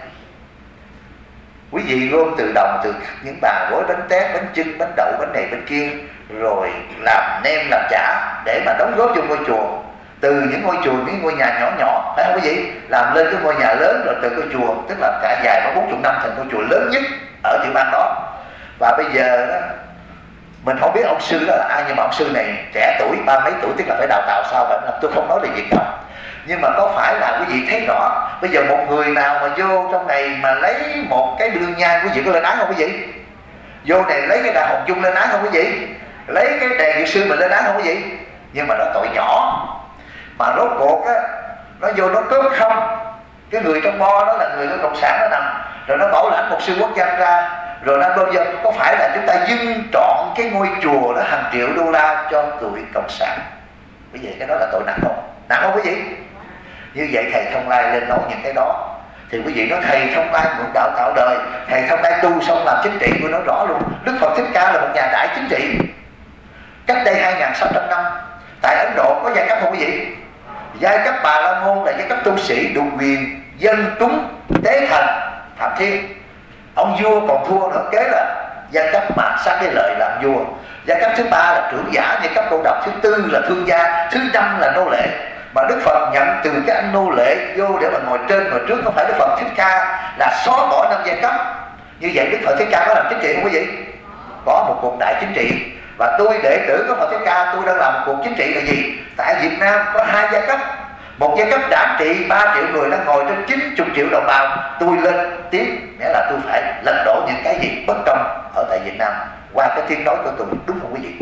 Quý vị gom từ đồng, từ những bà gói bánh tét, bánh chưng, bánh đậu, bánh này bánh kia, rồi làm nem làm chả để mà đóng góp cho ngôi chùa. Từ những ngôi chùa, những ngôi nhà nhỏ nhỏ, phải không quý vị? Làm lên cái ngôi nhà lớn, rồi từ ngôi chùa, tức là cả dài có bốn mươi năm thành ngôi chùa lớn nhất ở tiểu bang đó. Và bây giờ đó, mình không biết ông sư đó là ai, nhưng mà ông sư này trẻ tuổi, ba mấy tuổi, tức là phải đào tạo sao vậy? Tôi không nói về việc đó. Nhưng mà có phải là quý vị thấy rõ, bây giờ một người nào mà vô trong này mà lấy một cái lương nhang, quý vị có lên án không quý vị? Vô này lấy cái đà hồng chung lên án không quý vị? Lấy cái đèn dược sư mình lên án không quý vị? Nhưng mà nó tội nhỏ. Mà rốt cuộc á, nó vô nó cướp không. Cái người trong bo đó là người của cộng sản đó nằm, rồi nó bảo lãnh một sư quốc danh ra, rồi nó bao giờ có phải là chúng ta dưng trọn cái ngôi chùa đó hàng triệu đô la cho tụi cộng sản? Quý vị cái đó là tội nặng không? Nặng không quý vị? Như vậy thầy Thông Lai lên nói những cái đó thì quý vị nói thầy Thông Lai mượn đạo tạo đời, thầy Thông Lai tu xong làm chính trị. Tôi nói rõ luôn, Đức Phật Thích Ca là một nhà đại chính trị. Cách đây hai nghìn sáu trăm năm tại Ấn Độ có giai cấp không quý vị? Giai cấp Bà La Môn là giai cấp tu sĩ được quyền dân chúng tế thần Phạm Thiên. Ông vua còn thua nữa, kế là giai cấp mà sát cái lợi làm vua. Giai cấp thứ ba là trưởng giả, giai cấp cô độc. Thứ tư là thương gia, thứ năm là nô lệ. Mà Đức Phật nhận từ cái anh nô lệ vô để mà ngồi trên ngồi trước. Có phải Đức Phật Thích Ca là xóa bỏ năm giai cấp? Như vậy Đức Phật Thích Ca có làm chính trị không quý vị? Có một cuộc đại chính trị. Và tôi đệ tử của Phật Thích Ca, tôi đang làm một cuộc chính trị là gì? Tại Việt Nam có hai giai cấp. Một giai cấp đảng trị ba triệu người đang ngồi trên chín mươi triệu đồng bào. Tôi lên tiếng, nghĩa là tôi phải lật đổ những cái gì bất công ở tại Việt Nam qua cái tiếng nói của tôi, đúng không quý vị?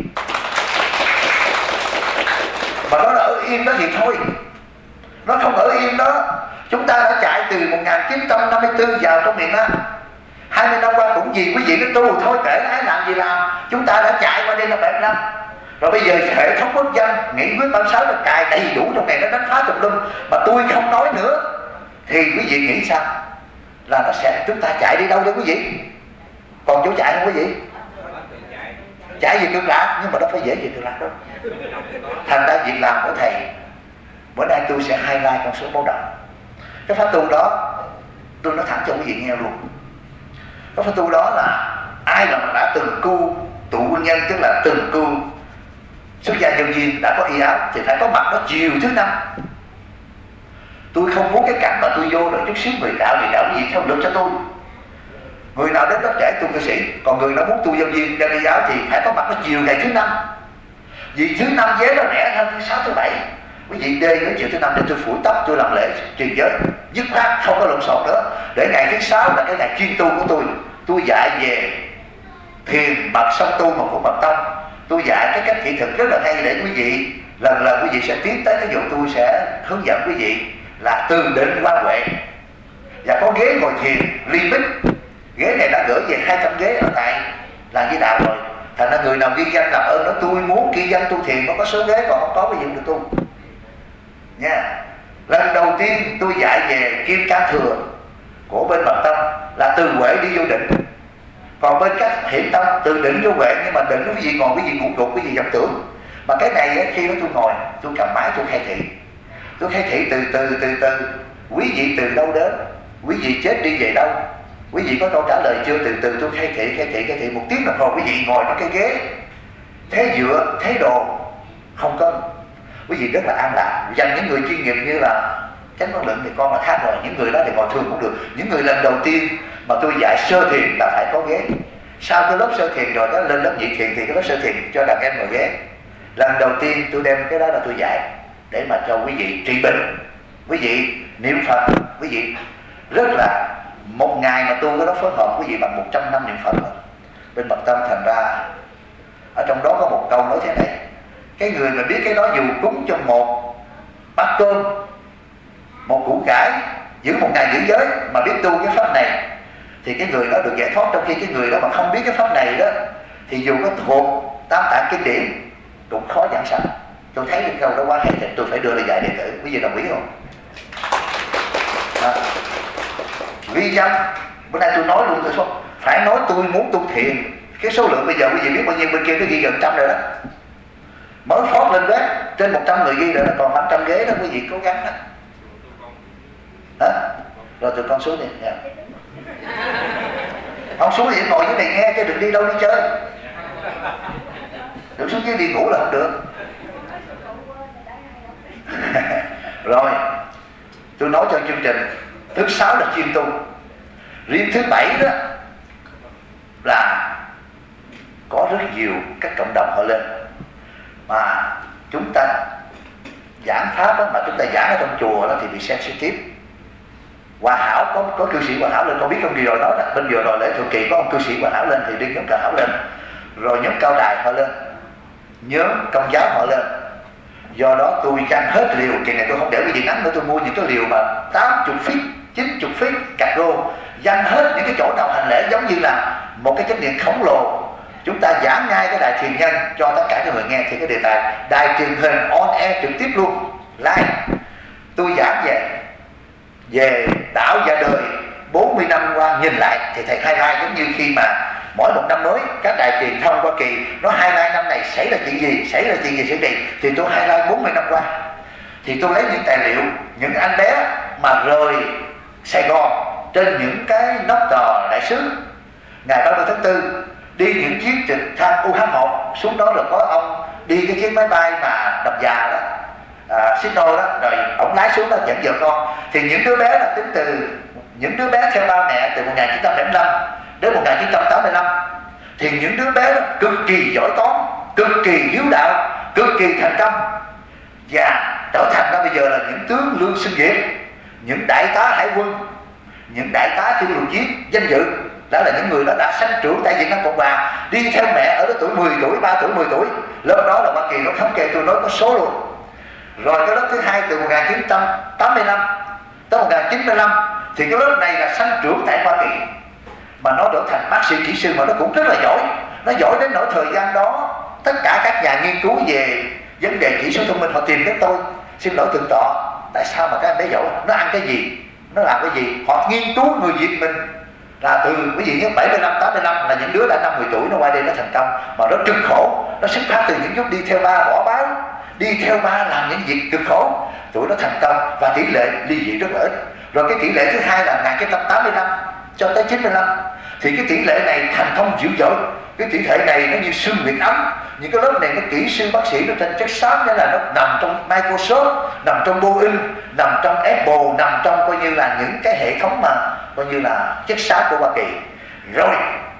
Mà nó là ở yên đó thì thôi, nó không ở yên đó. Chúng ta đã chạy từ một nghìn chín trăm năm mươi tư vào trong miền Nam, hai mươi năm qua cũng gì quý vị nó tu thôi, kể ai làm gì làm. Chúng ta đã chạy qua đây là bảy mươi năm. Rồi bây giờ hệ thống quốc dân, nghị quyết ba mươi sáu nó cài đầy đủ trong này, nó đánh phá tùm lum. Mà tôi không nói nữa thì quý vị nghĩ sao? Là nó sẽ, chúng ta chạy đi đâu đó quý vị? Còn chỗ chạy không quý vị? Chạy về cực lạc, nhưng mà nó phải dễ về cực lạc đâu. Thành ra việc làm của thầy, bữa nay tôi sẽ highlight con số báo động. Cái pháp tu đó tôi nói thẳng cho quý vị nghe luôn. Cái pháp tu đó là ai là mà đã từng cưu tụ quân nhân, tức là từng cưu xuất gia nhân viên, đã có y áo thì phải có mặt đó chiều thứ năm. Tôi không muốn cái cảnh mà tôi vô rồi chút xíu người đạo người đạo gì theo luật cho tôi. Người nào đến đó trẻ tu cư sĩ, còn người nào muốn tu nhân viên đem y áo thì phải có mặt đó chiều ngày thứ năm. Vì thứ năm vé nó rẻ hơn thứ sáu thứ bảy. Quý vị đê đến chiều thứ năm để tôi phủi tóc, tôi làm lễ truyền giới dứt khoát, không có lộn xộn nữa. Để ngày thứ sáu là cái ngày chuyên tu của tôi. Tôi dạy về thiền mật song tu mà của mật tông. Tôi dạy cái cách kỹ thuật rất là hay để quý vị lần lần quý vị sẽ tiến tới cái vụ tôi sẽ hướng dẫn quý vị là từ định qua huệ. Và có ghế ngồi thiền limit, ghế này đã gửi về hai trăm ghế ở tại làng Di Đà rồi. Thành ra người nào ghi danh làm ơn đó, tôi muốn ghi danh tu thiền, nó có số ghế, còn không có bây giờ được tu nha. Lần đầu tiên tôi dạy về kim cang thừa của bên mật tông là từ huệ đi vô định. Còn bên các hiển tông từ định vô huệ, nhưng mà định quý vị ngồi quý vị ngủ gục, quý vị vọng tưởng. Mà cái này ấy, khi đó tôi ngồi tôi cầm máy tôi khai thị, tôi khai thị từ từ từ từ quý vị từ đâu đến, quý vị chết đi về đâu, quý vị có câu trả lời chưa, từ từ tôi khai thị khai thị khai thị một tiếng đồng hồ. Quý vị ngồi trên cái ghế thế dựa thế đồ không có, quý vị rất là an lạc. Dành những người chuyên nghiệp như là Chánh Văn Lượng thì con là khác rồi, những người đó thì ngồi thường cũng được. Những người lần đầu tiên mà tôi dạy sơ thiền là phải có ghế. Sau cái lớp sơ thiền rồi đó lên lớp nhị thiền thì cái lớp sơ thiền cho đàn em ngồi ghế. Lần đầu tiên tôi đem cái đó là tôi dạy để mà cho quý vị trị bệnh, quý vị niệm Phật, quý vị rất là một ngày mà tu cái đó phối hợp quý vị bằng một trăm năm niệm Phật rồi. Bên mật tâm thành ra ở trong đó có một câu nói thế này: cái người mà biết cái đó dù cúng cho một bát cơm, một củ cải, giữ một ngày giữ giới mà biết tu cái pháp này thì cái người đó được giải thoát. Trong khi cái người đó mà không biết cái pháp này đó thì dù có thuộc tam tạng kinh điển cũng khó giảng sanh. Tôi thấy cái câu đó quá hay thì tôi phải đưa lời dạy đệ tử. Quý vị đồng ý không? À, ghi danh bữa nay tôi nói luôn, tôi số phải nói tôi muốn tu thiền. Cái số lượng bây giờ quý vị biết bao nhiêu, bên kia nó ghi gần trăm rồi đó, mới phót lên web trên một trăm người ghi rồi đó, còn năm trăm ghế đó, quý vị cố gắng đó. Hả? Rồi tụi con xuống đi nha. Không xuống thì ngồi dưới này nghe, chứ đừng đi đâu đi chơi. Đừng xuống dưới đi ngủ là không được. Rồi tôi nói cho chương trình thứ sáu là chuyên tu. Riêng thứ bảy đó là có rất nhiều các cộng đồng họ lên mà chúng ta giảng pháp đó, mà chúng ta giảng ở trong chùa đó thì bị sensitive. Hòa Hảo có có cư sĩ Hòa Hảo lên, con biết không, đi rồi nói đó, bên vừa rồi lễ Thượng Kỳ có ông cư sĩ Hòa Hảo lên thì đi nhóm Hòa Hảo lên, rồi nhóm Cao Đài họ lên, nhóm Công giáo họ lên. Do đó tôi chăn hết liều, kỳ này tôi không để cái gì ngắn nữa, tôi mua những cái liều mà tám mươi feet, chín mươi feet cà rô, dăng hết những cái chỗ nào hành lễ giống như là một cái chánh điện khổng lồ. Chúng ta giảng ngay cái đài thiền nhân cho tất cả các người nghe, thì cái đề tài đài truyền hình on air trực tiếp luôn, live. Tôi giảng về về đạo và đời bốn mươi năm qua nhìn lại thì thầy highlight giống như khi mà mỗi một năm mới các đài truyền thông Hoa Kỳ nó highlight năm này xảy ra chuyện gì, xảy ra chuyện gì xảy ra, thì tôi highlight bốn mươi năm qua. Thì tôi lấy những tài liệu những anh bé mà rời Sài Gòn trên những cái nóc tòa đại sứ ngày ba mươi tháng tư, đi những chuyến trực thăng U H một xuống đó, rồi có ông đi cái chiếc máy bay mà đầm già đó, à, Sydney đó, rồi ông lái xuống đó dẫn vợ con. Thì những đứa bé là tính từ những đứa bé theo ba mẹ từ một nghìn chín trăm bảy mươi lăm đến một nghìn chín trăm tám mươi lăm, thì những đứa bé đó cực kỳ giỏi toán, cực kỳ hiếu đạo, cực kỳ thành công, và trở thành ra bây giờ là những tướng lương xưng Việt, những đại tá hải quân, những đại tá trên luồng chiến danh dự. Đó là những người đó đã sanh trưởng tại Việt Nam Cộng Hòa, đi theo mẹ ở đó tuổi mười tuổi, ba tuổi, mười tuổi. Lớp đó là Hoa Kỳ nó thống kê, tôi nói có số luôn. Rồi cái lớp thứ hai từ một nghìn chín trăm tám mươi lăm tới một nghìn chín trăm chín mươi lăm, thì cái lớp này là sanh trưởng tại Hoa Kỳ, mà nó trở thành bác sĩ kỹ sư, mà nó cũng rất là giỏi. Nó giỏi đến nỗi thời gian đó tất cả các nhà nghiên cứu về vấn đề chỉ số thông minh họ tìm đến tôi: xin lỗi thượng tọa, tại sao mà các em bé giỏi, nó ăn cái gì, nó làm cái gì. Họ nghiên cứu người Việt mình là từ quý vị nhớ bảy mươi lăm, tám mươi lăm là những đứa đã năm mười tuổi nó qua đây nó thành công, mà nó cực khổ. Nó xuất phát từ những lúc đi theo ba bỏ báo, đi theo ba làm những việc cực khổ, tụi nó thành công và tỷ lệ ly dị rất là ít. Rồi cái tỷ lệ thứ hai là một nghìn chín trăm tám mươi lăm cho tới chín mươi lăm, thì cái tỷ lệ này thành công dữ dội. Cái tỷ lệ này nó như sương nguyệt ấm. Những cái lớp này nó kỹ sư bác sĩ nó trên chất xám, nghĩa là nó nằm trong Microsoft, nằm trong Boeing, nằm trong Apple, nằm trong coi như là những cái hệ thống mà coi như là chất xám của Hoa Kỳ. Rồi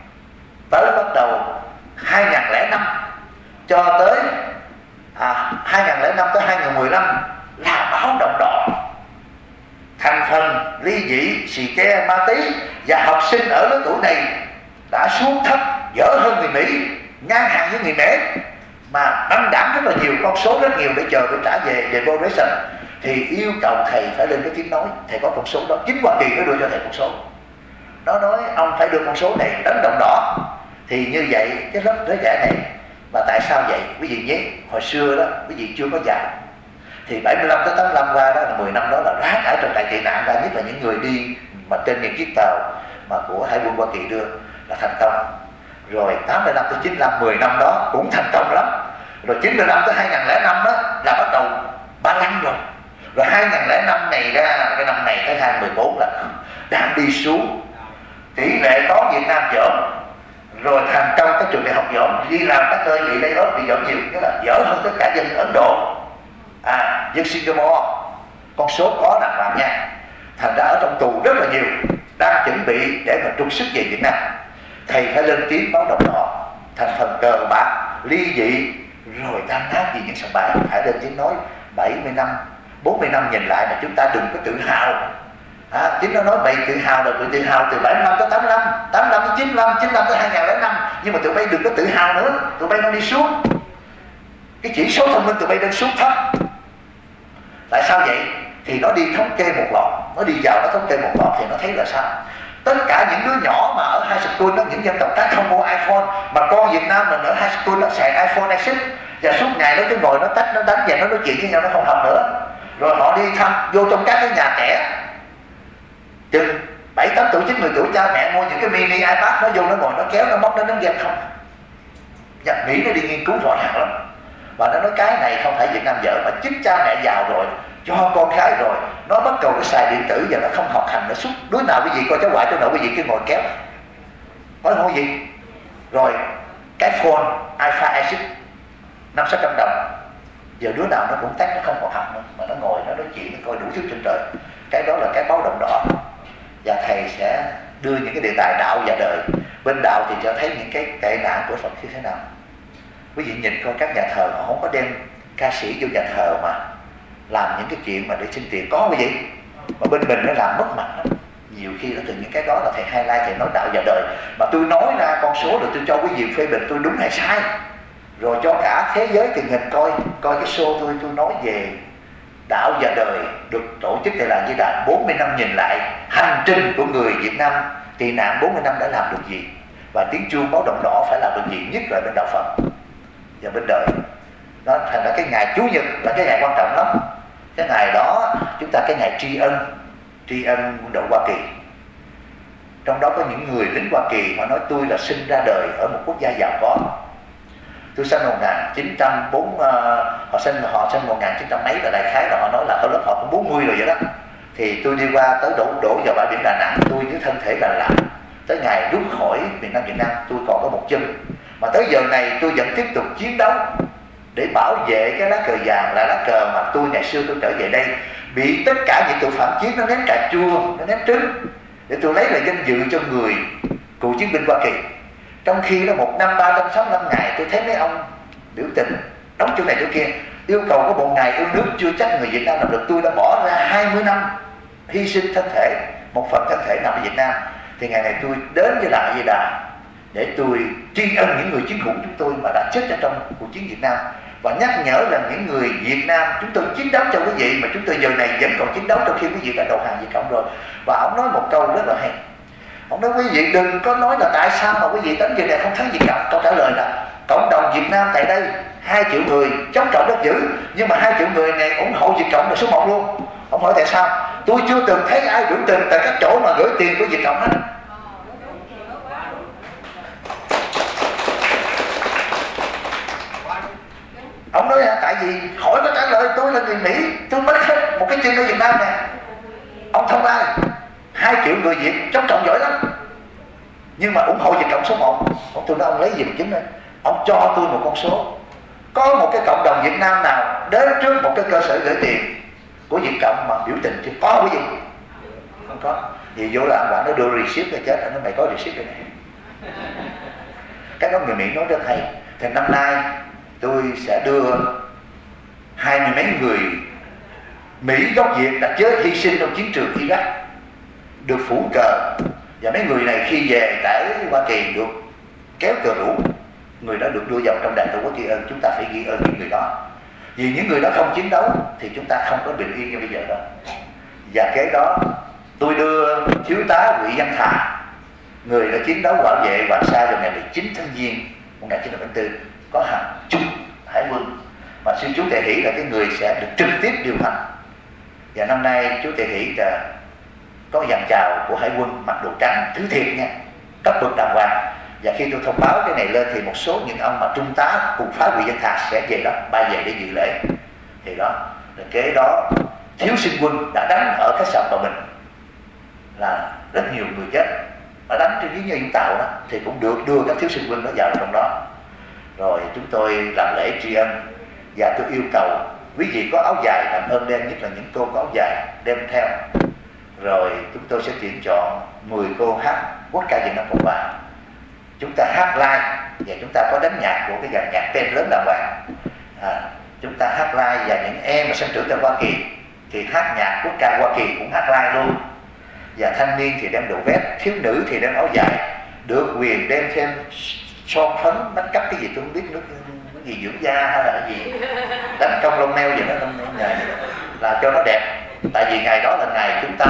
tới bắt đầu hai nghìn lẻ năm cho tới à, hai nghìn lẻ năm tới hai nghìn mười lăm là báo động đỏ. Thành phần ly dị, xì ke, ma tí và học sinh ở lứa tuổi này đã xuống thấp, dở hơn người Mỹ, ngang hàng với người Mễ, mà đăng đảng rất là nhiều, con số rất nhiều để chờ để trả về deportation. Thì yêu cầu thầy phải lên cái tiếng nói. Thầy có con số đó, chính Hoa Kỳ nó đưa cho thầy con số. Nó nói ông phải đưa con số này đánh đồng đỏ. Thì như vậy cái lớp đứa trẻ này, mà tại sao vậy? Quý vị nhé, hồi xưa đó quý vị chưa có già, thì bảy mươi lăm tới tám mươi lăm ra đó là mười năm đó là rác ở trong trại tị nạn ra, nhất là những người đi mà trên những chiếc tàu mà của Hải quân Hoa Kỳ đưa là thành công. Rồi tám mươi lăm tới chín mươi lăm, mười năm đó cũng thành công lắm. Rồi chín mươi lăm tới hai không không năm đó là bắt đầu ba mươi lăm rồi. Rồi hai không không năm này ra, cái năm này tới hai không một bốn là đang đi xuống. Tỷ lệ có Việt Nam dởm, rồi thành công các trường đại học dởm, đi làm các nơi bị lay off bị dởm nhiều, nghĩa là dở hơn tất cả dân Ấn Độ, à, dân Singapore. Con số có nặng làm nha. Thành ra ở trong tù rất là nhiều, đang chuẩn bị để mà trục xuất về Việt Nam. Thầy phải lên tiếng báo động đỏ. Thành phần cờ bạc, ly dị, rồi tan nát vì những sòng bài, phải lên tiếng nói. Bảy mươi năm, bốn mươi năm nhìn lại mà chúng ta đừng có tự hào. À, chính nó nói mày tự hào là tự hào từ bảy mươi lăm tới tám mươi lăm, tám mươi lăm tới chín mươi lăm, chín mươi lăm tới hai không không năm. Nhưng mà tụi bay đừng có tự hào nữa, tụi bay nó đi xuống. Cái chỉ số thông minh tụi bay đang xuống thấp. Tại sao vậy? Thì nó đi thống kê một lọt, nó đi vào nó thống kê một lọt thì nó thấy là sao? Tất cả những đứa nhỏ mà ở high school đó, những dân tộc khác không mua iPhone, mà con Việt Nam mình ở high school nó xài iPhone X, và suốt ngày nó cứ ngồi nó tách, nó đánh và nó nói chuyện với nhau, nó không học nữa. Rồi họ đi thăm vô trong các cái nhà trẻ, chừng bảy tám tuổi, chín mươi tuổi, cha mẹ mua những cái mini iPad, nó vô nó ngồi nó kéo nó móc nó đánh game không. Nhật Mỹ nó đi nghiên cứu rõ ràng lắm, và nó nói cái này không phải Việt Nam dở, mà chính cha mẹ giàu rồi cho con cái rồi nó bắt cầu nó xài điện tử và nó không học hành, nó suốt đứa nào quý vị coi cháu ngoại cháu nội quý vị cứ ngồi kéo nói không gì. Rồi cái phone iPhone X năm sáu trăm đồng, giờ đứa nào nó cũng tắt, nó không còn học nữa, mà nó ngồi nó nói chuyện, nó coi đủ thứ trên trời. Cái đó là cái báo động đỏ. Và thầy sẽ đưa những cái đề tài đạo và đời. Bên đạo thì cho thấy những cái tệ nạn của Phật như thế nào. Quý vị nhìn coi các nhà thờ họ không có đem ca sĩ vô nhà thờ mà làm những cái chuyện mà để xin tiền, có cái gì mà bên mình nó làm mất mặt lắm. Nhiều khi đó từ những cái đó là thầy highlight, thầy nói đạo và đời, mà tôi nói ra con số rồi tôi cho quý vị phê bình tôi đúng hay sai, rồi cho cả thế giới truyền hình coi coi cái show tôi tôi nói về đạo và đời được tổ chức tại làng Di Đà. Bốn mươi năm nhìn lại hành trình của người Việt Nam tị nạn bốn mươi năm đã làm được gì, và tiếng chuông báo động đỏ phải làm được gì, nhất là bên đạo Phật và bên đời. Nó thành ra cái ngày Chủ nhật là cái ngày quan trọng lắm. Cái ngày đó chúng ta cái ngày tri ân, tri ân quân đội Hoa Kỳ. Trong đó có những người lính Hoa Kỳ họ nói tôi là sinh ra đời ở một quốc gia giàu có. Tôi sinh một nghìn chín trăm bốn mươi, uh, họ sinh họ sinh một nghìn chín trăm mấy là đại khái, là họ nói là ở lớp họ cũng bốn mươi rồi vậy đó. Thì tôi đi qua tới đổ đổ vào bãi biển Đà Nẵng, tôi với thân thể là lạ. Tới ngày rút khỏi miền Nam Việt Nam tôi còn có một chân, mà tới giờ này tôi vẫn tiếp tục chiến đấu để bảo vệ cái lá cờ vàng, là lá cờ mà tôi ngày xưa tôi trở về đây bị tất cả những tội phạm chiến nó ném cà chua, nó ném trứng để tôi lấy lại danh dự cho người cựu chiến binh Hoa Kỳ. Trong khi đó một năm ba trăm sáu mươi lăm ngày tôi thấy mấy ông biểu tình đóng chỗ này chỗ kia, yêu cầu có một ngày yêu nước chưa chắc người Việt Nam làm được. Tôi đã bỏ ra hai mươi năm hy sinh thân thể, một phần thân thể nằm ở Việt Nam, thì ngày này tôi đến với làng Di Đà để tôi tri ân những người chiến hữu chúng tôi mà đã chết ở trong cuộc chiến Việt Nam, và nhắc nhở là những người Việt Nam chúng tôi chiến đấu cho quý vị, mà chúng tôi giờ này vẫn còn chiến đấu trong khi quý vị đã đầu hàng Việt Cộng rồi. Và ông nói một câu rất là hay, ông nói quý vị đừng có nói là tại sao mà quý vị đánh giờ này không thắng Việt Cộng. Câu trả lời là cộng đồng Việt Nam tại đây hai triệu người chống cộng rất dữ, nhưng mà hai triệu người này ủng hộ Việt Cộng là số một luôn. Ông hỏi tại sao? Tôi chưa từng thấy ai biểu tình tại các chỗ mà gửi tiền của Việt Cộng hết. Ông nói là tại vì hỏi có trả lời tôi là người Mỹ, tôi mất hết một cái chân ở Việt Nam nè. Ông thông ai hai triệu người Việt chống cộng giỏi lắm, nhưng mà ủng hộ Việt Cộng số một. Ông tôi nói ông lấy gì mà chứng đây? Ông cho tôi một con số, có một cái cộng đồng Việt Nam nào đến trước một cái cơ sở gửi tiền của Việt Cộng mà biểu tình chứ có cái gì? Không có. Vì vô làm bạn nó đưa receipt rồi chết, anh nói mày có receipt đây này. Cái đó người Mỹ nói rất hay. Thì năm nay tôi sẽ đưa hai mươi mấy người Mỹ gốc Việt đã chết hy sinh trong chiến trường Iraq, được phủ cờ, và mấy người này khi về tại Hoa Kỳ được kéo cờ rủ, người đó được đưa vào trong đàn tổ quốc tri ân. Chúng ta phải ghi ơn những người đó, vì những người đó không chiến đấu thì chúng ta không có bình yên như bây giờ đó. Và cái đó tôi đưa thiếu tá Ngụy Văn Thà, người đã chiến đấu bảo vệ Hoàng Sa vào ngày mười chín tháng Giêng một nghìn chín trăm bảy mươi tư, có hàng chục hải quân mà sư chú Tề Hỷ là cái người sẽ được trực tiếp điều hành. Và năm nay chú Tề Hỷ là có dàn chào của hải quân mặc đồ trắng, thứ thiệt nha, cấp bậc đàng hoàng. Và khi tôi thông báo cái này lên thì một số những ông mà trung tá cùng phá Ngụy Văn Thà sẽ về đó, bay về để dự lễ. Thì đó, kế đó thiếu sinh quân đã đánh ở khách sạn của mình là rất nhiều người chết, mà đánh trên dưới như Vũng Tàu đó thì cũng được đưa các thiếu sinh quân đó vào trong đó. Rồi chúng tôi làm lễ tri ân, và tôi yêu cầu quý vị có áo dài làm ơn đem, nhất là những cô có áo dài đem theo. Rồi chúng tôi sẽ tuyển chọn mười cô hát quốc ca Việt Nam Cộng Hòa. Chúng ta hát live và chúng ta có đánh nhạc của cái dàn nhạc tên lớn đàng hoàng. À, chúng ta hát live, và những em mà sinh trưởng tại Hoa Kỳ thì hát nhạc quốc ca Hoa Kỳ cũng hát live luôn. Và thanh niên thì đem đồ vest, thiếu nữ thì đem áo dài, được quyền đem thêm son phấn, make up cái gì tôi không biết, nước cái gì dưỡng da hay là cái gì, đánh công lông neo gì đó là cho nó đẹp. Tại vì ngày đó là ngày chúng ta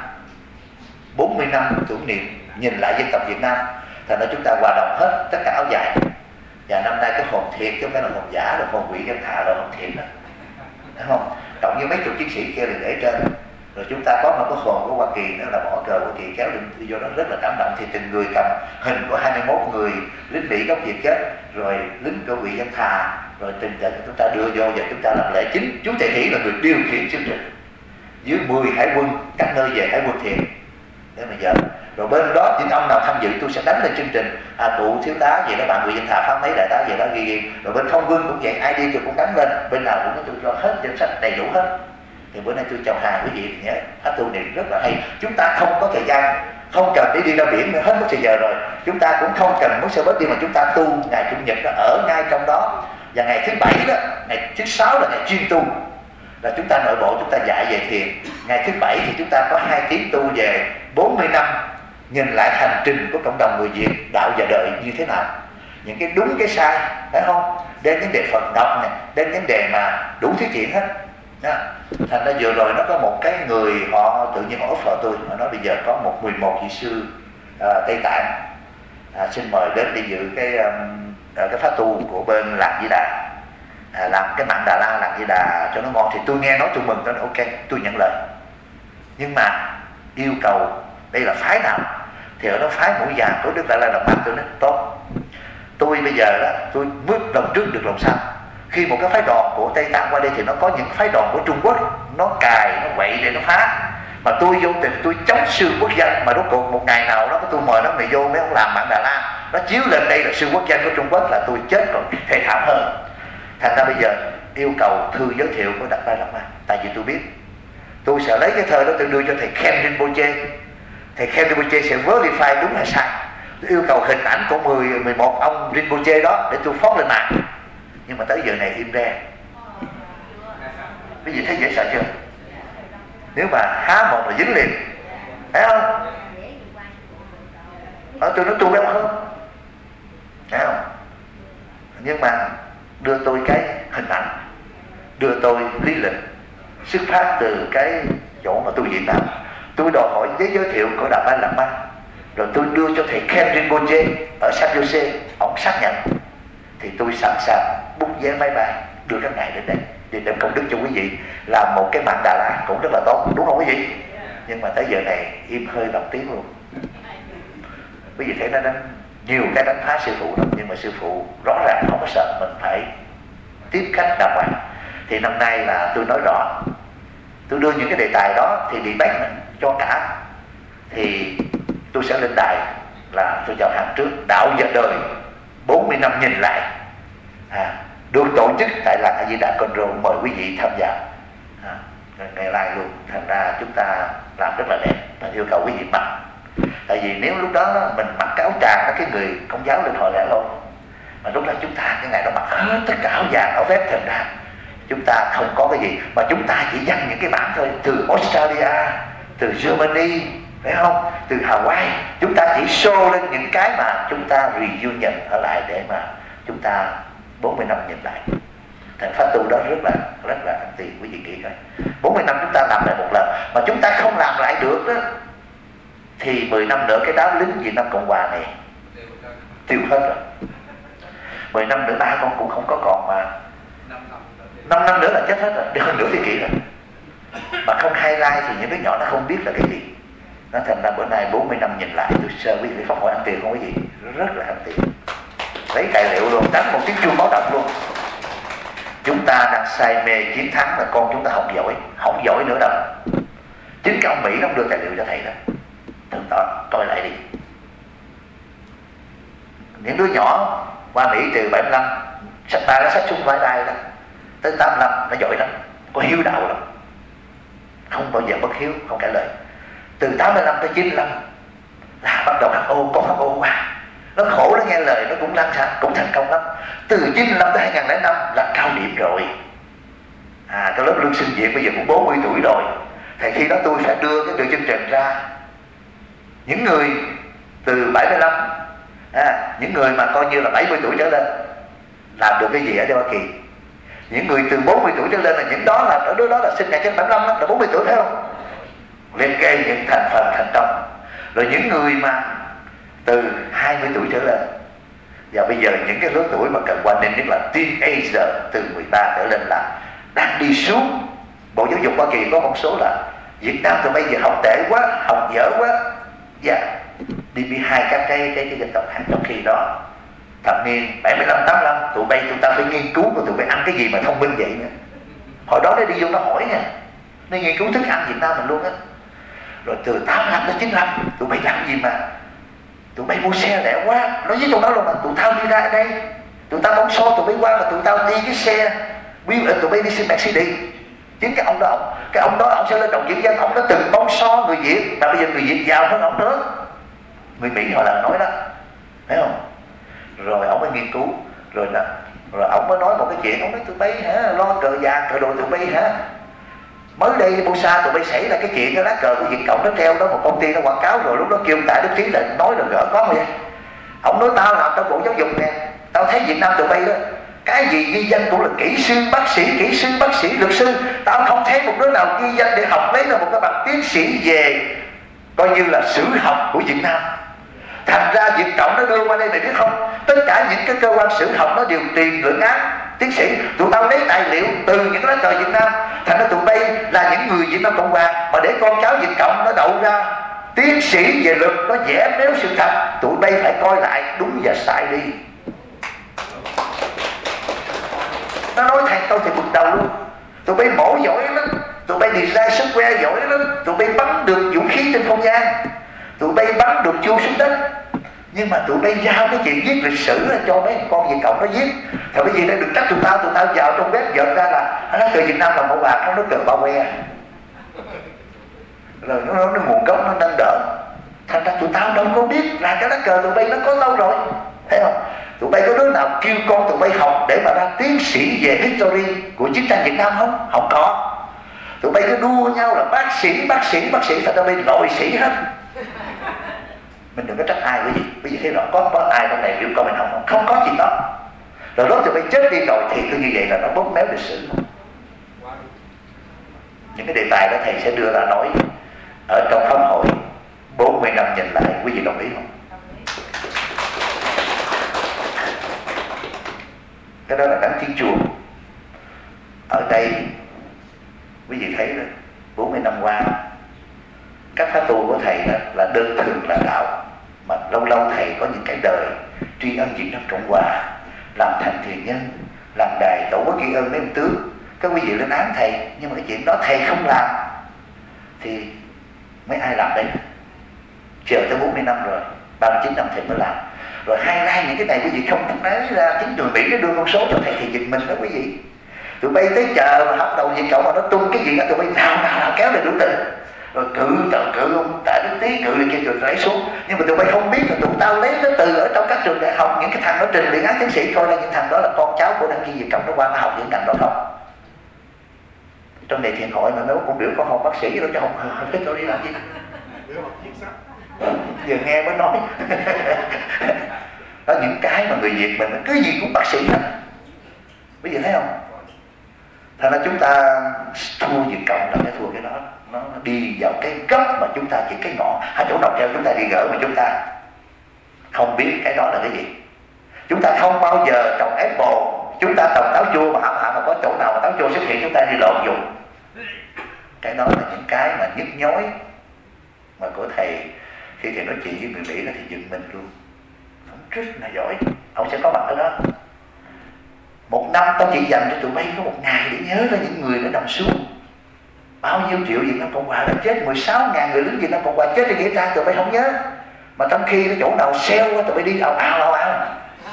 bốn mươi năm tưởng niệm nhìn lại dân tộc Việt Nam, thành ra chúng ta hòa đồng hết tất cả áo dài. Và năm nay cái hồn thiệt chứ không phải là hồn giả, là hồn Ngụy Văn Thà là hồn thiệt đó, thấy không? Cộng với mấy chục chiến sĩ kia là để trên. Rồi chúng ta có một cái hồn của Hoa Kỳ nữa là bỏ cờ Hoa Kỳ kéo lên, do đó rất là cảm động. Thì từng người cầm hình của hai mươi mốt người lính Mỹ gốc Việt chết, rồi lính của Ngụy Văn Thà, rồi từng trận chúng ta đưa vô và chúng ta làm lễ chính. Chú Tề Hỷ là người điều khiển chương trình dưới mười hải quân các nơi về hải quân thiện để mà giờ. Rồi bên đó những ông nào tham dự tôi sẽ đánh lên chương trình, à cụ thiếu tá vậy đó, bạn Ngụy Văn Thà phát mấy đại tá vậy đó ghi ghi. Rồi bên không quân cũng vậy, ai đi tôi cũng đánh lên, bên nào cũng có tôi cho hết danh sách đầy đủ hết. Thì bữa nay tôi chào hàng quý vị nhé, hát tu niệm rất là hay. Chúng ta không có thời gian, không cần để đi ra biển nữa, hết mất thời giờ rồi. Chúng ta cũng không cần muốn xe bus đi, mà chúng ta tu ngày Chủ nhật đó ở ngay trong đó. Và ngày thứ bảy đó, ngày thứ sáu là ngày chuyên tu, là chúng ta nội bộ chúng ta dạy về thiền. Ngày thứ bảy thì chúng ta có hai tiếng tu về bốn mươi năm nhìn lại hành trình của cộng đồng người Việt đạo và đời như thế nào, những cái đúng cái sai, phải không? Đến vấn đề Phật độc này, đến vấn đề mà đủ thứ chuyện hết. Đó. Thành ra vừa rồi nó có một cái người họ tự nhiên họ offer tôi, họ nói bây giờ có một mười một vị sư à, Tây Tạng à, xin mời đến đi dự cái um, cái pháp tu của bên Lạc Di Đà, à, làm cái mặn Đà La Lạc Di Đà cho nó ngon. Thì tôi nghe nói tôi mừng, tôi nói ok, tôi nhận lời. Nhưng mà yêu cầu đây là phái nào? Thì ở đó phái Mũi Vàng của Đức Đại La Lạt Ma. Tôi nói tốt, tôi bây giờ đó tôi bước lần trước được lòng sau. Khi một cái phái đoàn của Tây Tạng qua đây thì nó có những phái đoàn của Trung Quốc, nó cài, nó quậy để nó phá. Mà tôi vô tình tôi chống sư quốc danh, mà rốt cuộc một ngày nào đó tôi mời nó mày vô mấy ông làm mặn Đà La, nó chiếu lên đây là sư quốc danh của Trung Quốc là tôi chết rồi, thê thảm hơn. Thành ra bây giờ yêu cầu thư giới thiệu của Đạt Lai Lạt Ma. Tại vì tôi biết tôi sẽ lấy cái thơ đó tôi đưa cho thầy Khen Rinpoche, thầy Khen Rinpoche sẽ verify đúng hay sai. Tôi yêu cầu hình ảnh của mười, mười một ông Rinpoche đó để tôi phóng lên mạng. Nhưng mà tới giờ này im re. Quý vị thấy dễ sợ chưa? Nếu mà há mồm là dính liền, thấy không? Ở tôi nói tu béo hơn, thấy không? Nhưng mà đưa tôi cái hình ảnh, đưa tôi lý lịch, xuất phát từ cái chỗ mà tôi Việt Nam. Tôi đòi hỏi giấy giới thiệu của Đạt Lai Lạt Ma, rồi tôi đưa cho thầy Khen Rinpoche ở San Jose, ông xác nhận. Thì tôi sẵn sàng bút vé máy bay đưa các ngài đến đây để đem công đức cho quý vị, làm một cái mặn Đà La cũng rất là tốt, đúng không quý vị? Nhưng mà tới giờ này im hơi lặng tiếng luôn. Quý vị thấy nó đánh nhiều cái đánh phá sư phụ lắm, nhưng mà sư phụ rõ ràng không có sợ, mình phải tiếp khách đàng hoàng. Thì năm nay là tôi nói rõ, tôi đưa những cái đề tài đó thì bị bán cho cả. Thì tôi sẽ lên đài là tôi chào hàng trước đạo và đời bốn mươi năm nhìn lại, à, được tổ chức tại Làng A Di Đà Control, mời quý vị tham gia, à, ngày live luôn. Thành ra chúng ta làm rất là đẹp và yêu cầu quý vị mặc. Tại vì nếu lúc đó mình mặc cái áo tràng đó, cái người công giáo lên họ lẽ lộn, mà lúc đó chúng ta cái ngày đó mặc hết tất cả áo vàng, áo vest, thành ra Chúng ta không có cái gì, mà chúng ta chỉ dành những cái bản thôi. Từ Australia, từ Germany, phải không, từ Hawaii, chúng ta chỉ show lên những cái mà chúng ta reunion ở lại để mà chúng ta bốn mươi năm nhìn lại. Thành pháp tu đó rất là rất là ăn tiền, quý vị nghĩ coi. bốn mươi năm chúng ta làm lại một lần mà chúng ta không làm lại được đó, thì mười năm nữa cái đám lính Việt Nam Cộng Hòa này tiêu hết rồi. mười năm nữa ba con cũng không có còn, mà năm năm nữa là chết hết rồi, để hơn nửa thế kỷ rồi. Mà không highlight thì những đứa nhỏ nó không biết là cái gì. Nó thành ra bữa nay bốn mươi năm nhìn lại, tôi sơ quý vị pháp hội ăn tiền không có gì, rất là ăn tiền. Lấy tài liệu luôn, đánh một tiếng chuông báo động luôn. Chúng ta đang say mê chiến thắng mà con chúng ta không giỏi, không giỏi nữa đâu. Chính cái ông Mỹ nó đưa tài liệu cho thầy đó. Từng đó, coi lại đi. Những đứa nhỏ qua Mỹ từ bảy mươi lăm, sách ta nó sách xuống vai đai đó, tới tám mươi lăm nó giỏi lắm, có hiếu đạo lắm, không bao giờ bất hiếu, không cãi lời. Từ tám mươi lăm tới chín mươi lăm là bắt đầu hát ô, con hát ô qua. Nó khổ, nó nghe lời, nó cũng lăn xả, cũng thành công lắm. Từ chín mươi lăm tới hai không không năm là cao điểm rồi. À, cái lớp lương sinh viện bây giờ cũng bốn mươi tuổi rồi. Thì khi đó tôi phải đưa cái đường chương trình ra. Những người từ bảy mươi lăm, à, những người mà coi như là bảy mươi tuổi trở lên làm được cái gì ở Hoa Kỳ. Những người từ bốn mươi tuổi trở lên là những đó là, ở đó, đó là sinh ngày trên bảy mươi lăm đó, là bốn mươi tuổi phải không? Liệt kê những thành phần thành công. Rồi những người mà từ hai mươi tuổi trở lên, và bây giờ những cái lứa tuổi mà cần quan nên nhất là teenager từ mười ba trở lên là đang đi xuống. Bộ Giáo dục Hoa Kỳ có một số là Việt Nam tụi bây giờ học tệ quá, học dở quá, và yeah. đi bị hai các cái cái cái dân tộc khác. Trong khi đó thập niên bảy mươi lăm tám mươi lăm tụi bay chúng ta phải nghiên cứu rồi tụi bay ăn cái gì mà thông minh vậy nữa. Hồi đó nó đi vô nó hỏi nha, nó nghiên cứu thức ăn Việt Nam mình luôn á. Rồi từ tám mươi lăm đến chín mươi lăm tụi bay làm gì mà tụi bay mua xe lẻ quá, nói với trong đó luôn mà tụi tao đi ra ở đây, tụi tao bóng xô tụi bay qua mà tụi tao đi cái xe, tụi bay đi xe Mercedes. Chính cái ông đó, ông, cái ông đó ông sẽ lên đồng diễn danh, ông đã từng bóng xô người Việt, mà bây giờ người Việt giàu hơn ông nữa. Người Mỹ họ là nói đó, thấy không? Rồi ông mới nghiên cứu, rồi là rồi ông mới nói một cái chuyện, ông nói tụi bay hả, lo cờ vàng cờ đồ tụi bay hả. Mới đây Busa tụi bay xảy ra cái chuyện cái lá cờ của Việt Cộng nó treo đó, một công ty nó quảng cáo, rồi lúc đó kêu ông Tạ Đức Trí là nói rồi gỡ có vậy. Ông nói tao làm trong Bộ Giáo dục nè, tao thấy Việt Nam tụi bay đó, cái gì ghi danh cũng là kỹ sư, bác sĩ, kỹ sư, bác sĩ, luật sư. Tao không thấy một đứa nào ghi danh để học lấy là một cái bằng tiến sĩ về coi như là sử học của Việt Nam. Thành ra Việt Cộng nó đưa qua đây, mày biết không, tất cả những cái cơ quan sử học nó đều tiền luận án tiến sĩ. Tụi tao lấy tài liệu từ những lá cờ Việt Nam. Thành ra tụi bay là những người Việt Nam Cộng Hòa, mà để con cháu Việt Cộng nó đậu ra tiến sĩ về luật, nó vẽ nếu sự thật. Tụi bay phải coi lại đúng và sai đi. Nó nói thành câu thì bực đầu luôn. Tụi bay mổ giỏi lắm, tụi bay design software giỏi lắm, tụi bay bắn được vũ khí trên không gian, tụi bay bắn được chui xuống đất. Nhưng mà tụi bay giao cái chuyện viết lịch sử là cho mấy con Việt Cộng nó viết. Thì bây giờ nó đừng trách tụi tao, tụi tao vào trong web dợt ra là nó cờ Việt Nam là mẫu bạc, nó nói cờ bao que. Rồi nó nói nó nguồn gốc nó nâng đỡ. Thành ra tụi tao đâu có biết là cái lá cờ tụi bay nó có lâu rồi, thấy không? Tụi bay có đứa nào kêu con tụi bay học để mà ra tiến sĩ về history của chiến tranh Việt Nam không? Không có. Tụi bay cứ đua nhau là bác sĩ, bác sĩ, bác sĩ, thành ra bay lội sĩ hết. Mình đừng có trách ai cái gì. Bây giờ thấy rõ có, có ai trong này biểu con mình học không? Không có chuyện đó. Rồi lúc tụi bay chết đi rồi thì cứ như vậy là nó bóp méo lịch sử. Những cái đề tài đó thầy sẽ đưa ra nói ở trong pháp hội bốn mươi năm nhìn lại. Quý vị đồng ý không? Cái đó là đáng tiếng chuông. Ở đây quý vị thấy đó, bốn mươi năm qua các khóa tu của thầy đó là đơn thường là đạo, mà lâu lâu thầy có những cái đời tri ân Việt Nam Cộng Hòa, làm thành thiền nhân, làm đài tổ quốc tri ân mấy ông tướng. Các quý vị lên án thầy, nhưng mà cái chuyện đó thầy không làm thì mấy ai làm đây? Chờ tới bốn mươi năm rồi, ba mươi chín năm thầy mới làm. Rồi hai ra những cái này quý vị không nói ra, chính người Mỹ nó đưa con số cho thầy thì giật mình đó quý vị. Tụi bay tới chờ mà học đầu Việt Cộng mà nó tung cái gì đó, tụi bay nào nào nào kéo lên đủ tình. Rồi cự tờ cự ông Tạ Đức Tý cự lên kia rồi lấy xuống. Nhưng mà tụi bay không biết là tụi tao lấy nó từ ở trong các trường đại học, những cái thằng nó trình luận án tiến sĩ coi là những thằng đó là con cháu của đăng ký Việt Cộng nó qua nó học những ngành đó không. trong này thiền hội mà nó cũng biểu con học bác sĩ đâu chứ không không biết đâu đi làm gì. Biểu học viết sách. Giờ nghe mới nói. Đó, những cái mà người Việt mình cứ gì cũng bác sĩ hết. Bây giờ thấy không? Thành ra chúng ta thua Việt Cộng là cái thua cái đó. Nó đi vào cái gốc mà chúng ta chỉ cái ngọn, hay chỗ nào treo chúng ta đi gỡ mà chúng ta không biết cái đó là cái gì. Chúng ta không bao giờ trồng apple, chúng ta trồng táo chua mà hảo hảo mà có chỗ nào mà táo chua xuất hiện chúng ta đi lộn dùng. Cái đó là những cái mà nhức nhối mà của thầy khi thầy nói chuyện với người Mỹ là thầy giận mình luôn. Ông rất là giỏi, ông sẽ có mặt ở đó. Một năm tao chỉ dành cho tụi bay có một ngày để nhớ ra những người đã nằm xuống. Bao nhiêu triệu Việt Nam Cộng Hòa đã chết, mười sáu ngàn người lính Việt Nam Cộng Hòa chết trên nghĩa trang, tụi bay không nhớ. Mà trong khi cái chỗ nào sale tụi bay đi ào ào ào ào.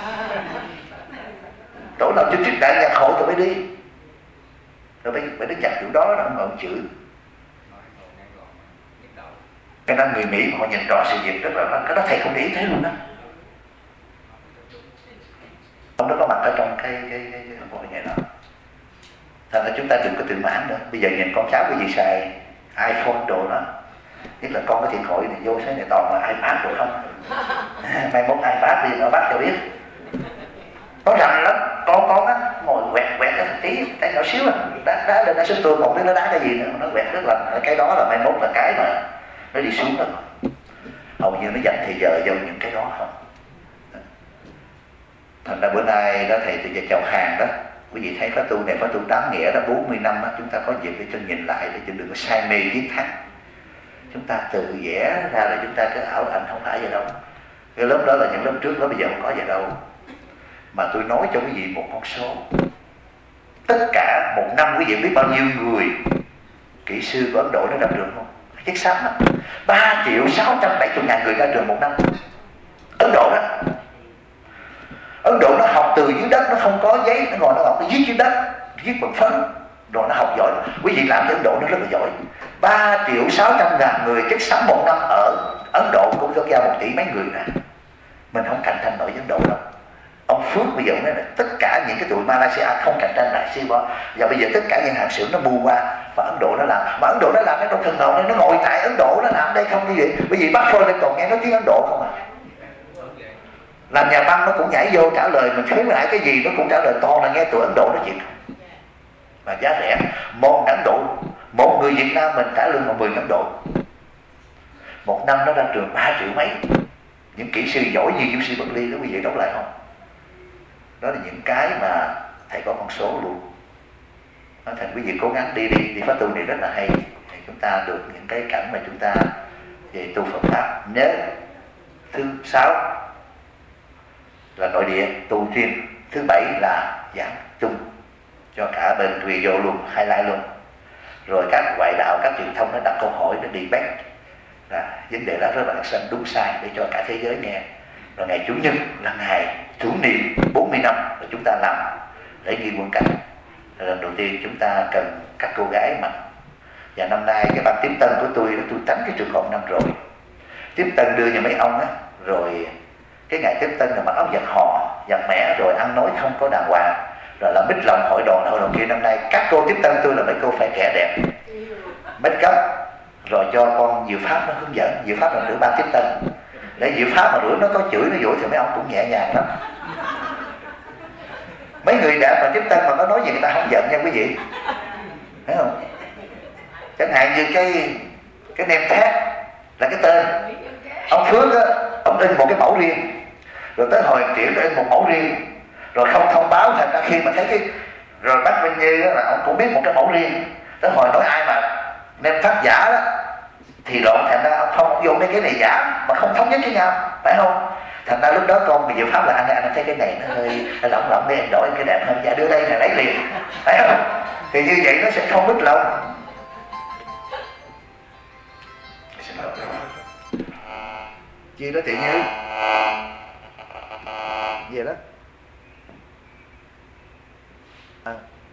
Chỗ nào chương trình đại nhạc hội tụi bay đi. Tụi bay phải đứng chặt chỗ đó là ông ngọn chữ. Cái đó người Mỹ họ nhìn rõ sự việc rất là, cái đó thầy không để ý thế luôn đó. Ông đó có mặt ở trong cái cái cái hội này đó. Thành ra chúng ta đừng có tự mãn nữa. Bây giờ nhìn con cháu cái gì xài iPhone đồ đó, nhất là con cái thiện hội này vô thế này toàn là iPad rồi không. Mai mốt iPad đi nó bắt cho biết. Nó rành lắm, con con á ngồi quẹt quẹt cái thằng tí tay nhỏ xíu à, đá đá lên đá xuống tôi còn biết nó đá cái gì nữa, nó quẹt rất là cái đó là mai mốt là cái mà nó đi xuống đó. Hầu như nó dành thời giờ vô những cái đó không. Thành ra bữa nay đó thầy từ giờ chào hàng đó, quý vị thấy khóa tu này khóa tu đáng nghĩa đó, bốn mươi năm đó, chúng ta có dịp để cho nhìn lại để cho đừng có say mê kiến thắng. Chúng ta tự vẽ ra là chúng ta cái ảo ảnh không phải vậy đâu. Cái lớp đó là những lớp trước, lớp bây giờ không có vậy đâu. Mà tôi nói cho quý vị một con số. Tất cả một năm quý vị biết bao nhiêu người kỹ sư của Ấn Độ nó ra trường không? Chắc xám đó. ba triệu sáu trăm bảy mươi ngàn người ra trường một năm. Ấn Độ đó. Ấn Độ nó học từ dưới đất, nó không có giấy, nó ngồi nó học, nó viết dưới đất, viết bằng phấn, rồi nó học giỏi. Quý vị làm cho Ấn Độ nó rất là giỏi. ba triệu sáu trăm ngàn người chất xám một năm ở Ấn Độ cũng có ra một tỷ mấy người nè. Mình không cạnh tranh nổi với Ấn Độ đâu. Ông Phước bây giờ nói là tất cả những cái tụi Malaysia không cạnh tranh lại Singapore. Và bây giờ tất cả những hàng xưởng nó mua qua và Ấn Độ nó làm. Mà Ấn Độ nó làm cái trong thần hồn này, nó ngồi tại Ấn Độ nó làm đây không như vậy. Bởi vì bác Phôi lên còn nghe nói tiếng Ấn Độ không à. Làm nhà băng nó cũng nhảy vô trả lời, mình thấy lại cái gì nó cũng trả lời, toàn là nghe tụi Ấn Độ nói chuyện. Và giá rẻ, một Ấn Độ, một người Việt Nam mình trả lương bằng mười Ấn Độ. Một năm nó ra trường ba triệu mấy. Những kỹ sư giỏi như giáo sư Berkeley đó quý vị đóng lại không? Đó là những cái mà thầy có con số luôn. Thành quý vị cố gắng đi đi, đi khóa tu này rất là hay. Thì chúng ta được những cái cảnh mà chúng ta về tu Phật Pháp. Nhớ thứ sáu là nội địa tu chuyên, thứ bảy là giảng chung cho cả bên thùy vô luôn, highlight luôn. Rồi các ngoại đạo, các truyền thông nó đặt câu hỏi, nó debate là vấn đề đó rất là xanh đúng sai để cho cả thế giới nghe. Rồi ngày Chủ nhật là ngày tưởng niệm bốn mươi năm là chúng ta làm lễ nghi quân cảnh. Lần đầu tiên chúng ta cần các cô gái mặc. Và năm nay cái ban tiếp tân của tôi đó, tôi tránh cái trường hợp năm rồi. Tiếp tân đưa nhà mấy ông á, rồi cái ngày tiếp tân là mặc áo giặt hò, giặt mẻ, rồi ăn nói không có đàng hoàng, rồi là mít lòng hội đoàn hội đoàn kia. Năm nay các cô tiếp tân tôi là mấy cô phải trẻ đẹp, make up, rồi cho con Diệu Pháp nó hướng dẫn. Diệu Pháp là rửa ban tiếp tân, để Diệu Pháp mà rửa nó có chửi nó dỗi thì mấy ông cũng nhẹ nhàng lắm. Mấy người đẹp mà tiếp tân mà có nói gì người ta không giận nha quý vị, thấy không? Chẳng hạn như cái cái name tag là cái tên ông Phước á, ông in một cái mẫu riêng, rồi tới hồi triển nó in một mẫu riêng, rồi không thông báo. Thành ra khi mà thấy cái rồi bác Minh Như là ông cũng biết một cái mẫu riêng, tới hồi nói ai mà name tag giả đó thì lộn. Thành ra ông không dùng cái này giả mà không thống nhất với nhau, phải không? Thành ra lúc đó con bị Diệu Pháp là anh anh thấy cái này nó hơi lỏng lỏng đi, anh đổi cái đẹp hơn, dạ đưa đây là lấy liền, phải không? Thì như vậy nó sẽ không mất lòng. Gì đó Thị Như gì đó à.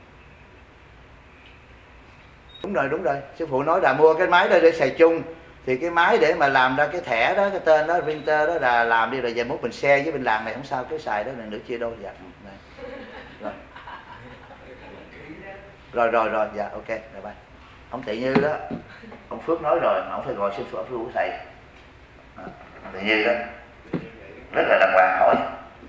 Đúng rồi đúng rồi, sư phụ nói là mua cái máy đó để xài chung. Thì cái máy để mà làm ra cái thẻ đó, cái tên đó, printer đó là làm đi, rồi về mốt mình share với bên làng này không sao, cái xài đó là nửa chia đôi. Dạ. Rồi. Rồi rồi rồi, dạ ok, rồi bye. Ông Tự Như đó, ông Phước nói rồi, mà ông phải gọi sư phụ Phước của thầy. À, ông Tự Như đó, rất là đàng hoàng hỏi.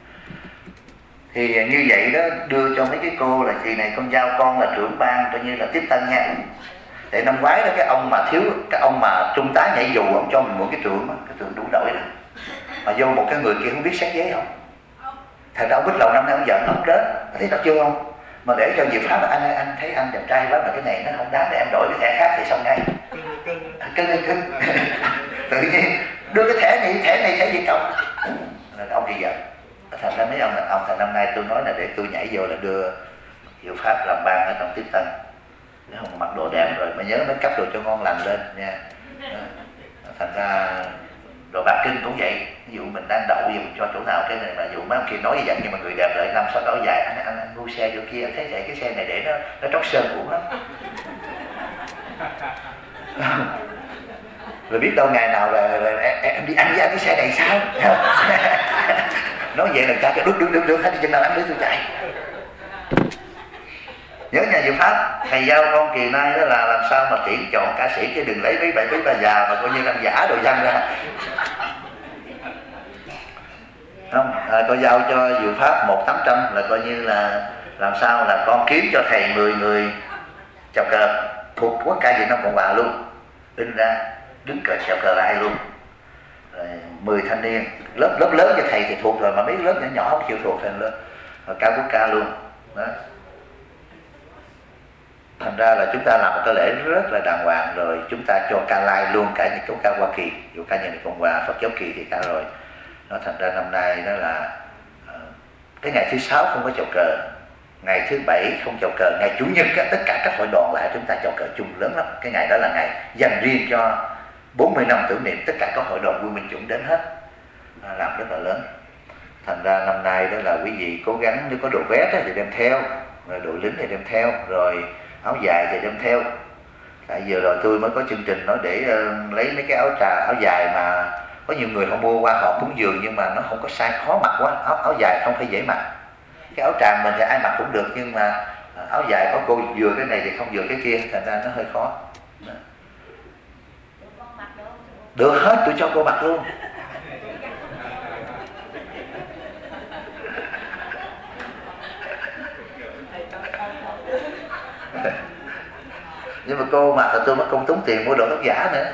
Thì như vậy đó, đưa cho mấy cái cô là chị này con giao con là trưởng ban coi như là tiếp tân nha. Tại năm ngoái đó cái ông mà thiếu, cái ông mà trung tá nhảy dù, ông cho mình một cái trường đó, cái trường đủ đội đó. Mà vô một cái người kia không biết xét giấy không. Thành ra ông biết lâu năm nay ông giận, ông đến, thấy tao chưa không? Mà để cho Diệu Pháp là anh ơi, anh thấy anh đẹp trai quá mà cái này nó không đáng để em đổi cái thẻ khác thì xong ngay. Cưng cưng cưng. Tự nhiên đưa cái thẻ này, thẻ này thẻ gì cộng. Nên ông thì giận. Thành ra mấy ông là ông thành năm nay tôi nói là để tôi nhảy vô là đưa Diệu Pháp làm ban ở trong tiếp tân. Nếu không mặc đồ đẹp rồi mà nhớ mới cấp đồ cho ngon lành lên nha. Thành ra đồ bạc kinh cũng vậy. Ví dụ mình đang đậu gì mình cho chỗ nào cái này mà dù mấy ông kia nói như vậy nhưng mà người đẹp lại năm sáu áo dài, anh anh, anh mua xe chỗ kia anh thấy vậy cái xe này để nó nó tróc sơn cũng lắm. Rồi biết đâu ngày nào là, là, là em, em đi ăn với anh cái xe này sao? Nói vậy là cha cái đứt đứt đứt đứt hết chân nào ăn đứt tôi chạy. Nhớ nhà Diệu Pháp, thầy giao con kỳ nay đó là làm sao mà tuyển chọn ca sĩ chứ đừng lấy mấy bảy mấy bà già mà coi như đang giả đồ văn ra. Không, à, con giao cho Diệu Pháp một tám trăm là coi như là làm sao là con kiếm cho thầy mười người chào cờ thuộc quốc ca Việt Nam Cộng Hòa luôn, in ra đứng cờ chào cờ lại luôn. Rồi mười thanh niên lớp lớp lớn cho thầy thì thuộc rồi mà mấy lớp nhỏ nhỏ không chịu thuộc thành lớp ca quốc ca luôn đó. Thành ra là chúng ta làm một cái lễ rất là đàng hoàng rồi chúng ta cho ca live luôn cả những câu ca Hoa Kỳ, dù ca nhà Cộng Hòa, Phật giáo Kỳ thì ca rồi. Nó thành ra năm nay đó là uh, cái ngày thứ sáu không có chào cờ, ngày thứ bảy không chào cờ, ngày chủ nhật á, tất cả các hội đoàn lại chúng ta chào cờ chung lớn lắm. Cái ngày đó là ngày dành riêng cho bốn mươi năm tưởng niệm, tất cả các hội đoàn vui minh chủng đến hết, à, làm rất là lớn. Thành ra năm nay đó là quý vị cố gắng nếu có đồ vest thì đem theo, rồi đồ lính thì đem theo, rồi áo dài thì đem theo. Tại vừa rồi tôi mới có chương trình nói để uh, lấy mấy cái áo trà áo dài mà có nhiều người họ mua qua họ cúng dường nhưng mà nó không có size khó mặc quá, áo áo dài không phải dễ mặc. Cái áo tràng mình thì ai mặc cũng được nhưng mà áo dài có cô vừa cái này thì không vừa cái kia, thành ra nó hơi khó. Được hết, tôi cho cô mặc luôn. Nhưng mà cô mặc là tôi mất công tốn tiền mua đồ tóc giả nữa.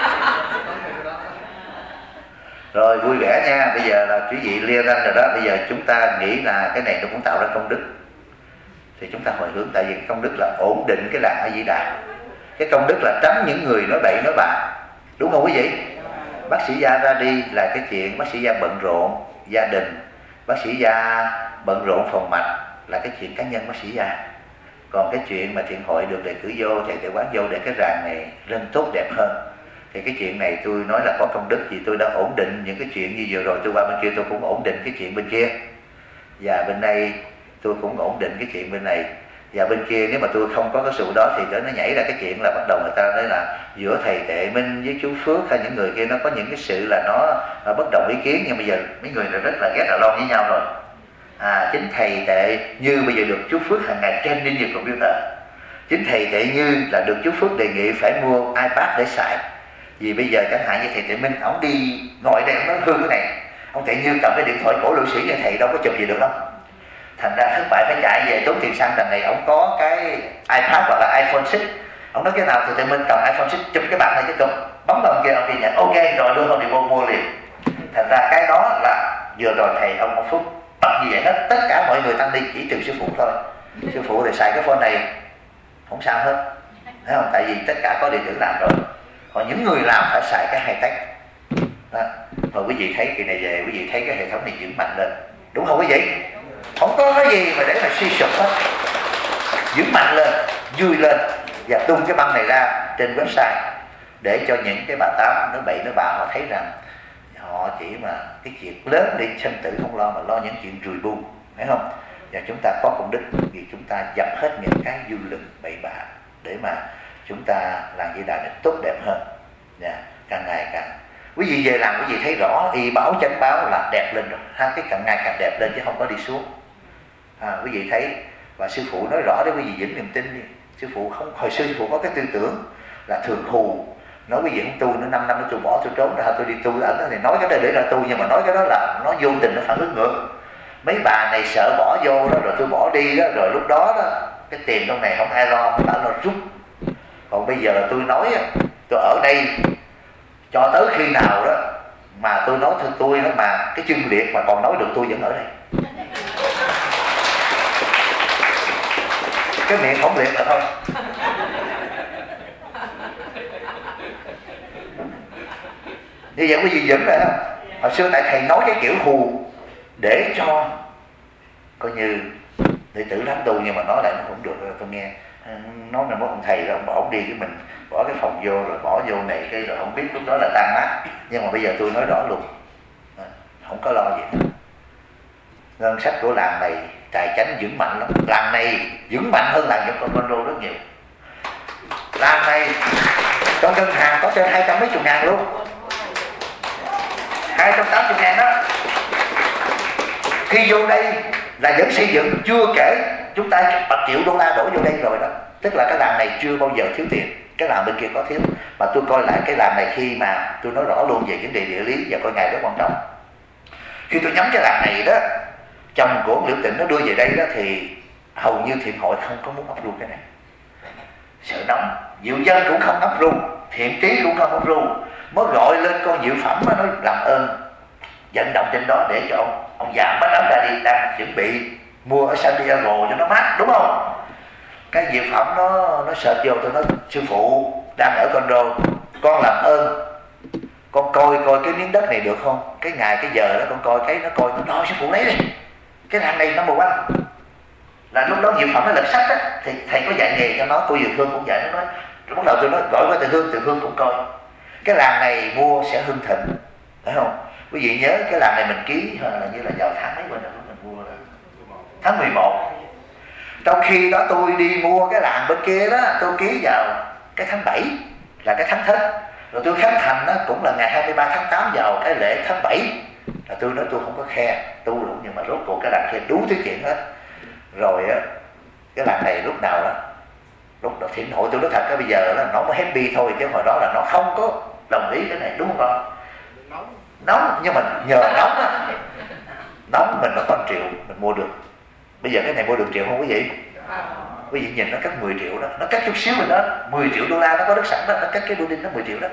Rồi vui vẻ nha, bây giờ là quý vị lia ranh rồi đó, bây giờ chúng ta nghĩ là cái này nó cũng tạo ra công đức. Thì chúng ta hồi hướng, tại vì công đức là ổn định cái làng A Di Đà. Cái công đức là tránh những người nói bậy nói bạ. Đúng không quý vị? Bác sĩ Gia ra đi là cái chuyện bác sĩ Gia bận rộn gia đình, bác sĩ Gia bận rộn phòng mạch là cái chuyện cá nhân bác sĩ Gia. Còn cái chuyện mà thiện hội được đề cử vô, thầy tự quán vô để cái ràng này lên tốt đẹp hơn, thì cái chuyện này tôi nói là có công đức vì tôi đã ổn định những cái chuyện như vừa rồi tôi qua bên kia tôi cũng ổn định cái chuyện bên kia, và bên đây tôi cũng ổn định cái chuyện bên này, và bên kia nếu mà tôi không có cái sự đó thì nó nhảy ra cái chuyện là bắt đầu người ta nói là giữa thầy Tệ Minh với chú Phước hay những người kia nó có những cái sự là nó, nó bất đồng ý kiến, nhưng bây giờ mấy người là rất là ghét là lon với nhau rồi. À, chính thầy Tệ Như bây giờ được chú Phước hàng ngày training về computer. Chính thầy Tệ Như là được chú Phước đề nghị phải mua iPad để xài. Vì bây giờ chẳng hạn như thầy Tệ Minh, ổng đi ngồi đây ổng nói hư cái này, ông Tệ Như cầm cái điện thoại cổ lưu sĩ như thầy đâu có chụp gì được đâu. Thành ra thất bại phải chạy về tốn tiền sang đằng này, ổng có cái iPad hoặc là iPhone sáu. Ông nói cái nào thì Tệ Minh cầm iPhone sáu chụp cái bạn này cái cụm, bấm vào kia ông kia nhận ok rồi đưa ông đi mua mua liền. Thành ra cái đó là vừa rồi thầy ông ông Phúc bắt như vậy hết, tất cả mọi người tăng đi chỉ trừ sư phụ thôi. Sư phụ thì xài cái phone này không sao hết, thấy không? Tại vì tất cả có điện tử làm rồi. Còn những người làm phải xài cái hai tách. Rồi quý vị thấy kỳ này về, quý vị thấy cái hệ thống này vững mạnh lên, đúng không quý vị? Không có cái gì mà để mà suy sụp hết, vững mạnh lên, vui lên, và tung cái băng này ra trên website để cho những cái bà tám nói bậy nói bạ họ thấy rằng họ chỉ mà cái chuyện lớn để sinh tử không lo mà lo những chuyện rùi bu, phải không? Và chúng ta có công đức vì chúng ta dập hết những cái dư luận bậy bạ để mà chúng ta làm Di Đà được tốt đẹp hơn, yeah, càng ngày càng. Quý vị về làm quý vị thấy rõ y báo chánh báo là đẹp lên rồi, ha, cái càng ngày càng đẹp lên chứ không có đi xuống. À, quý vị thấy và sư phụ nói rõ để quý vị vững niềm tin đi. Sư phụ không, hồi xưa sư phụ có cái tư tưởng là thường hù, nói quý vị không tu nữa năm năm nữa tôi bỏ tôi trốn ra tôi đi tu ẩn, thì nói cái đó để ra tu, nhưng mà nói cái đó là nó vô tình nó phản ứng ngược. Mấy bà này sợ bỏ vô đó rồi tôi bỏ đi đó, rồi lúc đó đó cái tiền trong này không ai lo, bà lo rút. Còn bây giờ tôi nói tôi ở đây cho tới khi nào đó mà tôi nói thôi tôi đó mà cái chân liệt mà còn nói được tôi vẫn ở đây. Cái miệng không liệt là thôi. Như vậy quý vị vẫn là hồi xưa tại thầy nói cái kiểu hù để cho coi như đệ tử lắm tu, nhưng mà nói lại nó cũng được. Tôi nghe nói là một ông thầy rồi ông bỏ ông đi cái mình bỏ cái phòng vô rồi bỏ vô này cái rồi không biết lúc đó là tan mát, nhưng mà bây giờ tôi nói rõ luôn không có lo gì hết. Ngân sách của làng này tài chánh vững mạnh lắm, làng này vững mạnh hơn làng Dũng Con Con Rô rất nhiều. Làng này trong ngân hàng có trên hai trăm mấy chục ngàn luôn, hai trăm tám mươi ngàn đó. Khi vô đây là vẫn xây dựng, chưa kể chúng ta bạc triệu đô la đổ vô đây rồi đó. Tức là cái làng này chưa bao giờ thiếu tiền, cái làng bên kia có thiếu. Mà tôi coi lại cái làng này khi mà tôi nói rõ luôn về vấn đề địa lý và coi ngày rất quan trọng. Khi tôi nhắm cái làng này đó, chồng của Liễu Tịnh nó đưa về đây đó, thì hầu như thiện hội không có muốn ấp ru cái này, sợ nóng. Diệu Dân cũng không ấp ru, Thiện Trí cũng không ấp ru, mới gọi lên con Diệu Phẩm nó nói làm ơn vận động trên đó để cho ông ông già bắt ấm ra đi, đang chuẩn bị mua ở San Diego cho nó mát, đúng không? Cái Diệu Phẩm nó nó sợ vô, tôi nói sư phụ đang ở Con Rô, con làm ơn con coi coi cái miếng đất này được không? Cái ngày cái giờ đó con coi cái nó coi nó nói sư phụ lấy đi, cái làng này number one. Là lúc đó Diệu Phẩm nó lật sách á, thì thầy có dạy nghề cho nó, cô Diệu Hương cũng dạy nó nói. Rồi bắt đầu tôi nói gọi qua Từ Hương, Từ Hương cũng coi cái làng này mua sẽ hưng thịnh, phải không? Quý vị nhớ cái làng này mình ký là như là vào tháng mấy bên lúc mình mua là tháng mười một. Trong khi đó tôi đi mua cái làng bên kia đó, tôi ký vào cái tháng bảy là cái tháng Thích. Rồi tôi khánh thành đó cũng là ngày hai mươi ba tháng tám vào cái lễ tháng bảy. Là tôi nói tôi không có khe tu luôn, nhưng mà rốt cuộc cái làng kia đủ thứ chuyện hết. Rồi á, cái làng này lúc nào đó, lúc đó thiện hội tôi nói thật cái bây giờ là nó mới happy thôi, chứ hồi đó là nó không có đồng ý cái này, đúng không? Nóng, nóng nhưng mà nhờ nóng á, nóng mình nó có một triệu mình mua được. Bây giờ cái này mua được triệu không quý vị? Quý vị nhìn nó cắt mười triệu đó, nó cắt chút xíu mình đó, mười triệu đô la nó có đất sẵn đó, nó cắt cái building nó mười triệu đó.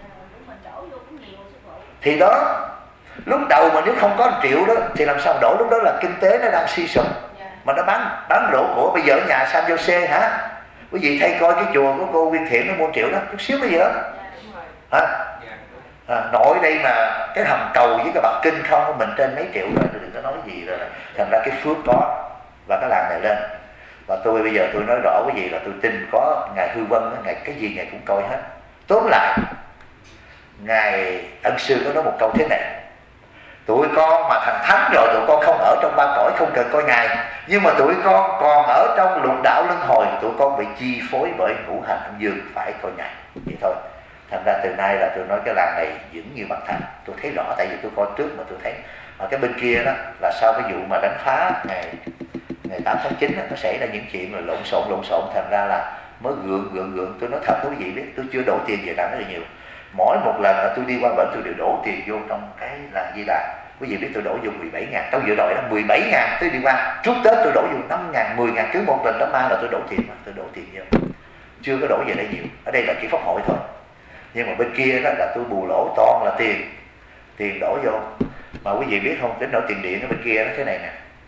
Thì đó, lúc đầu mà nếu không có một triệu đó thì làm sao đổ, lúc đó là kinh tế nó đang suy sụp mà nó bán bán rổ của. Bây giờ ở nhà San Jose hả? Quý vị thấy coi cái chùa của cô Nguyên Thiện nó mua triệu đó, chút xíu bây giờ hả? À, nội đây mà cái hầm cầu với cái bậc kinh không của mình trên mấy triệu rồi, đừng có nói gì rồi. Thành ra cái phước có và cái làng này lên. Và tôi bây giờ tôi nói rõ cái gì là tôi tin có Ngài Hư Vân, Ngài cái gì Ngài cũng coi hết. Tóm lại, Ngài Ân Sư có nói một câu thế này: tụi con mà thành thánh rồi, tụi con không ở trong ba cõi, không cần coi Ngài. Nhưng mà tụi con còn ở trong lục đạo luân hồi, tụi con bị chi phối bởi ngũ hành âm dương, phải coi Ngài. Vậy thôi. Thành ra từ nay là tôi nói cái làng này vững như bằng thành. Tôi thấy rõ, tại vì tôi coi trước mà tôi thấy. Mà cái bên kia đó là sau cái vụ mà đánh phá ngày ngày tám tháng chín đó, nó xảy ra những chuyện là lộn xộn lộn xộn, thành ra là mới gượng gượng gượng. Tôi nói thật với quý vị biết, tôi chưa đổ tiền về làm rất là nhiều. Mỗi một lần là tôi đi qua bển tôi đều đổ tiền vô trong cái làng Di Đà. Quý vị biết tôi đổ vô mười bảy ngàn, trong vừa rồi đó mười bảy ngàn tôi đi qua. Trước Tết tôi đổ vô năm ngàn, mười ngàn, cứ một lần đó ma là tôi đổ tiền, tôi đổ tiền vô. Chưa có đổ về đây nhiều, ở đây là chỉ pháp hội thôi. Nhưng mà bên kia đó là tôi bù lỗ toàn là tiền, tiền đổ vô. Mà quý vị biết không, đến nỗi tiền điện ở bên kia nó thế này nè,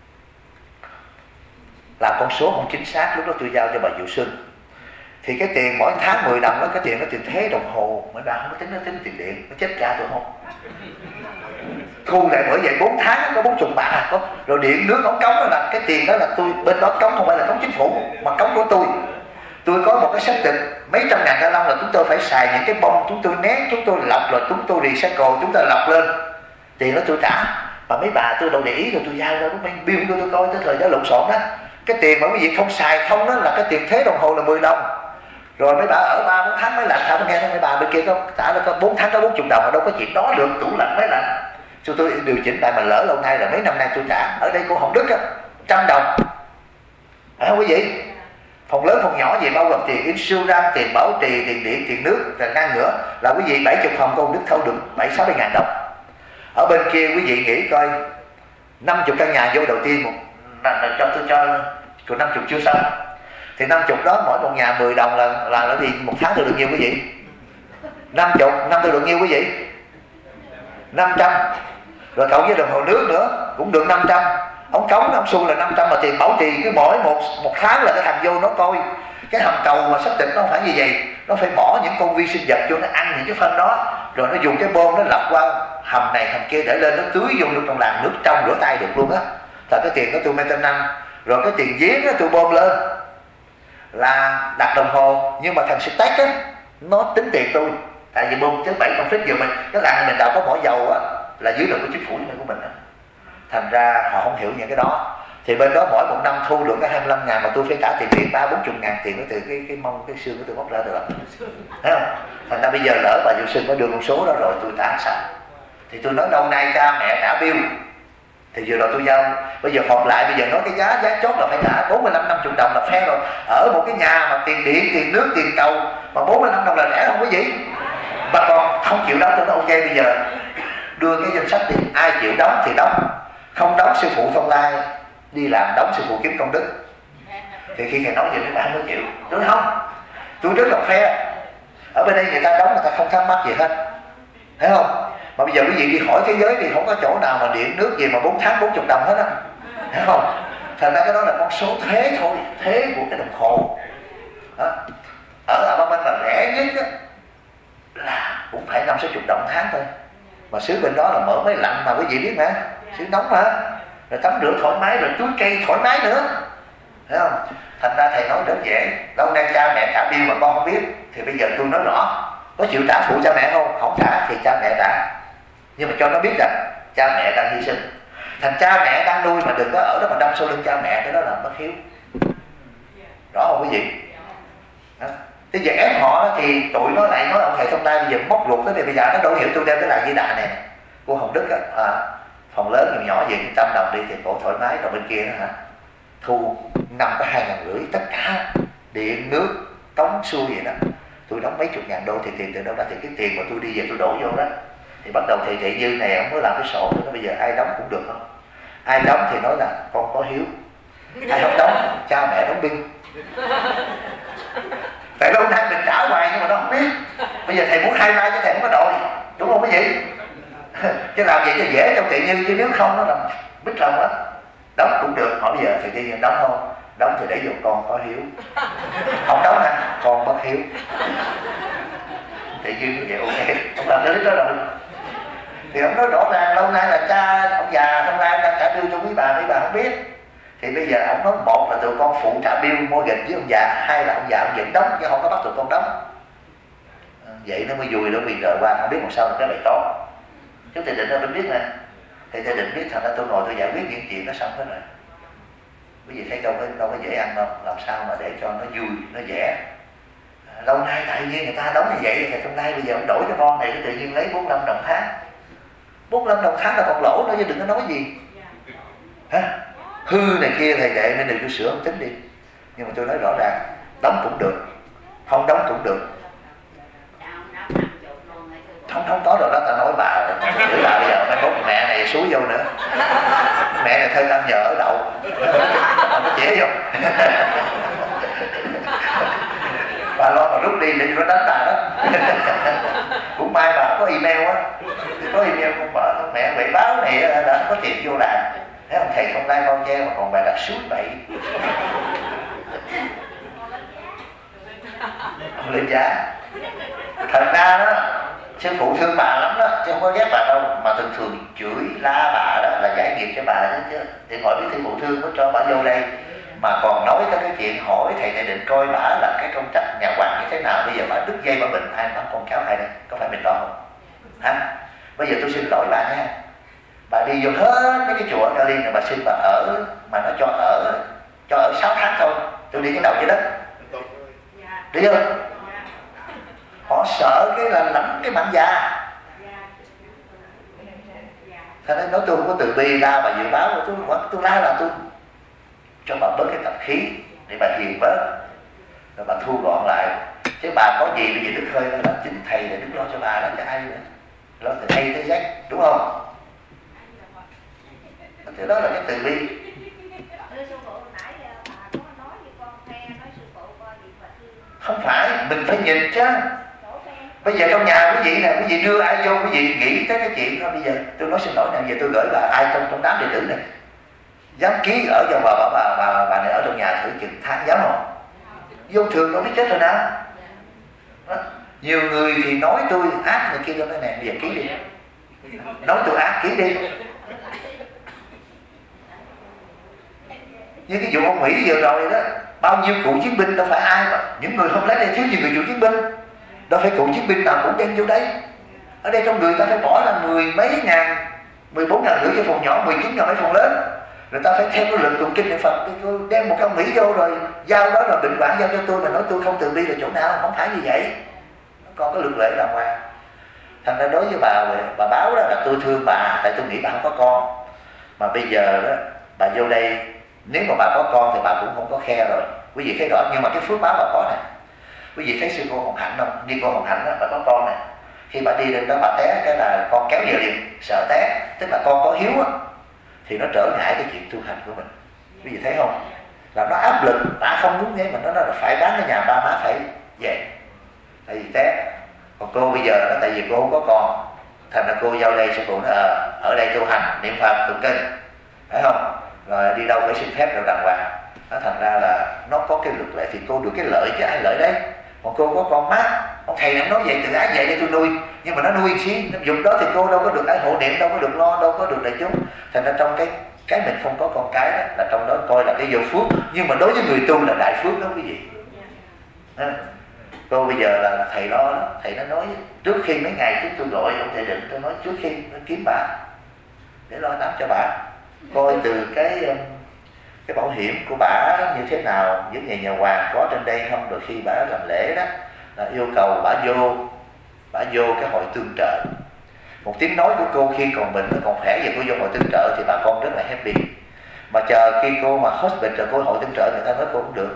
làm con số không chính xác. Lúc đó tôi giao cho bà Diệu Xuân thì cái tiền mỗi tháng mười đồng đó, cái tiền nó tiền thế đồng hồ, mấy bà không có tính, nó tính tiền điện, nó chết cha tôi không. Thu lại bởi vậy bốn tháng có bốn chục bạc à, có. Rồi điện nước ống cống đó là cái tiền đó là tôi bên đó cống, không phải là cống chính phủ mà cống của tôi. Tôi có một cái xác định mấy trăm ngàn gallon là chúng tôi phải xài những cái bông, chúng tôi nén, chúng tôi lọc, rồi chúng tôi recycle, chúng ta lọc lên. Tiền đó tôi trả. Mà mấy bà tôi đâu để ý, rồi tôi giao ra lúc mấy bill tôi tôi coi tới thời đó lộn xộn đó. Cái tiền mà quý vị không xài không đó là cái tiền thế đồng hồ là mười đồng. Rồi mấy bà ở ba bốn tháng mới lạnh, sao tôi nghe mấy bà bên kia có trả có bốn tháng có bốn chục đồng, mà đâu có chuyện đó được, tủ lạnh mới lạnh. Cho tôi điều chỉnh lại, mà lỡ lâu nay là mấy năm nay tôi trả. Ở đây cô Hồng Đức á, trăm đồng. Phải không quý vị? Phòng lớn phòng nhỏ gì bao gồm tiền insurance, tiền bảo trì, tiền điện, tiền nước, tiền ngang ngửa là quý vị bảy mươi phòng công đức thâu được bảy sáu mươi ngàn đồng. Ở bên kia quý vị nghĩ coi năm mươi căn nhà vô đầu tiên một là, là cho tôi cho còn năm mươi chưa xong thì năm mươi đó mỗi một nhà mười đồng là là là gì một tháng tôi được nhiêu quý vị? năm mươi năm tôi được nhiêu quý vị? năm trăm. Rồi cộng với đồng hồ nước nữa cũng được năm trăm. Ông cống ông xu là năm trăm mà tiền bảo trì cứ mỗi một một tháng là cái thằng vô nó coi cái hầm cầu mà sắp tịch nó không phải như vậy, nó phải bỏ những con vi sinh vật vô nó ăn những cái phân đó, rồi nó dùng cái bơm nó lọc qua hầm này hầm kia để lên nó tưới vô luôn trong làng, nước trong rửa tay được luôn á. Là cái tiền đó tôi maintenance, rồi cái tiền giếng đó tôi bơm lên là đặt đồng hồ, nhưng mà thằng Stec á nó tính tiền tôi, tại vì bơm tới bảy con phít giờ mình cái làng này mình đâu có bỏ dầu á là dưới lực của chính phủ của mình á, thành ra họ không hiểu những cái đó. Thì bên đó mỗi một năm thu được cái hai mươi lăm ngàn mà tôi phải trả tiền điện ba bốn chục ngàn tiền đó từ cái cái mông cái xương của tôi móc ra được, thấy không? Thành ra bây giờ lỡ bà Diệu Sinh có đưa con số đó rồi tôi trả sao? Thì tôi nói lâu nay cha mẹ trả bill thì vừa rồi tôi giao, bây giờ họp lại bây giờ nói cái giá giá chốt là phải trả bốn mươi lăm năm mươi đồng là fair rồi. Ở một cái nhà mà tiền điện, tiền nước, tiền cầu mà bốn mươi lăm đồng là rẻ không quý vị? Bà con không chịu đóng tôi nói ok bây giờ đưa cái danh sách đi, ai chịu đóng thì đóng, không đóng sư phụ Thông Lai đi làm đóng sư phụ kiếm công đức. Thì khi thầy nói vậy mấy bạn mới chịu, đúng không? Tôi rất là fair. Ở bên đây người ta đóng người ta không thắc mắc gì hết, thấy không? Mà bây giờ quý vị đi hỏi thế giới thì không có chỗ nào mà điện nước gì mà bốn tháng bốn mươi đồng hết á, thấy không? Thành ra cái đó là con số thế thôi, thế của cái đồng hồ đó. Ở Alabama mà rẻ nhất á là cũng phải năm sáu chục đồng tháng thôi, mà xứ bên đó là mở máy lạnh mà quý vị biết mà, xứ nóng mà, rồi tắm rửa thoải mái, rồi tưới cây thoải mái nữa, thấy không? Thành ra thầy nói rất dễ. Lâu nay cha mẹ trả bill mà con không biết, thì bây giờ tôi nói rõ, có chịu trả phụ cha mẹ không? Không trả thì cha mẹ trả, nhưng mà cho nó biết rằng cha mẹ đang hy sinh. Thành cha mẹ đang nuôi mà đừng có ở đó mà đâm sau lưng cha mẹ, cái đó là bất hiếu, rõ không quý vị? Đó. Thế giờ ép họ thì tụi nó lại nói ông thầy Thông Lai bây giờ móc ruột tới đây, bây giờ nó đâu hiểu tôi đem cái làng Di Đà này của Hồng Đức á, à, phòng lớn nhiều nhỏ gì trăm đồng đi thì cổ thoải mái, rồi bên kia đó hả thu năm có hai ngàn rưỡi tất cả điện nước cống xuôi vậy đó, tôi đóng mấy chục ngàn đô thì tiền từ đâu ra? Thì cái tiền mà tôi đi về tôi đổ vô đó, thì bắt đầu thì thị dư này ông mới làm cái sổ nữa. Bây giờ ai đóng cũng được không? Ai đóng thì nói là con có hiếu, ai không đóng cha mẹ đóng bill. Tại lâu nay mình trả hoài nhưng mà nó không biết. Bây giờ thầy muốn hai like chứ thầy không có đội, đúng không quý vị? Chứ làm vậy cho dễ trong tự nhiên, chứ nếu không nó làm bít lòng lắm. Đóng cũng được, hỏi bây giờ thầy tự nhiên đóng không? Đóng thì để vô con có hiếu, không đóng hả? Con bất hiếu. Tự nhiên như vậy ok, ông làm tới đó rồi. Thì ông nói rõ ràng lâu nay là cha ông già Thông Lai đang trả bill cho quý bà, quý bà không biết. Thì bây giờ ông nói một là tụi con phụ trả bill mortgage với ông già, hai là ông già ông vẫn đóng chứ không có bắt tụi con đóng. Vậy nó mới vui đó, vì rồi qua không biết một sao là cái bài toán. Chứ thầy Định đâu biết nè, thì thầy Định biết, thành ra tôi ngồi tôi giải quyết những chuyện nó xong hết rồi. Quý vị thấy đâu có, đâu có dễ ăn đâu, làm sao mà để cho nó vui, nó dễ. À, lâu nay tại vì người ta đóng như vậy, thì hôm nay bây giờ ông đổi cho con này cái tự nhiên lấy bốn mươi lăm đồng tháng. bốn mươi lăm đồng tháng là còn lỗ nữa chứ đừng có nói gì. Hả? Hư này kia thầy đệ nên đừng có sửa ông tính đi. Nhưng mà tôi nói rõ ràng, đóng cũng được, không đóng cũng được. Không không có rồi đó, ta nói bà để bà bây giờ mai mốt mẹ này xúi vô nữa, mẹ này thân ăn nhờ ở đậu, không có dễ vô. Bà lo mà rút đi để nó đánh bà đó. Cũng may bà có email á, có email con vợ con mẹ bị báo này là có tiền vô làm. Thấy ông thầy không like con che mà còn bà đặt suốt bậy, không lên giá. Thật ra đó sư phụ thương bà lắm đó, chứ không có ghét bà đâu, mà thường thường chửi la bà đó là giải nghiệp cho bà đó chứ. Thì hỏi biết sư phụ thương có cho bà vô đây mà còn nói các cái chuyện hỏi thầy này định coi bà là cái công trách nhà hoàng như thế nào. Bây giờ bà đứt dây bà bệnh, ai mà con cháu ai đây, có phải mình lo không hả? Bây giờ tôi xin lỗi bà nha, bà đi vô hết mấy cái chùa ở Cali này bà xin bà ở, mà nó cho ở cho ở sáu tháng thôi, tôi đi cái đầu dưới đất đi không? Họ sợ cái là lắm cái mạng già. Thế nên nói tôi không có từ bi la bà dự báo của tôi, tôi la là tôi cho bà bớt cái tập khí để bà hiền bớt. rồi bà thu gọn lại. Chứ bà có gì bây giờ Đức Hơi là chính thầy để Đức lo cho bà đó, cho ai nữa, lo từ hay tới Z, đúng không? Thế đó là cái từ bi. Không phải, mình phải nhìn chứ. Bây giờ trong nhà quý vị nè, quý vị đưa ai vô, quý vị nghĩ tới cái chuyện đó. Bây giờ tôi nói xin lỗi nè, giờ tôi gửi bà ai trong trong đám đệ tử này dám ký ở cho bà bà bà bà, bà này ở trong nhà thử chừng tháng, dám không? Vô thường nó biết chết rồi nào. Đó. Nhiều người thì nói tôi ác người kia, tôi nói nè, bây giờ ký đi, nói tôi ác ký đi. Như cái vụ ông Mỹ vừa rồi đó, bao nhiêu cựu chiến binh, đâu phải ai mà những người không lấy đây thiếu gì người cựu chiến binh, đâu phải cựu chiến binh nào cũng đem vô đây. Ở đây trong người ta phải bỏ là mười mấy ngàn, mười bốn ngàn rưỡi cho phòng nhỏ, mười chín ngàn mấy phòng lớn. Người ta phải theo cái luật tụng kinh niệm Phật, tôi đem một cái ông Mỹ vô rồi giao đó là bệnh quản giao cho tôi, mà nói tôi không từ bi là chỗ nào, không phải như vậy. Nó còn có luật lệ đàng hoàng. Thành ra đối với bà, bà báo đó là tôi thương bà, tại tôi nghĩ bà không có con. Mà bây giờ đó, bà vô đây, nếu mà bà có con thì bà cũng không có khe rồi. Quý vị thấy rõ, nhưng mà cái phước báo bà có này. Quý vị thấy sư cô Hồng Hạnh không? Đi cô Hồng Hạnh đó, bà có con này. Khi bà đi lên đó bà té, cái là con kéo về liền, sợ té. Tức là con có hiếu á, thì nó trở ngại cái chuyện tu hành của mình. Quý vị thấy không? Là nó áp lực, bà không muốn nghe, mà nó nói là phải bán cái nhà ba má phải về. Tại vì té. Còn cô bây giờ đó, tại vì cô không có con, thành ra cô giao đây sư phụ nó ở, ở đây tu hành, niệm Phật, tụng kinh, phải không? Rồi đi đâu phải xin phép rồi đàng hoàng. Nó thành ra là nó có cái luật lệ thì cô được cái lợi chứ ai lợi đấy. Còn cô có con mát, ông thầy nó nói vậy từ ái vậy để tôi nuôi, nhưng mà nó nuôi xí, nó dùng đó thì cô đâu có được ái hộ niệm, đâu có được lo, đâu có được đại chúng. Thành ra trong cái cái mình không có con cái đó, là trong đó coi là cái vô phước, nhưng mà đối với người tu là đại phước đó quý vị. À, cô bây giờ là thầy lo đó, thầy nó nói trước khi mấy ngày trước tôi gọi ông thầy Định, tôi nói trước khi nó kiếm bà để lo tắm cho bà, coi từ cái cái bảo hiểm của bà như thế nào, những ngày nhà hoàng có trên đây không, rồi khi bà làm lễ đó là yêu cầu bà vô bà vô cái hội tương trợ. Một tiếng nói của cô khi còn mình còn khỏe, giờ cô vô hội tương trợ thì bà con rất là happy. Mà chờ khi cô mà hospital rồi cô hội tương trợ, người ta nói cô cũng được,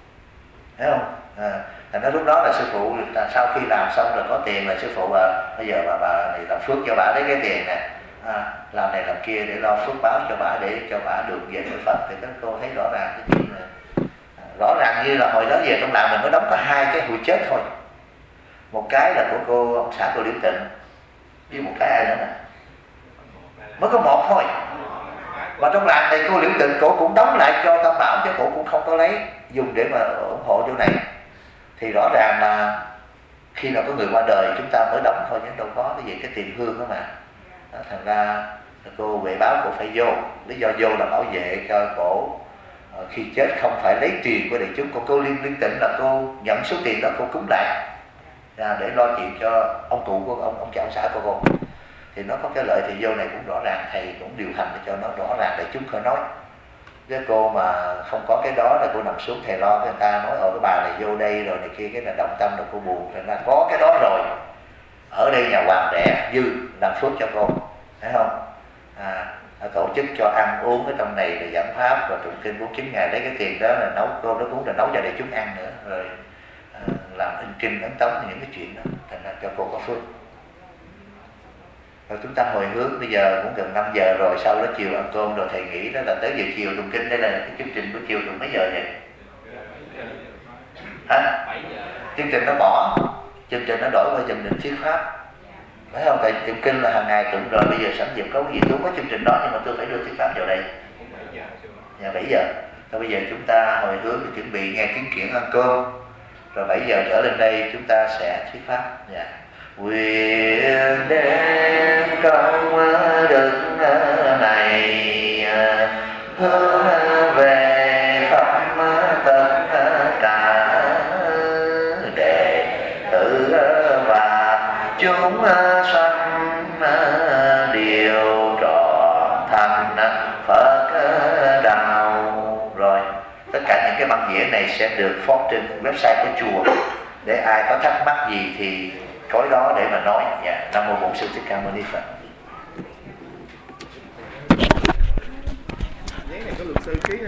thấy không? À, thành ra lúc đó là sư phụ là sau khi làm xong rồi có tiền là sư phụ à, bây giờ bà bà này làm phước cho bà lấy cái tiền nè, à, làm này làm kia để lo phước báo cho bà, để cho bà được về với Phật. Thì các cô thấy rõ ràng cái chuyện này, à, rõ ràng như là hồi đó về trong làng mình mới đóng có hai cái hụi chết thôi. Một cái là của cô ông xã cô Liễu Tịnh, với một cái ai nữa nè, mới có một thôi. Mà trong làng này cô Liễu Tịnh cổ cũng đóng lại cho Tam Bảo, chứ cổ cũng không có lấy dùng để mà ủng hộ chỗ này. Thì rõ ràng là khi nào có người qua đời chúng ta mới đóng thôi, chứ đâu có cái gì cái tiền hương đó mà. Đó, thành ra cô Huệ báo cổ phải vô, lý do vô là bảo vệ cho cổ khi chết không phải lấy tiền của đại chúng. Còn cô Liên Liên Tịnh là cô nhận số tiền đó cô cúng lại để lo chuyện cho ông cụ của ông ông cha ông xã của cô. Thì nó có cái lợi thì vô này cũng rõ ràng, thầy cũng điều hành để cho nó rõ ràng để chúng khỏi nói. Cái cô mà không có cái đó là cô nằm xuống thầy lo, người ta nói ồ cái bà này vô đây rồi này kia, cái là động tâm rồi cô buồn. Thành ra có cái đó rồi, ở đây nhà hoàng đẻ dư làm phước cho cô, thấy không? À, tổ chức cho ăn uống ở trong này rồi giảng pháp rồi tụng kinh bốn mươi chín ngày, lấy cái tiền đó là nấu cô nó cũng là nấu cho để chúng ăn nữa, rồi à, làm in kinh ấn tống những cái chuyện đó, thành ra cho cô có phước. Rồi chúng ta hồi hướng, bây giờ cũng gần năm giờ rồi, sau đó chiều ăn cơm rồi thầy nghĩ đó là tới giờ chiều tụng kinh. Đây là cái chương trình buổi chiều tụng mấy giờ vậy? Hả? Chương trình nó bỏ, chương trình nó đổi qua chương trình thuyết pháp, phải không? Thầy tụng kinh là hàng ngày tụng rồi, bây giờ sẵn dịp có cái gì tôi có chương trình đó, nhưng mà tôi phải đưa thuyết pháp vào đây. Dạ bảy giờ. Rồi bây giờ chúng ta hồi hướng để chuẩn bị nghe tiếng kiển ăn cơm, rồi bảy giờ trở lên đây chúng ta sẽ thuyết pháp. Dạ. Nguyện đem công đức này hướng về khắp tất cả đệ tử và chúng sanh đều trọn thành Phật đạo. Rồi tất cả những cái băng đĩa này sẽ được post trên website của chùa, để ai có thắc mắc gì thì có đó để mà nói. Dạ, Nam mô Bổn Sư Thích Ca Mâu Ni Phật. Giấy này có luật sư ký